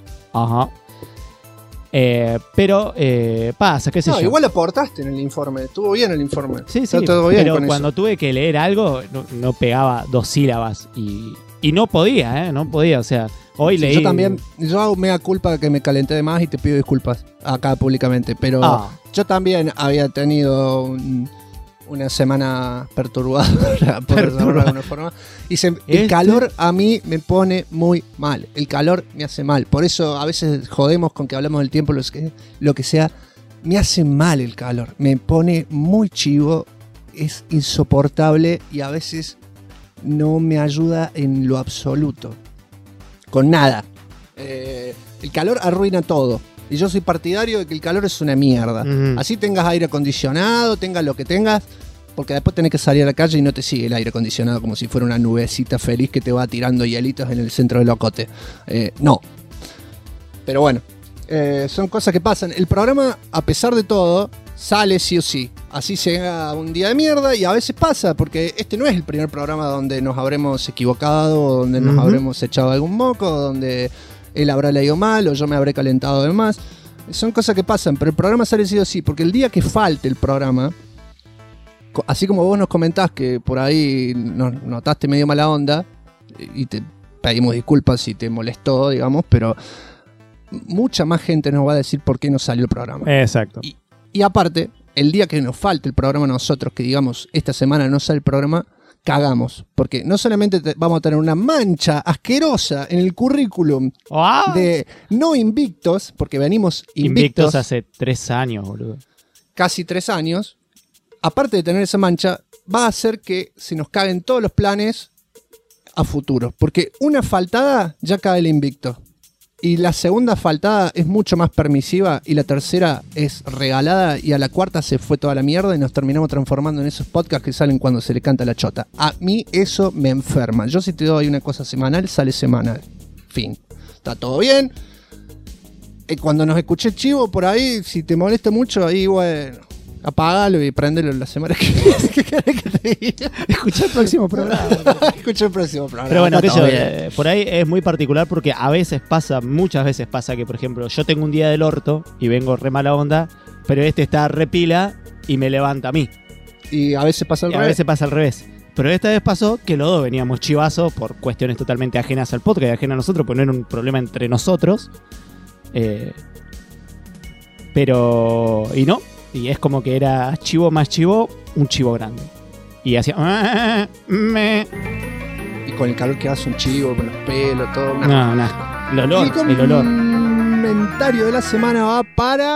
[SPEAKER 2] pero pasa, qué sé yo.
[SPEAKER 1] Igual aportaste en el informe. Estuvo bien el informe.
[SPEAKER 2] Sí,
[SPEAKER 1] está todo bien
[SPEAKER 2] pero
[SPEAKER 1] con
[SPEAKER 2] cuando
[SPEAKER 1] eso.
[SPEAKER 2] tuve que leer algo no pegaba 2 sílabas y no podía, no podía, o sea, hoy leí.
[SPEAKER 1] Yo me da culpa que me calenté de más y te pido disculpas acá públicamente, pero yo también había tenido una semana perturbadora, por decirlo de alguna forma. Y el calor a mí me pone muy mal. El calor me hace mal. Por eso a veces jodemos con que hablamos del tiempo, lo que sea. Me hace mal el calor. Me pone muy chivo. Es insoportable y a veces no me ayuda en lo absoluto. Con nada. El calor arruina todo. Y yo soy partidario de que el calor es una mierda. Así tengas aire acondicionado, tengas lo que tengas, porque después tenés que salir a la calle y no te sigue el aire acondicionado como si fuera una nubecita feliz que te va tirando hielitos en el centro del locote. No. Pero bueno, son cosas que pasan. El programa, a pesar de todo, sale sí o sí. Así llega un día de mierda y a veces pasa, porque este no es el primer programa donde nos habremos equivocado, donde nos habremos echado algún moco, donde él habrá leído mal o yo me habré calentado de más. Son cosas que pasan, pero el programa sale sí o sí, porque el día que falte el programa, así como vos nos comentás que por ahí nos notaste medio mala onda, y te pedimos disculpas si te molestó, digamos, pero mucha más gente nos va a decir por qué no salió el programa.
[SPEAKER 2] Exacto.
[SPEAKER 1] Y aparte, el día que nos falte el programa nosotros, que digamos, esta semana no sale el programa, cagamos. Porque no solamente vamos a tener una mancha asquerosa en el currículum de no invictos, porque venimos invictos
[SPEAKER 2] hace 3 años, boludo.
[SPEAKER 1] Casi 3 años. Aparte de tener esa mancha, va a hacer que se nos caguen todos los planes a futuro. Porque una faltada ya cae el invicto. Y la segunda faltada es mucho más permisiva y la tercera es regalada y a la cuarta se fue toda la mierda y nos terminamos transformando en esos podcasts que salen cuando se le canta la chota. A mí eso me enferma. Yo si te doy una cosa semanal, sale semanal. Fin. Está todo bien. Cuando nos escuché chivo por ahí, si te molesta mucho, ahí bueno, apágalo y prendelo la semana que viene. ¿Qué querés que te diga?
[SPEAKER 2] Escuché el próximo programa.
[SPEAKER 1] Escuché el próximo programa.
[SPEAKER 2] Pero bueno, por ahí es muy particular porque a veces pasa, muchas veces pasa que, por ejemplo, yo tengo un día del orto y vengo re mala onda, pero este está re pila y me levanta a mí.
[SPEAKER 1] Y a veces pasa al revés.
[SPEAKER 2] A veces pasa al revés. Pero esta vez pasó que los dos veníamos chivazos por cuestiones totalmente ajenas al podcast y ajenas a nosotros, porque no era un problema entre nosotros. Pero... Y no. Y es como que era chivo más chivo, un chivo grande. Y hacía...
[SPEAKER 1] Y con el calor que hace un chivo, con los pelos, todo.
[SPEAKER 2] No. El olor.
[SPEAKER 1] El comentario de la semana va para...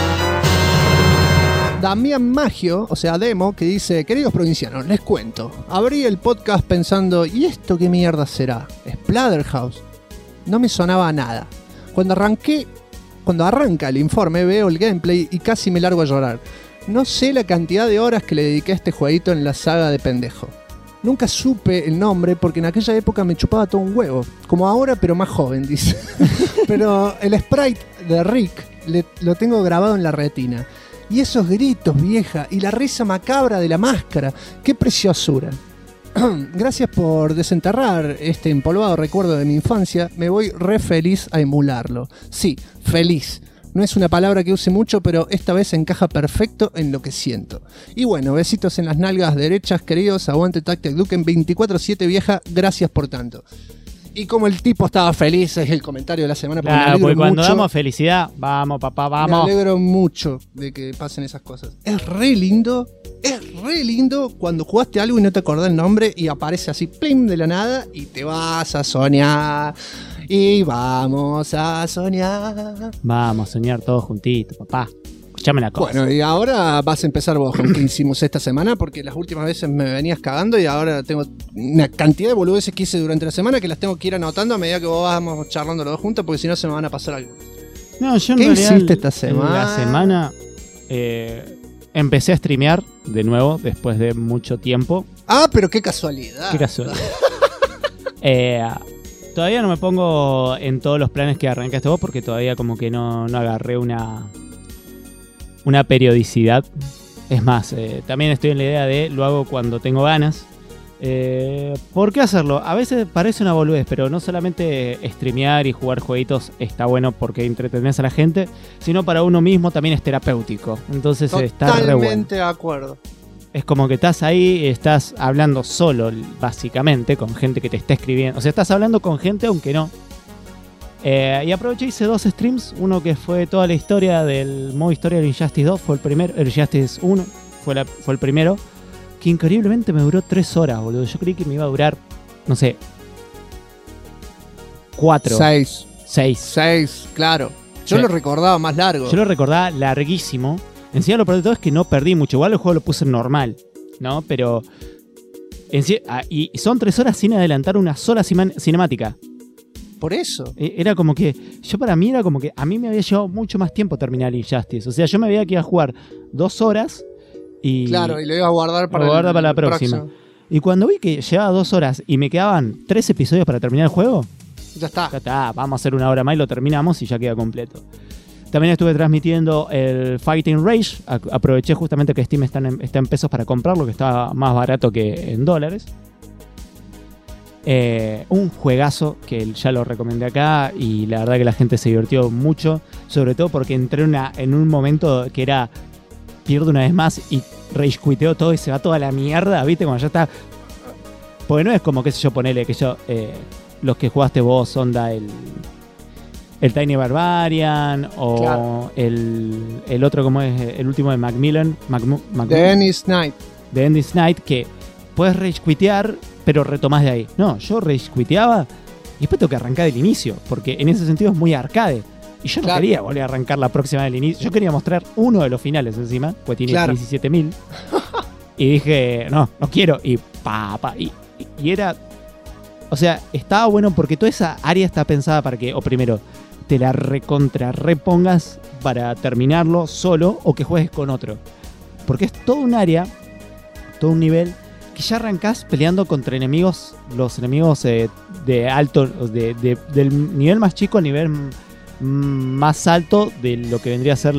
[SPEAKER 1] Damián Maggio, o sea, Demo, que dice: queridos provincianos, les cuento. Abrí el podcast pensando, ¿y esto qué mierda será? ¿Splatterhouse? No me sonaba a nada. Cuando arranca el informe, veo el gameplay y casi me largo a llorar. No sé la cantidad de horas que le dediqué a este jueguito en la saga de pendejo. Nunca supe el nombre porque en aquella época me chupaba todo un huevo. Como ahora, pero más joven, dice. Pero el sprite de Rick lo tengo grabado en la retina. Y esos gritos, vieja, y la risa macabra de la máscara. ¡Qué preciosura! Gracias por desenterrar este empolvado recuerdo de mi infancia. Me voy re feliz a emularlo. Sí, feliz. No es una palabra que use mucho, pero esta vez encaja perfecto en lo que siento. Y bueno, besitos en las nalgas derechas, queridos. Aguante Tactic Duke en 24/7, vieja. Gracias por tanto. Y como el tipo estaba feliz, es el comentario de la semana.
[SPEAKER 2] Claro, porque cuando damos felicidad, vamos papá, vamos.
[SPEAKER 1] Me alegro mucho de que pasen esas cosas. Es re lindo cuando jugaste algo y no te acordás el nombre y aparece así, plim, de la nada y te vas a soñar. Y vamos a soñar.
[SPEAKER 2] Vamos a soñar todos juntitos, papá. Escuchame la cosa.
[SPEAKER 1] Bueno, y ahora vas a empezar vos con qué hicimos esta semana, porque las últimas veces me venías cagando y ahora tengo una cantidad de boludeces que hice durante la semana que las tengo que ir anotando a medida que vos vamos charlando los dos juntos, porque si no se me van a pasar algo.
[SPEAKER 2] No, yo en
[SPEAKER 1] ¿Qué
[SPEAKER 2] realidad
[SPEAKER 1] hiciste esta semana?
[SPEAKER 2] La semana empecé a streamear de nuevo después de mucho tiempo.
[SPEAKER 1] Ah, pero qué casualidad.
[SPEAKER 2] Qué casualidad. Todavía no me pongo en todos los planes que arrancaste vos porque todavía como que no agarré una periodicidad. Es más, también estoy en la idea de lo hago cuando tengo ganas. ¿Por qué hacerlo? A veces parece una boludez, pero no solamente streamear y jugar jueguitos está bueno porque entretenés a la gente, sino para uno mismo también es terapéutico. Entonces está re bueno.
[SPEAKER 1] Totalmente de acuerdo.
[SPEAKER 2] Es como que estás ahí, estás hablando solo, básicamente, con gente que te está escribiendo. O sea, estás hablando con gente aunque no. Y aproveché, hice 2 streams. Uno que fue toda la historia del modo historia del Injustice 2. Fue el primero. El Injustice 1 fue el primero. Que increíblemente me duró 3 horas, boludo. Yo creí que me iba a durar, no sé, 4.
[SPEAKER 1] 6, claro. Yo lo recordaba más largo.
[SPEAKER 2] Yo lo recordaba larguísimo. Encima lo peor de todo es que no perdí mucho. Igual el juego lo puse en normal, ¿no? Pero... y son 3 horas sin adelantar una sola cinemática.
[SPEAKER 1] Por eso.
[SPEAKER 2] Era como que... Para mí era como que... A mí me había llevado mucho más tiempo terminar el Injustice. O sea, yo me veía que iba a jugar 2 horas y...
[SPEAKER 1] Claro, y lo iba a guardar para
[SPEAKER 2] la próxima. Y cuando vi que llevaba 2 horas y me quedaban 3 episodios para terminar el juego...
[SPEAKER 1] Ya está.
[SPEAKER 2] Vamos a hacer 1 hora más y lo terminamos y ya queda completo. También estuve transmitiendo el Fighting Rage. Aproveché justamente que Steam está en pesos para comprarlo, que estaba más barato que en dólares. Un juegazo que ya lo recomendé acá y la verdad que la gente se divirtió mucho, sobre todo porque entré en un momento que era pierdo una vez más y rage quiteo todo y se va toda la mierda, ¿viste? Cuando ya está. Porque no es como, qué sé yo, ponele que yo los que jugaste vos, onda el Tiny Barbarian o claro. el otro, como es el último de Macmillan,
[SPEAKER 1] The Endless Night.
[SPEAKER 2] The Endless Night, que puedes rage quitear pero retomás de ahí. No, yo rage quiteaba y después tengo que arrancar del inicio, porque en ese sentido es muy arcade. Y yo no quería volver a arrancar la próxima del inicio. Yo quería mostrar uno de los finales encima, pues tiene 17.000. Y dije, no quiero. Y y era... O sea, estaba bueno porque toda esa área está pensada para que, o primero, te la repongas para terminarlo solo o que juegues con otro. Porque es todo un área, todo un nivel... que ya arrancás peleando contra enemigos, los enemigos de alto, del nivel más chico al nivel más alto de lo que vendría a ser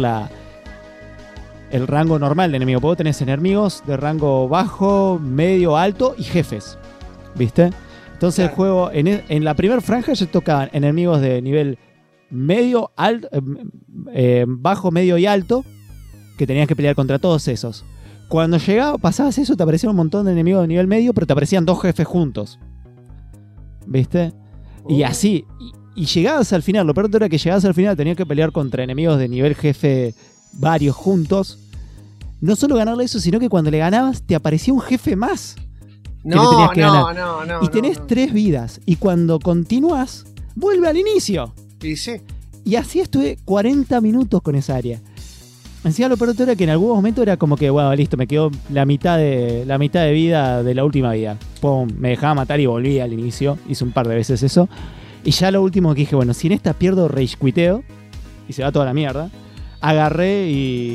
[SPEAKER 2] el rango normal de enemigo. Puedo tener enemigos de rango bajo, medio, alto y jefes, ¿viste? Entonces el juego, en la primera franja ya tocaban enemigos de nivel medio, alto, bajo, medio y alto, que tenías que pelear contra todos esos. Cuando pasabas eso, te aparecían un montón de enemigos de nivel medio, pero te aparecían 2 jefes juntos. ¿Viste? Y así. Y llegabas al final. Lo peor era que llegabas al final, tenías que pelear contra enemigos de nivel jefe varios juntos. No solo ganarle eso, sino que cuando le ganabas, te aparecía un jefe más. No. Y tenés 3 vidas. Y cuando continúas, vuelve al inicio.
[SPEAKER 1] Y sí.
[SPEAKER 2] Y así estuve 40 minutos con esa área. Encima lo peor era que en algún momento era como que, bueno, listo, me quedó la mitad de vida de la última vida. Pum, me dejaba matar y volví al inicio. Hice un par de veces eso. Y ya lo último que dije, bueno, si en esta pierdo rage quiteo y se va toda la mierda. Agarré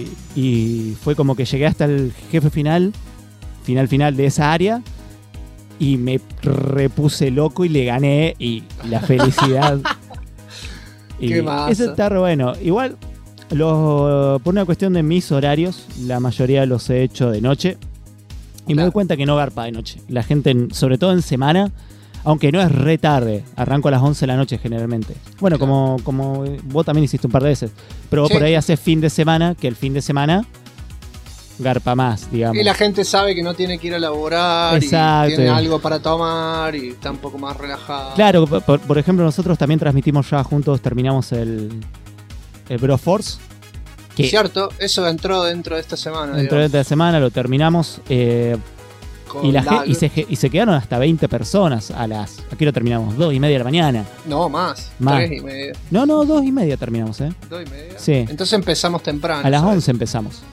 [SPEAKER 2] y fue como que llegué hasta el jefe final de esa área. Y me repuse loco y le gané. Y la felicidad.
[SPEAKER 1] Qué masa.
[SPEAKER 2] Eso está re bueno. Igual... por una cuestión de mis horarios, la mayoría los he hecho de noche. Y me doy cuenta que no garpa de noche. La gente, sobre todo en semana, aunque no es re tarde, arranco a las 11 de la noche generalmente. Bueno, como vos también hiciste un par de veces. Pero vos por ahí haces fin de semana, que el fin de semana garpa más, digamos.
[SPEAKER 1] Y la gente sabe que no tiene que ir a laborar. Exacto. Y tiene algo para tomar y está un poco más relajado.
[SPEAKER 2] Claro, por ejemplo, nosotros también transmitimos ya juntos, terminamos el Broforce.
[SPEAKER 1] Que cierto, eso entró dentro de esta semana.
[SPEAKER 2] Dentro de esta semana lo terminamos. Y se quedaron hasta 20 personas aquí lo terminamos, 2:30 de la mañana.
[SPEAKER 1] No, más. 3:30.
[SPEAKER 2] No, 2:30 terminamos,
[SPEAKER 1] 2:30.
[SPEAKER 2] Sí.
[SPEAKER 1] Entonces empezamos temprano.
[SPEAKER 2] A las 11 empezamos.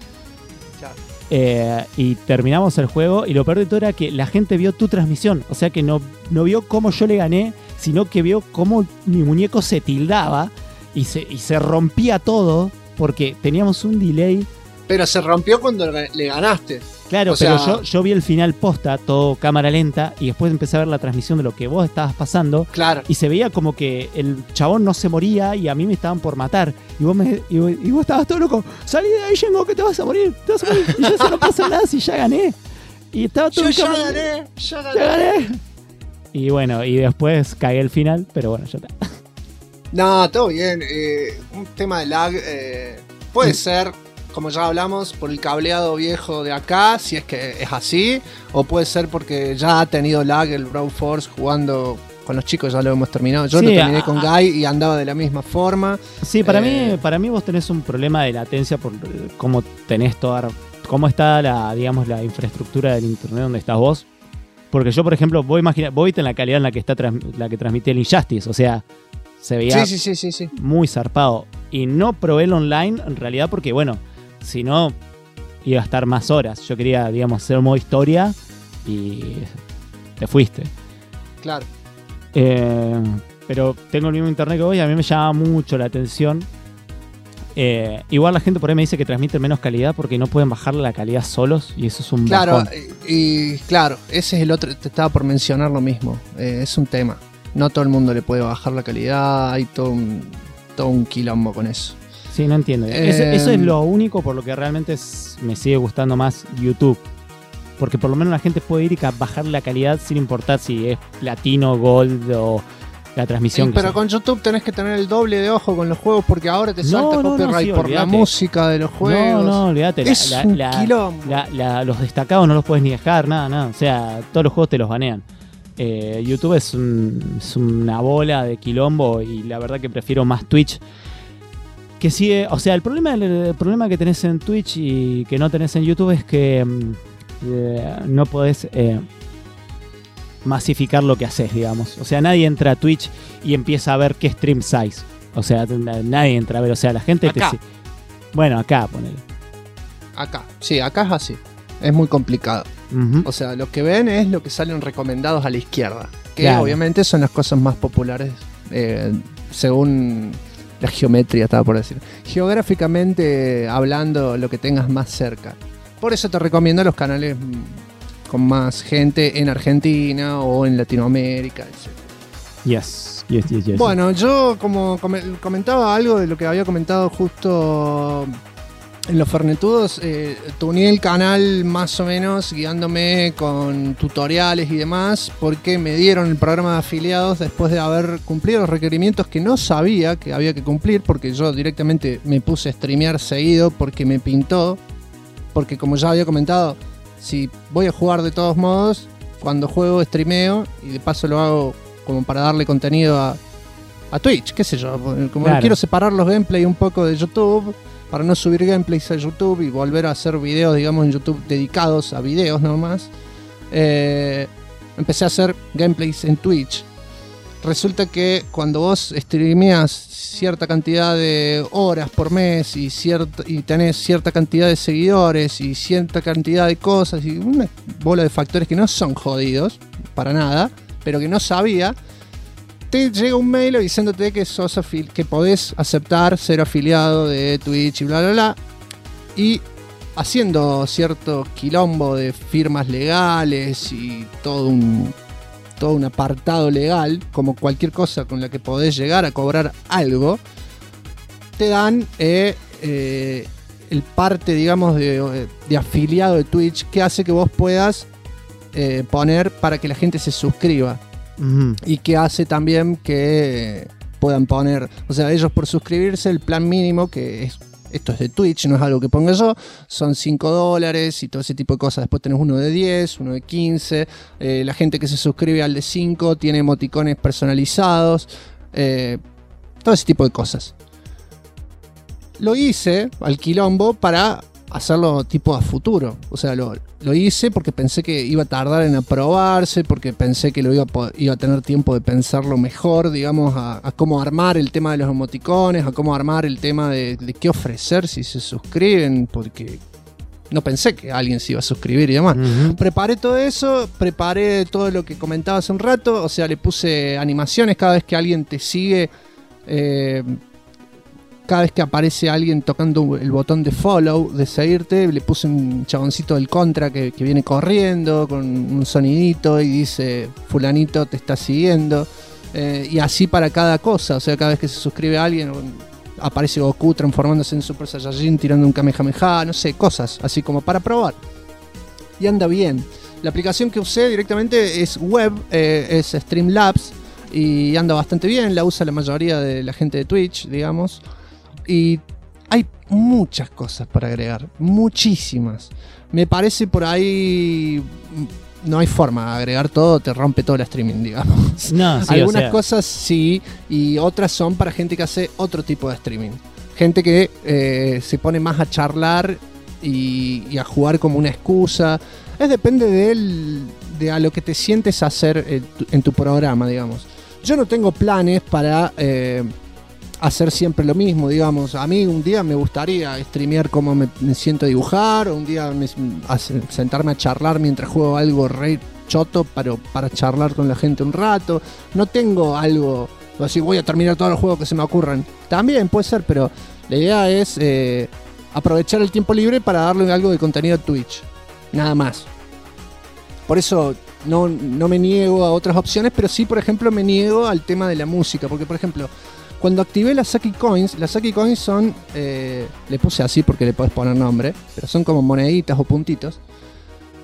[SPEAKER 2] Y terminamos el juego. Y lo peor de todo era que la gente vio tu transmisión. O sea que no vio cómo yo le gané, sino que vio cómo mi muñeco se tildaba. Y se rompía todo porque teníamos un delay.
[SPEAKER 1] Pero se rompió cuando le ganaste.
[SPEAKER 2] Claro, pero yo vi el final posta, todo cámara lenta, y después empecé a ver la transmisión de lo que vos estabas pasando.
[SPEAKER 1] Claro.
[SPEAKER 2] Y se veía como que el chabón no se moría y a mí me estaban por matar. Y vos estabas todo loco. Salí de ahí, Shengo, que te vas a morir. Y yo no pasa nada si ya gané. Y estaba todo
[SPEAKER 1] ya gané.
[SPEAKER 2] Y bueno, y después cagué el final, pero bueno, ya está.
[SPEAKER 1] No, todo bien. Un tema de lag puede ser, como ya hablamos, por el cableado viejo de acá, si es que es así, o puede ser porque ya ha tenido lag el Broforce jugando con los chicos, ya lo hemos terminado. Yo lo terminé con Guy y andaba de la misma forma.
[SPEAKER 2] Sí, para mí vos tenés un problema de latencia por cómo tenés cómo está la infraestructura del internet donde estás vos. Porque yo, por ejemplo, vos viste en la calidad en la que transmití el Injustice, o sea, se veía
[SPEAKER 1] sí.
[SPEAKER 2] muy zarpado. Y no probé el online en realidad porque, bueno, si no iba a estar más horas. Yo quería, hacer un modo historia y te fuiste.
[SPEAKER 1] Claro.
[SPEAKER 2] Pero tengo el mismo internet que vos y a mí me llama mucho la atención. Igual la gente por ahí me dice que transmite menos calidad porque no pueden bajarle la calidad solos y eso es un bajón.
[SPEAKER 1] Y claro, ese es el otro, te estaba por mencionar lo mismo. Es un tema. No todo el mundo le puede bajar la calidad, hay todo un quilombo con eso.
[SPEAKER 2] Sí, no entiendo. Eso es lo único por lo que realmente me sigue gustando más YouTube. Porque por lo menos la gente puede ir y bajar la calidad sin importar si es platino, gold o la transmisión.
[SPEAKER 1] Pero con YouTube tenés que tener el doble de ojo con los juegos porque ahora te salta copyright por la música de los juegos.
[SPEAKER 2] No, olvídate.
[SPEAKER 1] Es un quilombo.
[SPEAKER 2] Los destacados no los puedes ni dejar, nada. O sea, todos los juegos te los banean. YouTube es una bola de quilombo y la verdad que prefiero más Twitch. Que sigue, o sea, el problema que tenés en Twitch y que no tenés en YouTube es que no podés masificar lo que haces, digamos. O sea, nadie entra a Twitch y empieza a ver qué streams hay. O sea, nadie entra a ver. O sea, la gente...
[SPEAKER 1] Acá.
[SPEAKER 2] Bueno, acá, ponele.
[SPEAKER 1] Acá. Sí, acá es así. Es muy complicado.
[SPEAKER 2] Uh-huh.
[SPEAKER 1] O sea, lo que ven es lo que salen recomendados a la izquierda. Que
[SPEAKER 2] claro,
[SPEAKER 1] obviamente son las cosas más populares según la geometría, estaba por decir. Geográficamente hablando, lo que tengas más cerca. Por eso te recomiendo los canales con más gente en Argentina o en Latinoamérica, etc.
[SPEAKER 2] Yes.
[SPEAKER 1] Bueno, yo como comentaba algo de lo que había comentado justo en los Fernetudos, tuneé el canal más o menos guiándome con tutoriales y demás, porque me dieron el programa de afiliados después de haber cumplido los requerimientos que no sabía que había que cumplir, porque yo directamente me puse a streamear seguido porque me pintó, porque como ya había comentado, si voy a jugar de todos modos, cuando juego streameo y de paso lo hago como para darle contenido a Twitch, qué sé yo, como
[SPEAKER 2] claro,
[SPEAKER 1] quiero separar los gameplays un poco de YouTube, para no subir gameplays a YouTube y volver a hacer videos, digamos, en YouTube dedicados a videos nomás. Empecé a hacer gameplays en Twitch. Resulta que cuando vos streameas cierta cantidad de horas por mes y tenés cierta cantidad de seguidores y cierta cantidad de cosas y una bola de factores que no son jodidos para nada, pero que no sabía, te llega un mail avisándote que que podés aceptar ser afiliado de Twitch y bla bla bla, y haciendo cierto quilombo de firmas legales y todo un apartado legal, como cualquier cosa con la que podés llegar a cobrar algo, te dan el parte, digamos, de afiliado de Twitch, que hace que vos puedas poner para que la gente se suscriba. Uh-huh. Y que hace también que puedan poner, o sea, ellos por suscribirse, el plan mínimo, que es, esto es de Twitch, no es algo que ponga yo, son $5 y todo ese tipo de cosas. Después tenés uno de 10, uno de 15, la gente que se suscribe al de 5 tiene emoticones personalizados, todo ese tipo de cosas. Lo hice al quilombo para hacerlo tipo a futuro. O sea, lo hice porque pensé que iba a tardar en aprobarse, porque pensé que iba a tener tiempo de pensarlo mejor, digamos, a cómo armar el tema de los emoticones, a cómo armar el tema de qué ofrecer si se suscriben, porque no pensé que alguien se iba a suscribir y demás. Uh-huh. Preparé todo eso, preparé todo lo que comentaba hace un rato, o sea, le puse animaciones cada vez que alguien te sigue, cada vez que aparece alguien tocando el botón de follow, de seguirte, le puse un chaboncito del Contra que viene corriendo con un sonidito y dice fulanito te está siguiendo, y así para cada cosa. O sea, cada vez que se suscribe a alguien aparece Goku transformándose en Super Saiyajin, tirando un Kamehameha, no sé, cosas así como para probar. Y anda bien. La aplicación que usé directamente es web, es Streamlabs, y anda bastante bien, la usa la mayoría de la gente de Twitch, digamos. Y hay muchas cosas para agregar, muchísimas. Me parece por ahí no hay forma de agregar todo, te rompe todo el streaming, digamos.
[SPEAKER 2] No, sí,
[SPEAKER 1] algunas cosas sí, y otras son para gente que hace otro tipo de streaming. Gente que se pone más a charlar y a jugar como una excusa. Depende de a lo que te sientes hacer en tu programa, digamos. Yo no tengo planes para hacer siempre lo mismo, digamos. A mí un día me gustaría streamear cómo me siento a dibujar, o un día sentarme a charlar mientras juego algo re choto para charlar con la gente un rato. No tengo algo así, voy a terminar todos los juegos que se me ocurran. También puede ser, pero la idea es aprovechar el tiempo libre para darle algo de contenido a Twitch, nada más. Por eso no me niego a otras opciones, pero sí, por ejemplo, me niego al tema de la música, porque por ejemplo, cuando activé las Saki Coins son, le puse así porque le podés poner nombre, pero son como moneditas o puntitos.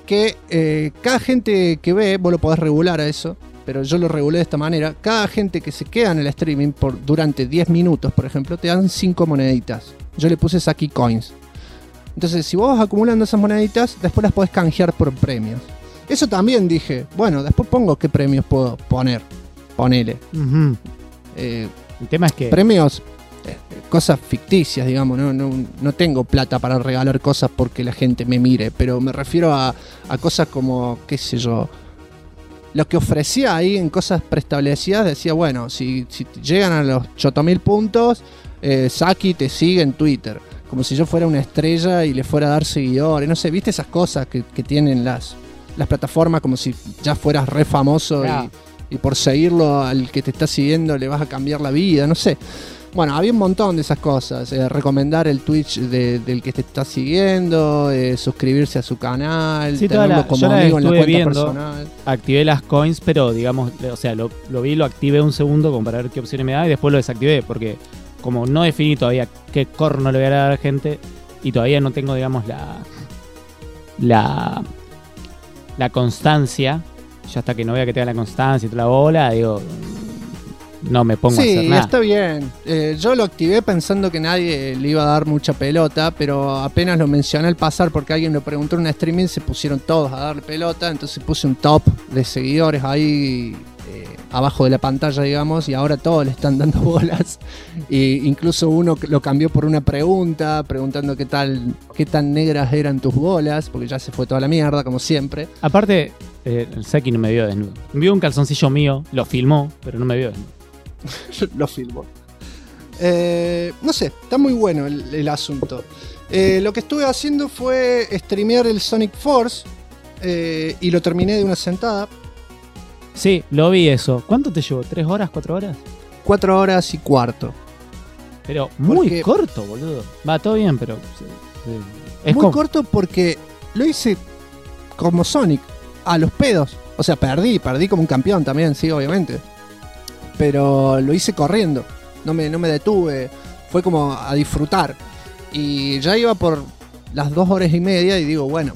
[SPEAKER 1] que cada gente que ve, vos lo podés regular a eso, pero yo lo regulé de esta manera. Cada gente que se queda en el streaming durante 10 minutos, por ejemplo, te dan 5 moneditas. Yo le puse Saki Coins. Entonces, si vos vas acumulando esas moneditas, después las podés canjear por premios. Eso también dije, bueno, después pongo qué premios puedo poner. Ponele.
[SPEAKER 2] El tema es que...
[SPEAKER 1] Premios, cosas ficticias, digamos. No tengo plata para regalar cosas porque la gente me mire, pero me refiero a cosas como, qué sé yo... Lo que ofrecía ahí en cosas preestablecidas, decía, bueno, si llegan a los 8.000 puntos, Saki te sigue en Twitter. Como si yo fuera una estrella y le fuera a dar seguidores. No sé, ¿viste esas cosas que tienen las plataformas? Como si ya fueras re famoso y por seguirlo al que te está siguiendo le vas a cambiar la vida, no sé. Bueno, había un montón de esas cosas. Recomendar el Twitch del que te está siguiendo, suscribirse a su canal,
[SPEAKER 2] sí,
[SPEAKER 1] tenerlo como amigo en la cuenta personal.
[SPEAKER 2] Activé las coins, pero digamos, o sea, lo vi, lo activé un segundo como para ver qué opciones me da y después lo desactivé porque como no definí todavía qué corno le voy a dar a la gente y todavía no tengo, digamos, la constancia, ya hasta que no vea que tenga la constancia y toda la bola, digo... No me pongo a hacer nada. Sí,
[SPEAKER 1] está bien. Yo lo activé pensando que nadie le iba a dar mucha pelota, pero apenas lo mencioné al pasar porque alguien lo preguntó en un streaming, se pusieron todos a darle pelota, entonces puse un top de seguidores ahí abajo de la pantalla, digamos, y ahora todos le están dando bolas. E incluso uno lo cambió por una pregunta, preguntando qué tan negras eran tus bolas, porque ya se fue toda la mierda, como siempre.
[SPEAKER 2] Aparte, el Saki no me vio desnudo. Me vio un calzoncillo mío, lo filmó, pero no me vio desnudo.
[SPEAKER 1] Lo filmo. No sé, está muy bueno el asunto. Lo que estuve haciendo fue streamear el Sonic Force y lo terminé de una sentada.
[SPEAKER 2] Sí, lo vi eso. ¿Cuánto te llevó? ¿3 horas? ¿4 horas?
[SPEAKER 1] 4 horas y cuarto.
[SPEAKER 2] Pero muy corto, boludo. Va, todo bien, pero...
[SPEAKER 1] Es muy corto porque lo hice como Sonic, a los pedos. O sea, perdí como un campeón también, sí, obviamente. Pero lo hice corriendo, no me detuve, fue como a disfrutar. Y ya iba por las 2 horas y media y digo, bueno,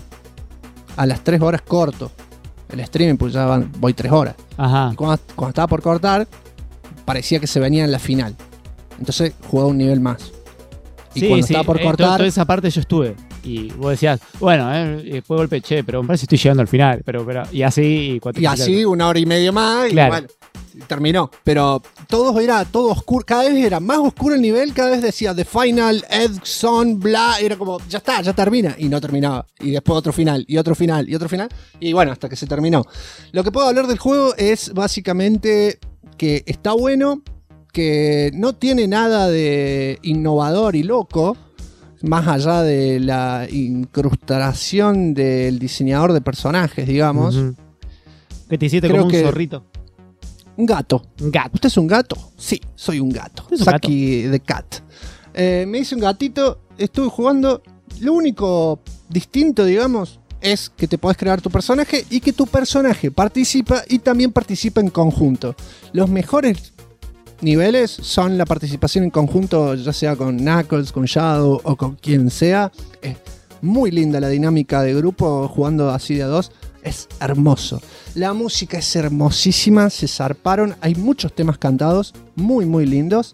[SPEAKER 1] a las 3 horas corto el streaming, pues ya voy 3 horas.
[SPEAKER 2] Ajá.
[SPEAKER 1] Y cuando estaba por cortar, parecía que se venía en la final. Entonces jugaba un nivel más. Y
[SPEAKER 2] sí,
[SPEAKER 1] cuando estaba por cortar...
[SPEAKER 2] Toda esa parte yo estuve. Y vos decías, bueno, y después golpe, pero me parece que estoy llegando al final. Pero y así...
[SPEAKER 1] Y así 1 hora y media más, claro. Y bueno, terminó. Pero era todo oscuro. Cada vez era más oscuro el nivel. Cada vez decía The Final, Edson, bla. Era como, ya está, ya termina. Y no terminaba. Y después otro final, y otro final, y otro final. Y bueno, hasta que se terminó. Lo que puedo hablar del juego es básicamente que está bueno, que no tiene nada de innovador y loco, más allá de la incrustación del diseñador de personajes, digamos.
[SPEAKER 2] Uh-huh. Que te hiciste como un zorrito.
[SPEAKER 1] Un gato.
[SPEAKER 2] Un gato.
[SPEAKER 1] ¿Usted es un gato? Sí, soy un gato. Saki the Cat. Me hice un gatito, estuve jugando. Lo único distinto, digamos, es que te podés crear tu personaje y que tu personaje participa y también participa en conjunto. Los mejores niveles son la participación en conjunto, ya sea con Knuckles, con Shadow o con quien sea. Es muy linda la dinámica de grupo jugando así de a 2. Es hermoso. La música es hermosísima, se zarparon. Hay muchos temas cantados, muy muy lindos.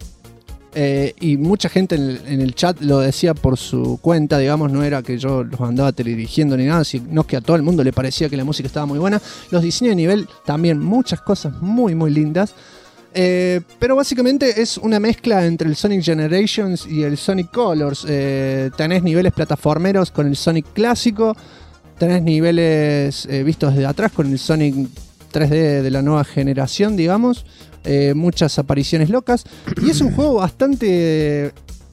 [SPEAKER 1] Y mucha gente en el chat lo decía por su cuenta, digamos, no era que yo los andaba teledirigiendo ni nada, sino que a todo el mundo le parecía que la música estaba muy buena. Los diseños de nivel también, muchas cosas muy muy lindas. Pero básicamente es una mezcla entre el Sonic Generations y el Sonic Colors. Tenés niveles plataformeros con el Sonic clásico, tenés niveles vistos desde atrás con el Sonic 3D de la nueva generación, digamos. Muchas apariciones locas. Y es un juego bastante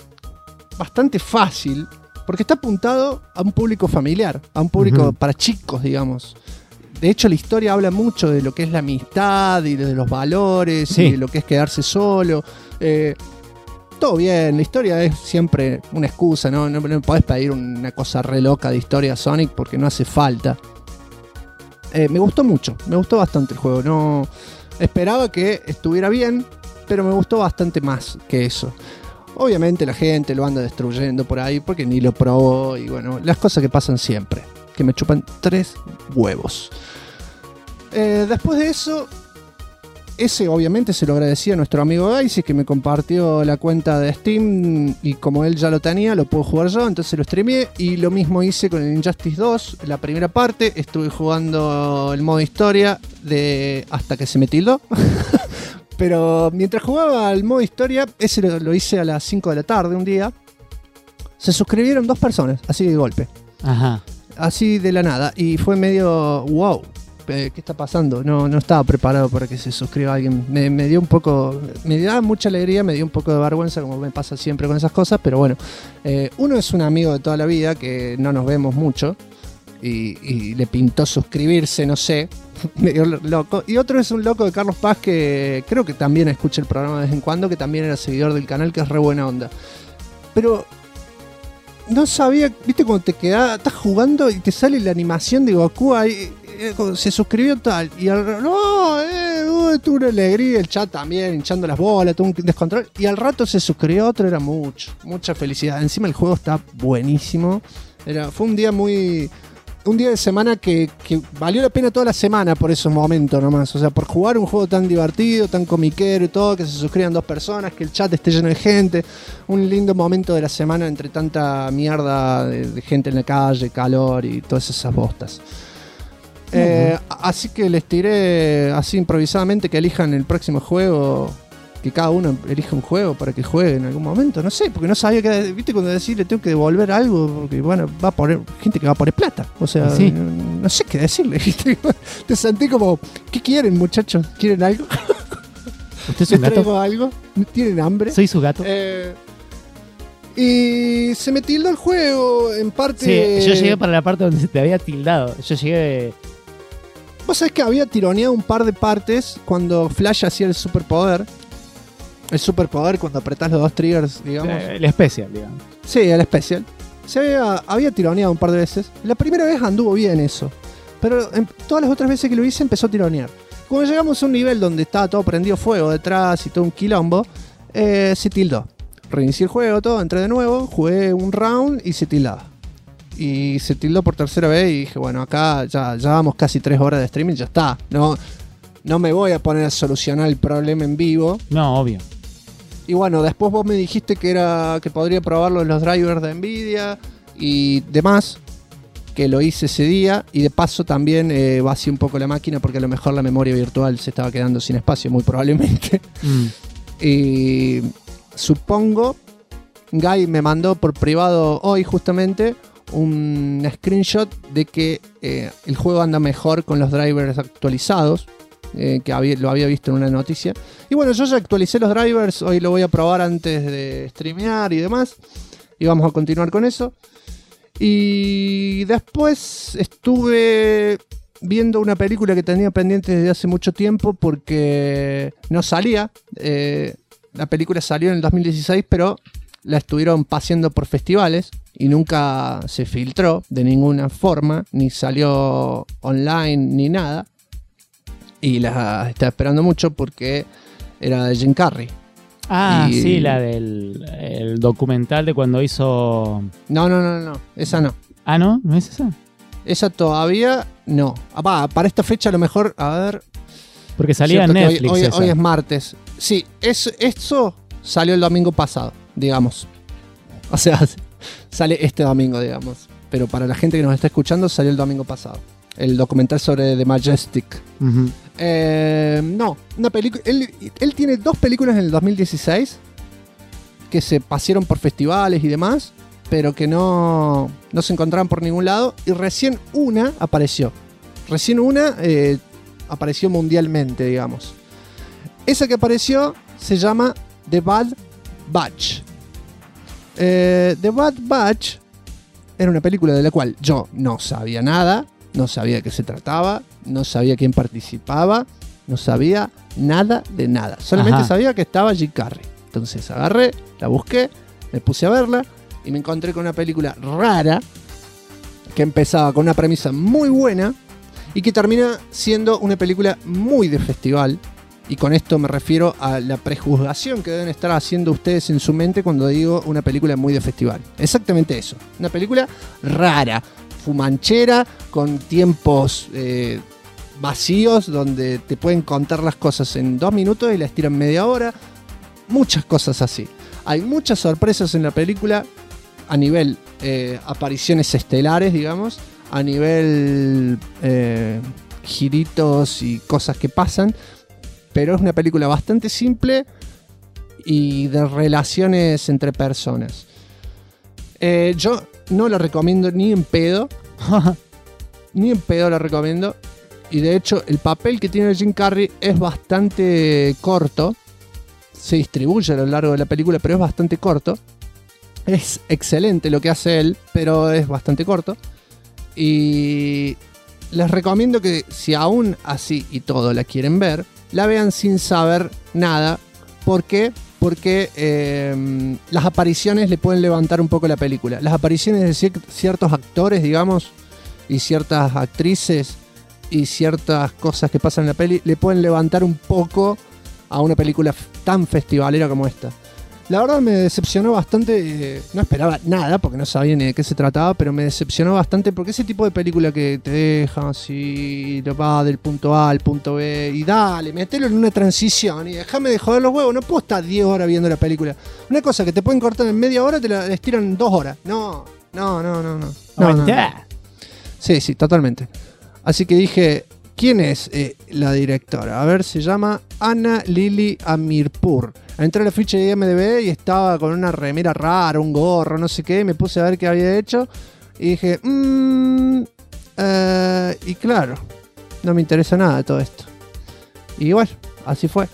[SPEAKER 1] fácil, porque está apuntado a un público familiar, a un público para chicos, digamos. De hecho, la historia habla mucho de lo que es la amistad y de los valores, sí, y de lo que es quedarse solo. Todo bien, la historia es siempre una excusa, ¿no? No podés pedir una cosa re loca de historia a Sonic porque no hace falta. Me gustó mucho, me gustó bastante el juego. No esperaba que estuviera bien, pero me gustó bastante más que eso. Obviamente la gente lo anda destruyendo por ahí porque ni lo probó y bueno, las cosas que pasan siempre. que me chupan 3 huevos. Después de eso, ese obviamente se lo agradecía a nuestro amigo Gacy, que me compartió la cuenta de Steam y como él ya lo tenía, lo puedo jugar yo, entonces lo streameé. Y lo mismo hice con el Injustice 2, la primera parte. Estuve jugando el modo historia hasta que se me tildó. Pero mientras jugaba al modo historia, ese lo hice a las 5 de la tarde un día. Se suscribieron 2 personas, así de golpe.
[SPEAKER 2] Ajá.
[SPEAKER 1] Así de la nada. Y fue medio, wow, ¿qué está pasando? No estaba preparado para que se suscriba alguien. Me dio un poco, me da mucha alegría, me dio un poco de vergüenza, como me pasa siempre con esas cosas. Pero bueno, uno es un amigo de toda la vida, que no nos vemos mucho. Y le pintó suscribirse, no sé, medio loco. Y otro es un loco de Carlos Paz, que creo que también escucha el programa de vez en cuando, que también era seguidor del canal, que es re buena onda. Pero no sabía, viste, cuando te quedás, estás jugando y te sale la animación de Goku ahí, se suscribió tal, y tuvo una alegría, el chat también hinchando las bolas, tuvo un descontrol, y al rato se suscribió otro, era mucha felicidad. Encima el juego está buenísimo. Fue un día de semana que valió la pena toda la semana por esos momentos nomás. O sea, por jugar un juego tan divertido, tan comiquero y todo, que se suscriban 2 personas, que el chat esté lleno de gente. Un lindo momento de la semana entre tanta mierda de gente en la calle, calor y todas esas bostas. Así que les tiré así improvisadamente que elijan el próximo juego. Que cada uno elija un juego para que juegue en algún momento, no sé, porque no sabía que, viste, cuando decir le tengo que devolver algo, porque bueno, va a poner gente que va a poner plata, o sea, sí. no sé qué decirle, ¿viste? Te sentí como, ¿qué quieren, muchachos? ¿Quieren algo?
[SPEAKER 2] ¿Usted es un gato?
[SPEAKER 1] ¿Algo? ¿Tienen hambre?
[SPEAKER 2] Soy su gato.
[SPEAKER 1] Y se me tildó el juego, en parte.
[SPEAKER 2] Sí, yo llegué para la parte donde se te había tildado. Yo llegué.
[SPEAKER 1] Vos sabés que había tironeado un par de partes cuando Flash hacía el superpoder. El superpoder cuando apretás los 2 triggers, digamos.
[SPEAKER 2] El especial, digamos.
[SPEAKER 1] Sí, el especial. Había tironeado un par de veces. La primera vez anduvo bien eso. Pero todas las otras veces que lo hice empezó a tironear. Cuando llegamos a un nivel donde estaba todo prendido fuego detrás y todo un quilombo, se tildó. Reinicié el juego, todo, entré de nuevo, jugué un round y se tildaba. Y se tildó por tercera vez y dije, bueno, acá ya vamos casi 3 horas de streaming, ya está. No me voy a poner a solucionar el problema en vivo.
[SPEAKER 2] No, obvio.
[SPEAKER 1] Y bueno, después vos me dijiste que podría probarlo en los drivers de Nvidia y demás, que lo hice ese día. Y de paso también vacié un poco la máquina porque a lo mejor la memoria virtual se estaba quedando sin espacio, muy probablemente. Y supongo, Guy me mandó por privado hoy justamente un screenshot de que el juego anda mejor con los drivers actualizados. Que lo había visto en una noticia. Y bueno, yo ya actualicé los drivers. Hoy lo voy a probar antes de streamear y demás. Y vamos a continuar con eso. Y después estuve viendo una película que tenía pendiente desde hace mucho tiempo porque no salía. La película salió en el 2016, pero la estuvieron paseando por festivales y nunca se filtró de ninguna forma, ni salió online ni nada. Y la estaba esperando mucho porque era de Jim Carrey.
[SPEAKER 2] Sí, la del documental de cuando hizo...
[SPEAKER 1] No, esa no.
[SPEAKER 2] ¿Ah, no? ¿No es esa?
[SPEAKER 1] Esa todavía no. Para esta fecha a lo mejor, a ver...
[SPEAKER 2] Porque salía en Netflix.
[SPEAKER 1] Hoy es martes. Sí, esto salió el domingo pasado, digamos. O sea, sale este domingo, digamos. Pero para la gente que nos está escuchando, salió el domingo pasado. El documental sobre The Majestic.
[SPEAKER 2] Uh-huh.
[SPEAKER 1] No, una película. Él tiene 2 películas en el 2016 que se pasearon por festivales y demás, pero que no se encontraban por ningún lado. Y recién una apareció. Apareció mundialmente, digamos. Esa que apareció se llama The Bad Batch. The Bad Batch era una película de la cual yo no sabía nada. No sabía de qué se trataba, no sabía quién participaba, no sabía nada de nada. Solamente sabía que estaba Jim Carrey. Entonces agarré, la busqué, me puse a verla y me encontré con una película rara que empezaba con una premisa muy buena y que termina siendo una película muy de festival. Y con esto me refiero a la prejuzgación que deben estar haciendo ustedes en su mente cuando digo una película muy de festival. Exactamente eso. Una película rara, fumanchera, con tiempos vacíos, donde te pueden contar las cosas en 2 minutos y las tiran media hora. Muchas cosas así. Hay muchas sorpresas en la película a nivel apariciones estelares, digamos, a nivel giritos y cosas que pasan, pero es una película bastante simple y de relaciones entre personas. Yo no la recomiendo ni en pedo. Ni en pedo la recomiendo. Y de hecho el papel que tiene Jim Carrey es bastante corto. Se distribuye a lo largo de la película, pero es bastante corto. Es excelente lo que hace él, pero es bastante corto. Y les recomiendo que si aún así y todo la quieren ver, la vean sin saber nada. ¿Por qué? Porque las apariciones le pueden levantar un poco la película. Las apariciones de ciertos actores, digamos, y ciertas actrices y ciertas cosas que pasan en la peli le pueden levantar un poco a una película tan festivalera como esta. La verdad me decepcionó bastante, no esperaba nada porque no sabía ni de qué se trataba, pero me decepcionó bastante porque ese tipo de película que te deja así, va del punto A al punto B y dale, metelo en una transición y déjame de joder los huevos, no puedo estar 10 horas viendo la película. Una cosa que te pueden cortar en media hora te la estiran 2 horas. No. Sí, totalmente. Así que dije, ¿quién es la directora? A ver, se llama Ana Lili Amirpour. Entré a la ficha de IMDb y estaba con una remera rara, un gorro, no sé qué. Me puse a ver qué había hecho y dije, y claro, no me interesa nada de todo esto. Y bueno, así fue.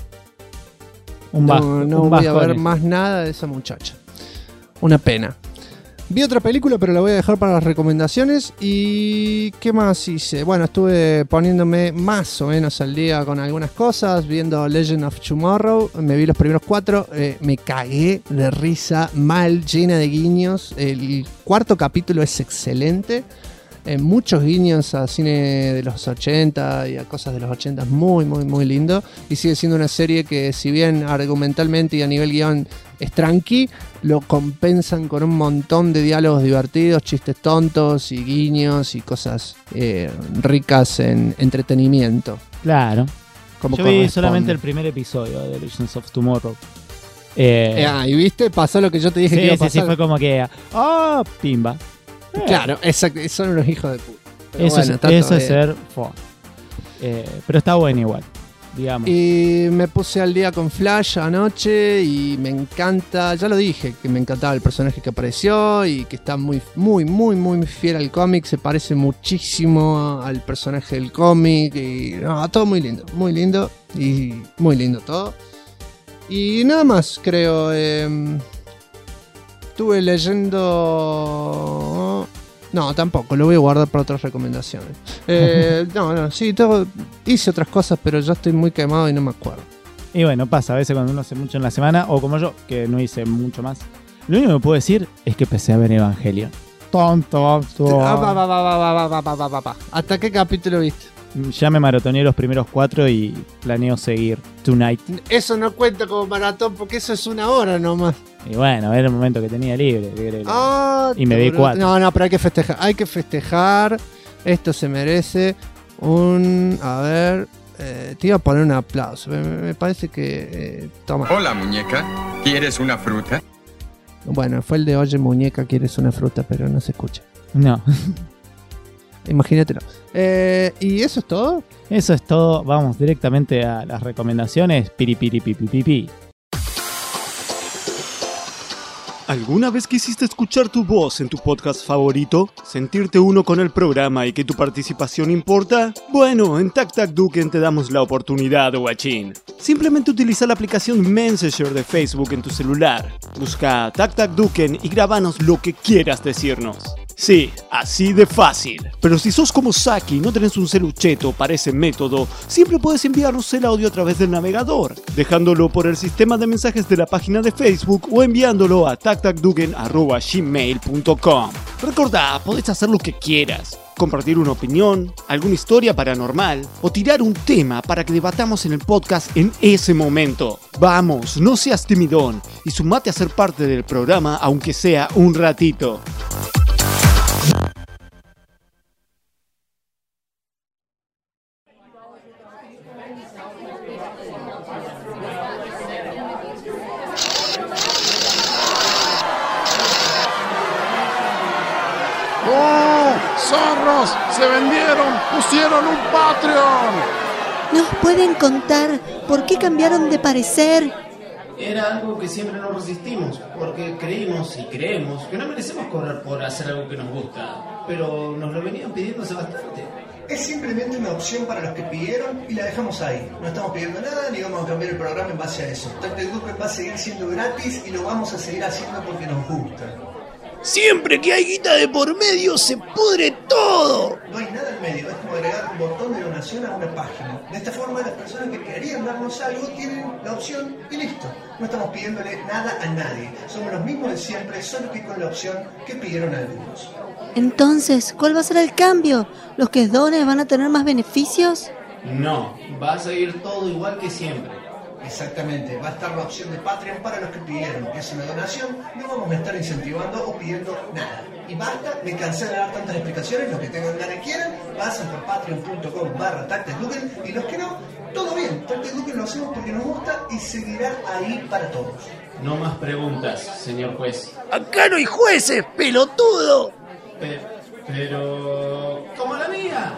[SPEAKER 1] No voy a ver más nada de esa muchacha. Una pena. Vi otra película, pero la voy a dejar para las recomendaciones. ¿Y qué más hice? Bueno, estuve poniéndome más o menos al día con algunas cosas, viendo Legend of Tomorrow. Me vi los primeros 4, me cagué de risa, mal, llena de guiños. El 4º capítulo es excelente. Muchos guiños a cine de los 80 y a cosas de los 80, muy, muy, muy lindo. Y sigue siendo una serie que, si bien argumentalmente y a nivel guión es tranqui, lo compensan con un montón de diálogos divertidos, chistes tontos y guiños y cosas ricas en entretenimiento.
[SPEAKER 2] Claro.
[SPEAKER 1] Como
[SPEAKER 2] yo vi solamente el primer episodio de Legends of Tomorrow.
[SPEAKER 1] Y viste, pasó lo que yo te dije que iba a pasar.
[SPEAKER 2] Sí, fue como que, pimba.
[SPEAKER 1] Claro, exacto, son unos hijos de puta.
[SPEAKER 2] Eso es ser fo. Pero está bueno igual, digamos.
[SPEAKER 1] Y me puse al día con Flash anoche y me encanta, ya lo dije, que me encantaba el personaje que apareció y que está muy, muy, muy, muy fiel al cómic, se parece muchísimo al personaje del cómic y todo muy lindo y muy lindo todo. Y nada más, creo. Estuve leyendo... No, tampoco, lo voy a guardar para otras recomendaciones. Hice otras cosas, pero ya estoy muy quemado y no me acuerdo.
[SPEAKER 2] Y bueno, pasa a veces cuando uno hace mucho en la semana, o como yo, que no hice mucho más. Lo único que puedo decir es que empecé a ver Evangelion. Tonto.
[SPEAKER 1] ¿Hasta qué capítulo viste?
[SPEAKER 2] Ya me maratoneé los primeros 4 y planeo seguir tonight.
[SPEAKER 1] Eso no cuenta como maratón porque eso es 1 hora nomás.
[SPEAKER 2] Y bueno, era el momento que tenía libre. Y me vi 4.
[SPEAKER 1] No, pero hay que festejar. Hay que festejar. Esto se merece un... A ver... te iba a poner un aplauso. Me parece que... toma.
[SPEAKER 12] Hola, muñeca. ¿Quieres una fruta?
[SPEAKER 1] Bueno, fue el de oye, muñeca, ¿quieres una fruta? Pero no se escucha.
[SPEAKER 2] No.
[SPEAKER 1] Imagínatelo. ¿Y eso es todo?
[SPEAKER 2] Eso es todo. Vamos directamente a las recomendaciones. Piripiripipipipi.
[SPEAKER 13] ¿Alguna vez quisiste escuchar tu voz en tu podcast favorito? ¿Sentirte uno con el programa y que tu participación importa? Bueno, en TacTacDuken te damos la oportunidad, guachín. Simplemente utiliza la aplicación Messenger de Facebook en tu celular. Busca TacTacDuken y grábanos lo que quieras decirnos. Sí, así de fácil. Pero si sos como Saki y no tenés un celucheto para ese método, siempre puedes enviarnos el audio a través del navegador, dejándolo por el sistema de mensajes de la página de Facebook o enviándolo a tactacduken@gmail.com. Recordá, podés hacer lo que quieras. Compartir una opinión, alguna historia paranormal o tirar un tema para que debatamos en el podcast en ese momento. Vamos, no seas timidón y sumate a ser parte del programa aunque sea un ratito.
[SPEAKER 14] ¡Oh! ¡Zorros! ¡Se vendieron! ¡Pusieron un Patreon!
[SPEAKER 4] ¿Nos pueden contar por qué cambiaron de parecer?
[SPEAKER 15] Era algo que siempre nos resistimos, porque creímos y creemos que no merecemos cobrar por hacer algo que nos gusta, pero nos lo venían pidiendo hace bastante.
[SPEAKER 9] Es simplemente una opción para los que pidieron y la dejamos ahí. No estamos pidiendo nada ni vamos a cambiar el programa en base a eso. Tactic Duken va a seguir siendo gratis y lo vamos a seguir haciendo porque nos gusta.
[SPEAKER 8] Siempre que hay guita de por medio se pudre todo.
[SPEAKER 9] No hay nada en medio, es como agregar un botón de donación a una página. De esta forma las personas que querían darnos algo tienen la opción y listo. No estamos pidiéndole nada a nadie. Somos los mismos de siempre, solo que con la opción que pidieron algunos.
[SPEAKER 4] Entonces, ¿cuál va a ser el cambio? ¿Los que donen van a tener más beneficios?
[SPEAKER 15] No, va a seguir todo igual que siempre.
[SPEAKER 9] Exactamente, va a estar la opción de Patreon para los que pidieron. Es una donación, no vamos a estar incentivando o pidiendo nada. Y basta, me cansé de dar tantas explicaciones. Los que tengan ganas y quieran, pasen por patreon.com/TacticDuken y los que no, todo bien. Tactic Duken lo hacemos porque nos gusta y seguirá ahí para todos.
[SPEAKER 15] No más preguntas, señor juez.
[SPEAKER 8] Acá no hay jueces, pelotudo.
[SPEAKER 15] Pero... ¡como la mía!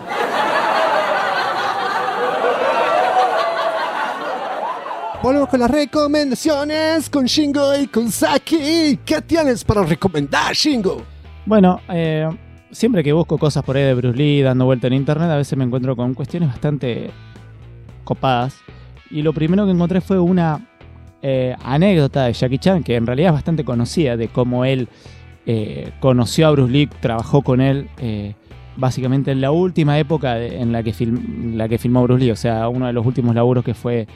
[SPEAKER 1] Volvemos con las recomendaciones con Shingo y con Saki. ¿Qué tienes para recomendar, Shingo?
[SPEAKER 2] Bueno, siempre que busco cosas por ahí de Bruce Lee dando vuelta en internet, a veces me encuentro con cuestiones bastante copadas. Y lo primero que encontré fue una anécdota de Jackie Chan, que en realidad es bastante conocida, de cómo él conoció a Bruce Lee, trabajó con él básicamente en la última época en la que filmó Bruce Lee, o sea, uno de los últimos laburos que fue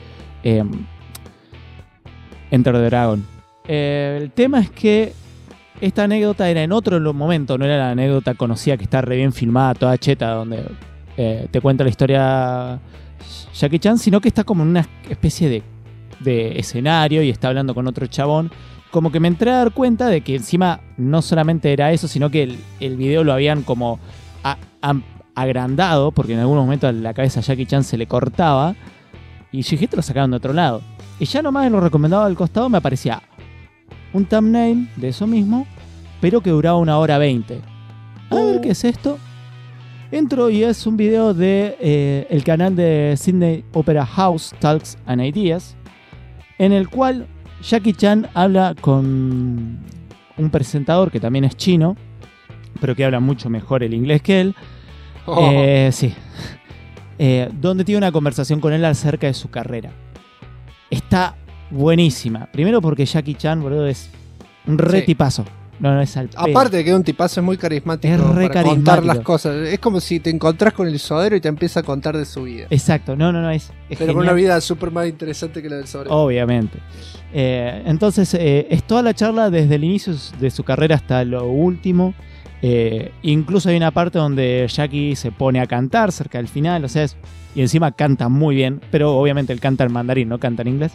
[SPEAKER 2] Enter the Dragon. El tema es que esta anécdota era en otro momento, no era la anécdota conocida que está re bien filmada, toda cheta, donde te cuenta la historia Jackie Chan, sino que está como en una especie de escenario y está hablando con otro chabón. Como que me entré a dar cuenta de que encima no solamente era eso, sino que el video lo habían como agrandado, porque en algún momento la cabeza a Jackie Chan se le cortaba. Y yo dije, esto lo sacaron de otro lado. Y ya nomás en lo recomendado al costado me aparecía un thumbnail de eso mismo, pero que duraba 1 hora 20. A ver qué es esto. Entro y es un video de el canal de Sydney Opera House Talks and Ideas, en el cual Jackie Chan habla con un presentador que también es chino, pero que habla mucho mejor el inglés que él. Sí. Donde tiene una conversación con él acerca de su carrera. Está buenísima. Primero porque Jackie Chan, boludo, es un re tipazo. No, es al pedo.
[SPEAKER 1] Aparte de que un tipazo es muy carismático,
[SPEAKER 2] es re
[SPEAKER 1] para
[SPEAKER 2] carismático.
[SPEAKER 1] Contar las cosas. Es como si te encontrás con el sodero y te empieza a contar de su vida.
[SPEAKER 2] Exacto, no, es
[SPEAKER 1] pero
[SPEAKER 2] genial.
[SPEAKER 1] con una vida súper más interesante que la del sodero.
[SPEAKER 2] Obviamente. Entonces, es toda la charla desde el inicio de su carrera hasta lo último. Incluso hay una parte donde Jackie se pone a cantar cerca del final, o sea, y encima canta muy bien, pero obviamente él canta en mandarín, no canta en inglés.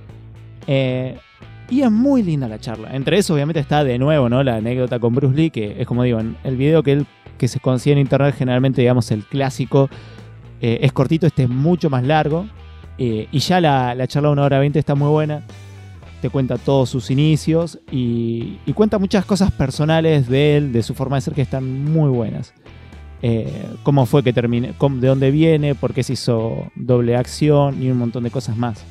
[SPEAKER 2] Y es muy linda la charla. Entre eso obviamente está de nuevo, ¿no?, la anécdota con Bruce Lee, que es como digo, en el video que se consigue en internet, generalmente, digamos, el clásico es cortito, este es mucho más largo, y ya la charla de 1 hora 20 está muy buena. Te cuenta todos sus inicios y cuenta muchas cosas personales de él, de su forma de ser, que están muy buenas. Cómo fue que terminó, de dónde viene, por qué se hizo doble acción y un montón de cosas más.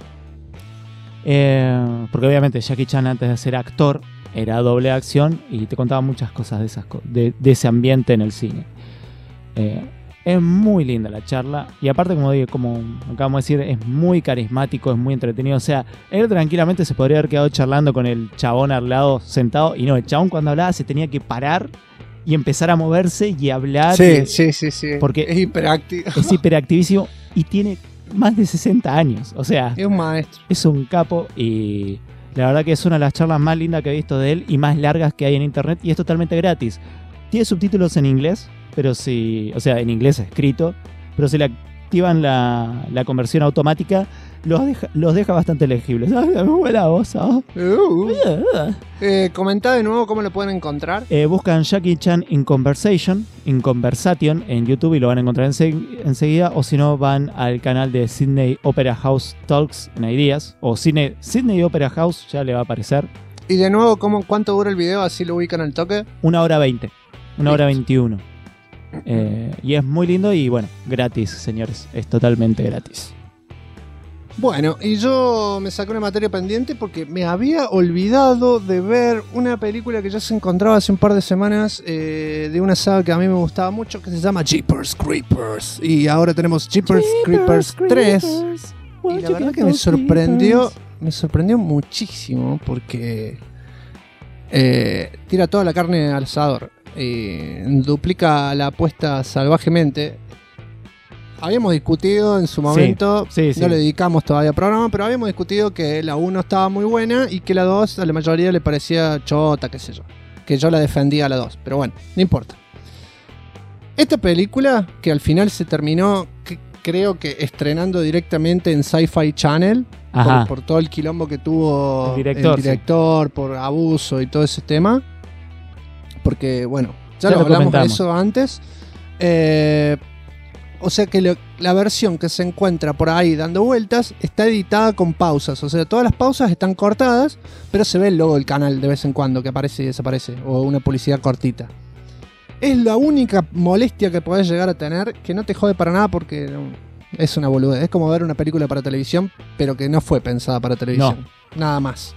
[SPEAKER 2] Porque obviamente Jackie Chan, antes de ser actor, era doble acción y te contaba muchas cosas de ese ambiente en el cine. Es muy linda la charla y aparte, como acabamos de decir, es muy carismático, es muy entretenido. O sea, él tranquilamente se podría haber quedado charlando con el chabón al lado sentado, y no, el chabón cuando hablaba se tenía que parar y empezar a moverse y hablar.
[SPEAKER 1] Sí.
[SPEAKER 2] Porque
[SPEAKER 1] es hiperactivo.
[SPEAKER 2] Es hiperactivísimo y tiene más de 60 años. O sea,
[SPEAKER 1] es un maestro.
[SPEAKER 2] Es un capo y la verdad que es una de las charlas más lindas que he visto de él y más largas que hay en internet, y es totalmente gratis. Tiene subtítulos en inglés, pero en inglés escrito, pero si le activan la conversión automática, los deja bastante legibles. ¡Ay, muy buena voz! ¿Oh?
[SPEAKER 1] Comentá de nuevo cómo lo pueden encontrar.
[SPEAKER 2] Buscan Jackie Chan in Conversation en YouTube y lo van a encontrar enseguida. O si no, van al canal de Sydney Opera House Talks and Ideas. O Sydney Opera House, ya le va a aparecer.
[SPEAKER 1] Y de nuevo, ¿cuánto dura el video? Así lo ubican al toque.
[SPEAKER 2] 1 hora 20. 1 hora 21. Y es muy lindo y bueno, gratis, señores. Es totalmente gratis.
[SPEAKER 1] Bueno, y yo me saqué una materia pendiente porque me había olvidado de ver una película que ya se encontraba hace un par de semanas de una saga que a mí me gustaba mucho, que se llama Jeepers Creepers. Y ahora tenemos Jeepers Creepers 3. Y la verdad que me sorprendió muchísimo porque tira toda la carne al asador. Duplica la apuesta salvajemente. Habíamos discutido en su momento, no le dedicamos todavía programa, pero habíamos discutido que la 1 estaba muy buena y que la 2 a la mayoría le parecía chota, qué sé yo. Que yo la defendía a la 2, pero bueno, no importa. Esta película, que al final se terminó, creo que estrenando directamente en Sci-Fi Channel, por todo el quilombo que tuvo el director por abuso y todo ese tema. Porque, bueno, ya lo hablamos de eso antes. O sea que la versión que se encuentra por ahí dando vueltas está editada con pausas. O sea, todas las pausas están cortadas, pero se ve el logo del canal de vez en cuando que aparece y desaparece. O una publicidad cortita. Es la única molestia que podés llegar a tener, que no te jode para nada porque es una boludez. Es como ver una película para televisión, pero que no fue pensada para televisión. No. Nada más.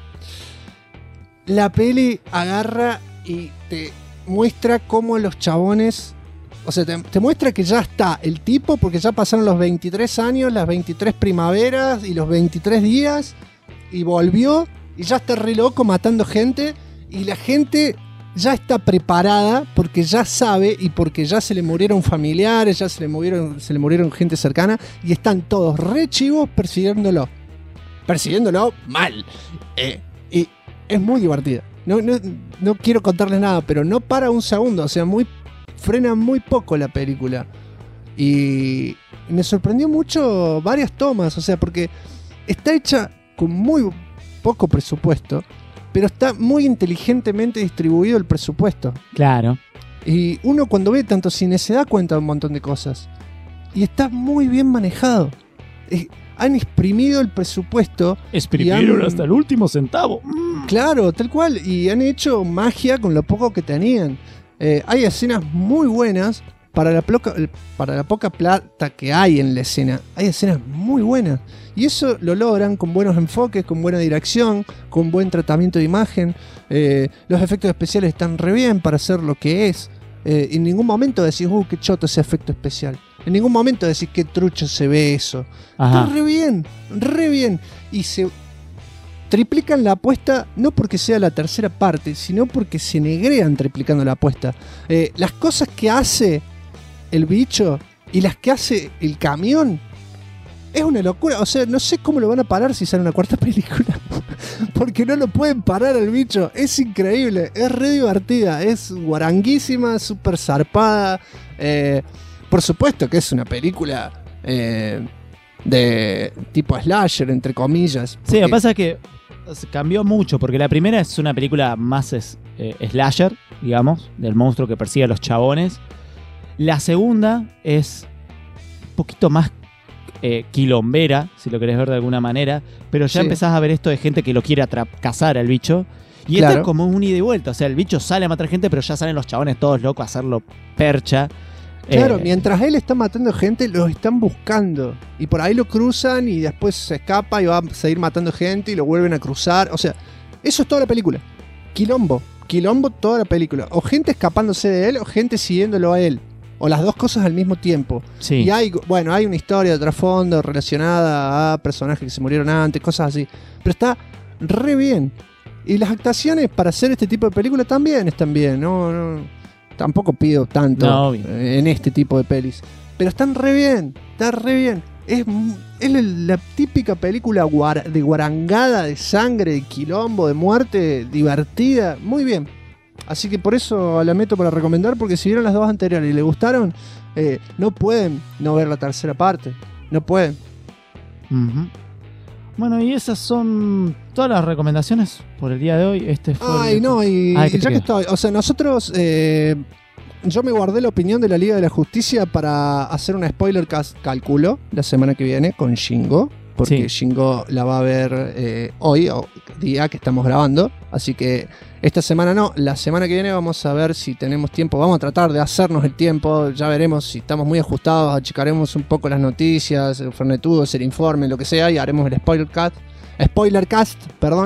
[SPEAKER 1] La peli agarra y te muestra cómo los chabones... O sea, te muestra que ya está el tipo, porque ya pasaron los 23 años, las 23 primaveras y los 23 días, y volvió, y ya está re loco matando gente, y la gente ya está preparada, porque ya sabe, y porque ya se le murieron familiares, ya se le murieron gente cercana, y están todos re chivos persiguiéndolo mal. Y es muy divertida. No quiero contarles nada, pero no para un segundo, o sea, frena muy poco la película. Y me sorprendió mucho varias tomas, o sea, porque está hecha con muy poco presupuesto, pero está muy inteligentemente distribuido el presupuesto.
[SPEAKER 2] Claro.
[SPEAKER 1] Y uno cuando ve tanto cine se da cuenta de un montón de cosas. Y está muy bien manejado. Han exprimido el presupuesto.
[SPEAKER 2] Exprimieron hasta el último centavo.
[SPEAKER 1] Claro, tal cual. Y han hecho magia con lo poco que tenían. Hay escenas muy buenas para la poca plata que hay en la escena. Hay escenas muy buenas. Y eso lo logran con buenos enfoques, con buena dirección, con buen tratamiento de imagen. Los efectos especiales están re bien para hacer lo que es. En ningún momento decís, qué choto ese efecto especial. En ningún momento decís, qué trucho se ve eso. Está re bien, re bien. Y se triplican la apuesta no porque sea la tercera parte, sino porque se negrean triplicando la apuesta. Las cosas que hace el bicho y las que hace el camión es una locura. O sea, no sé cómo lo van a parar si sale una cuarta película. Porque no lo pueden parar al bicho. Es increíble, es re divertida, es guaranguísima, súper zarpada. Por supuesto que es una película de tipo slasher, entre comillas.
[SPEAKER 2] Sí, lo que pasa es que cambió mucho, porque la primera es una película más slasher, digamos, del monstruo que persigue a los chabones. La segunda es un poquito más quilombera, si lo querés ver de alguna manera, pero ya empezás a ver esto de gente que lo quiere cazar al bicho. Y esto es como un ida y vuelta, o sea, el bicho sale a matar gente, pero ya salen los chabones todos locos a hacerlo percha.
[SPEAKER 1] Claro, mientras él está matando gente, los están buscando. Y por ahí lo cruzan y después se escapa y va a seguir matando gente y lo vuelven a cruzar. O sea, eso es toda la película. Quilombo toda la película. O gente escapándose de él o gente siguiéndolo a él. O las dos cosas al mismo tiempo.
[SPEAKER 2] Sí.
[SPEAKER 1] Y hay una historia de trasfondo relacionada a personajes que se murieron antes, cosas así. Pero está re bien. Y las actuaciones para hacer este tipo de película también están bien. Tampoco pido tanto en este tipo de pelis. Pero están re bien. Está re bien. Es la típica película de guarangada, de sangre, de quilombo, de muerte, divertida. Muy bien. Así que por eso la meto para recomendar, porque si vieron las dos anteriores y les gustaron, no pueden no ver la tercera parte. No pueden.
[SPEAKER 2] Bueno, y esas son todas las recomendaciones por el día de hoy. Este fue
[SPEAKER 1] ya que estoy, o sea, nosotros, yo me guardé la opinión de la Liga de la Justicia para hacer una spoiler cast, calculo, la semana que viene con Shingo, porque Shingo la va a ver hoy, o día que estamos grabando, así que esta semana no, la semana que viene vamos a ver si tenemos tiempo, vamos a tratar de hacernos el tiempo, ya veremos si estamos muy ajustados, achicaremos un poco las noticias, el Fernetudos, el informe, lo que sea, y haremos el spoiler cast,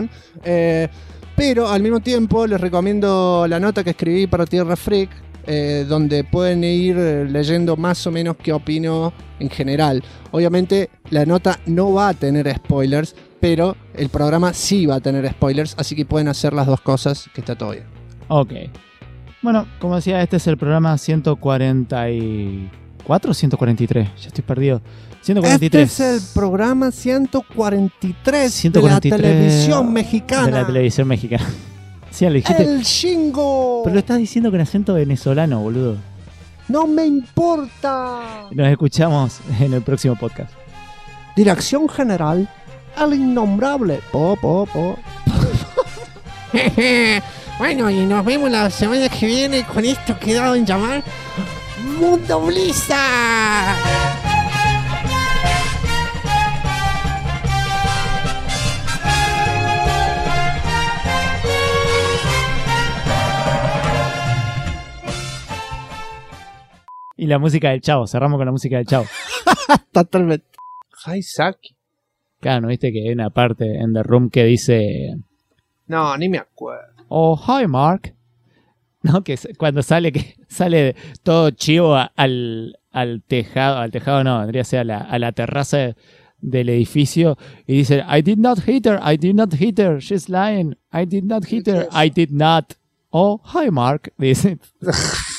[SPEAKER 1] pero al mismo tiempo les recomiendo la nota que escribí para Tierra Freak, donde pueden ir leyendo más o menos qué opino en general. Obviamente la nota no va a tener spoilers, pero el programa sí va a tener spoilers, así que pueden hacer las dos cosas, que está todo bien.
[SPEAKER 2] Ok. Bueno, como decía, este es el programa 144 o 143, ya estoy perdido. 143.
[SPEAKER 1] Este es el programa 143 de la televisión mexicana.
[SPEAKER 2] De la televisión mexicana. Sí, lo dijiste.
[SPEAKER 1] El Shingo.
[SPEAKER 2] Pero lo estás diciendo con acento venezolano, boludo.
[SPEAKER 1] No me importa.
[SPEAKER 2] Nos escuchamos en el próximo podcast.
[SPEAKER 1] Dirección general, el innombrable Bueno, y nos vemos la semana que viene con esto que dado en llamar Mundo Blizzard.
[SPEAKER 2] Y la música del Chavo, cerramos con la música del Chavo.
[SPEAKER 1] Totalmente. Hi, Saki.
[SPEAKER 2] Claro, ¿no viste que hay una parte en The Room que dice...
[SPEAKER 1] No, ni me acuerdo.
[SPEAKER 2] Oh, hi, Mark. No, que cuando sale todo chivo al tejado no, vendría a ser a la terraza del edificio y dice, I did not hit her, she's lying, I did not hit her, I did not. Oh, hi, Mark, dice.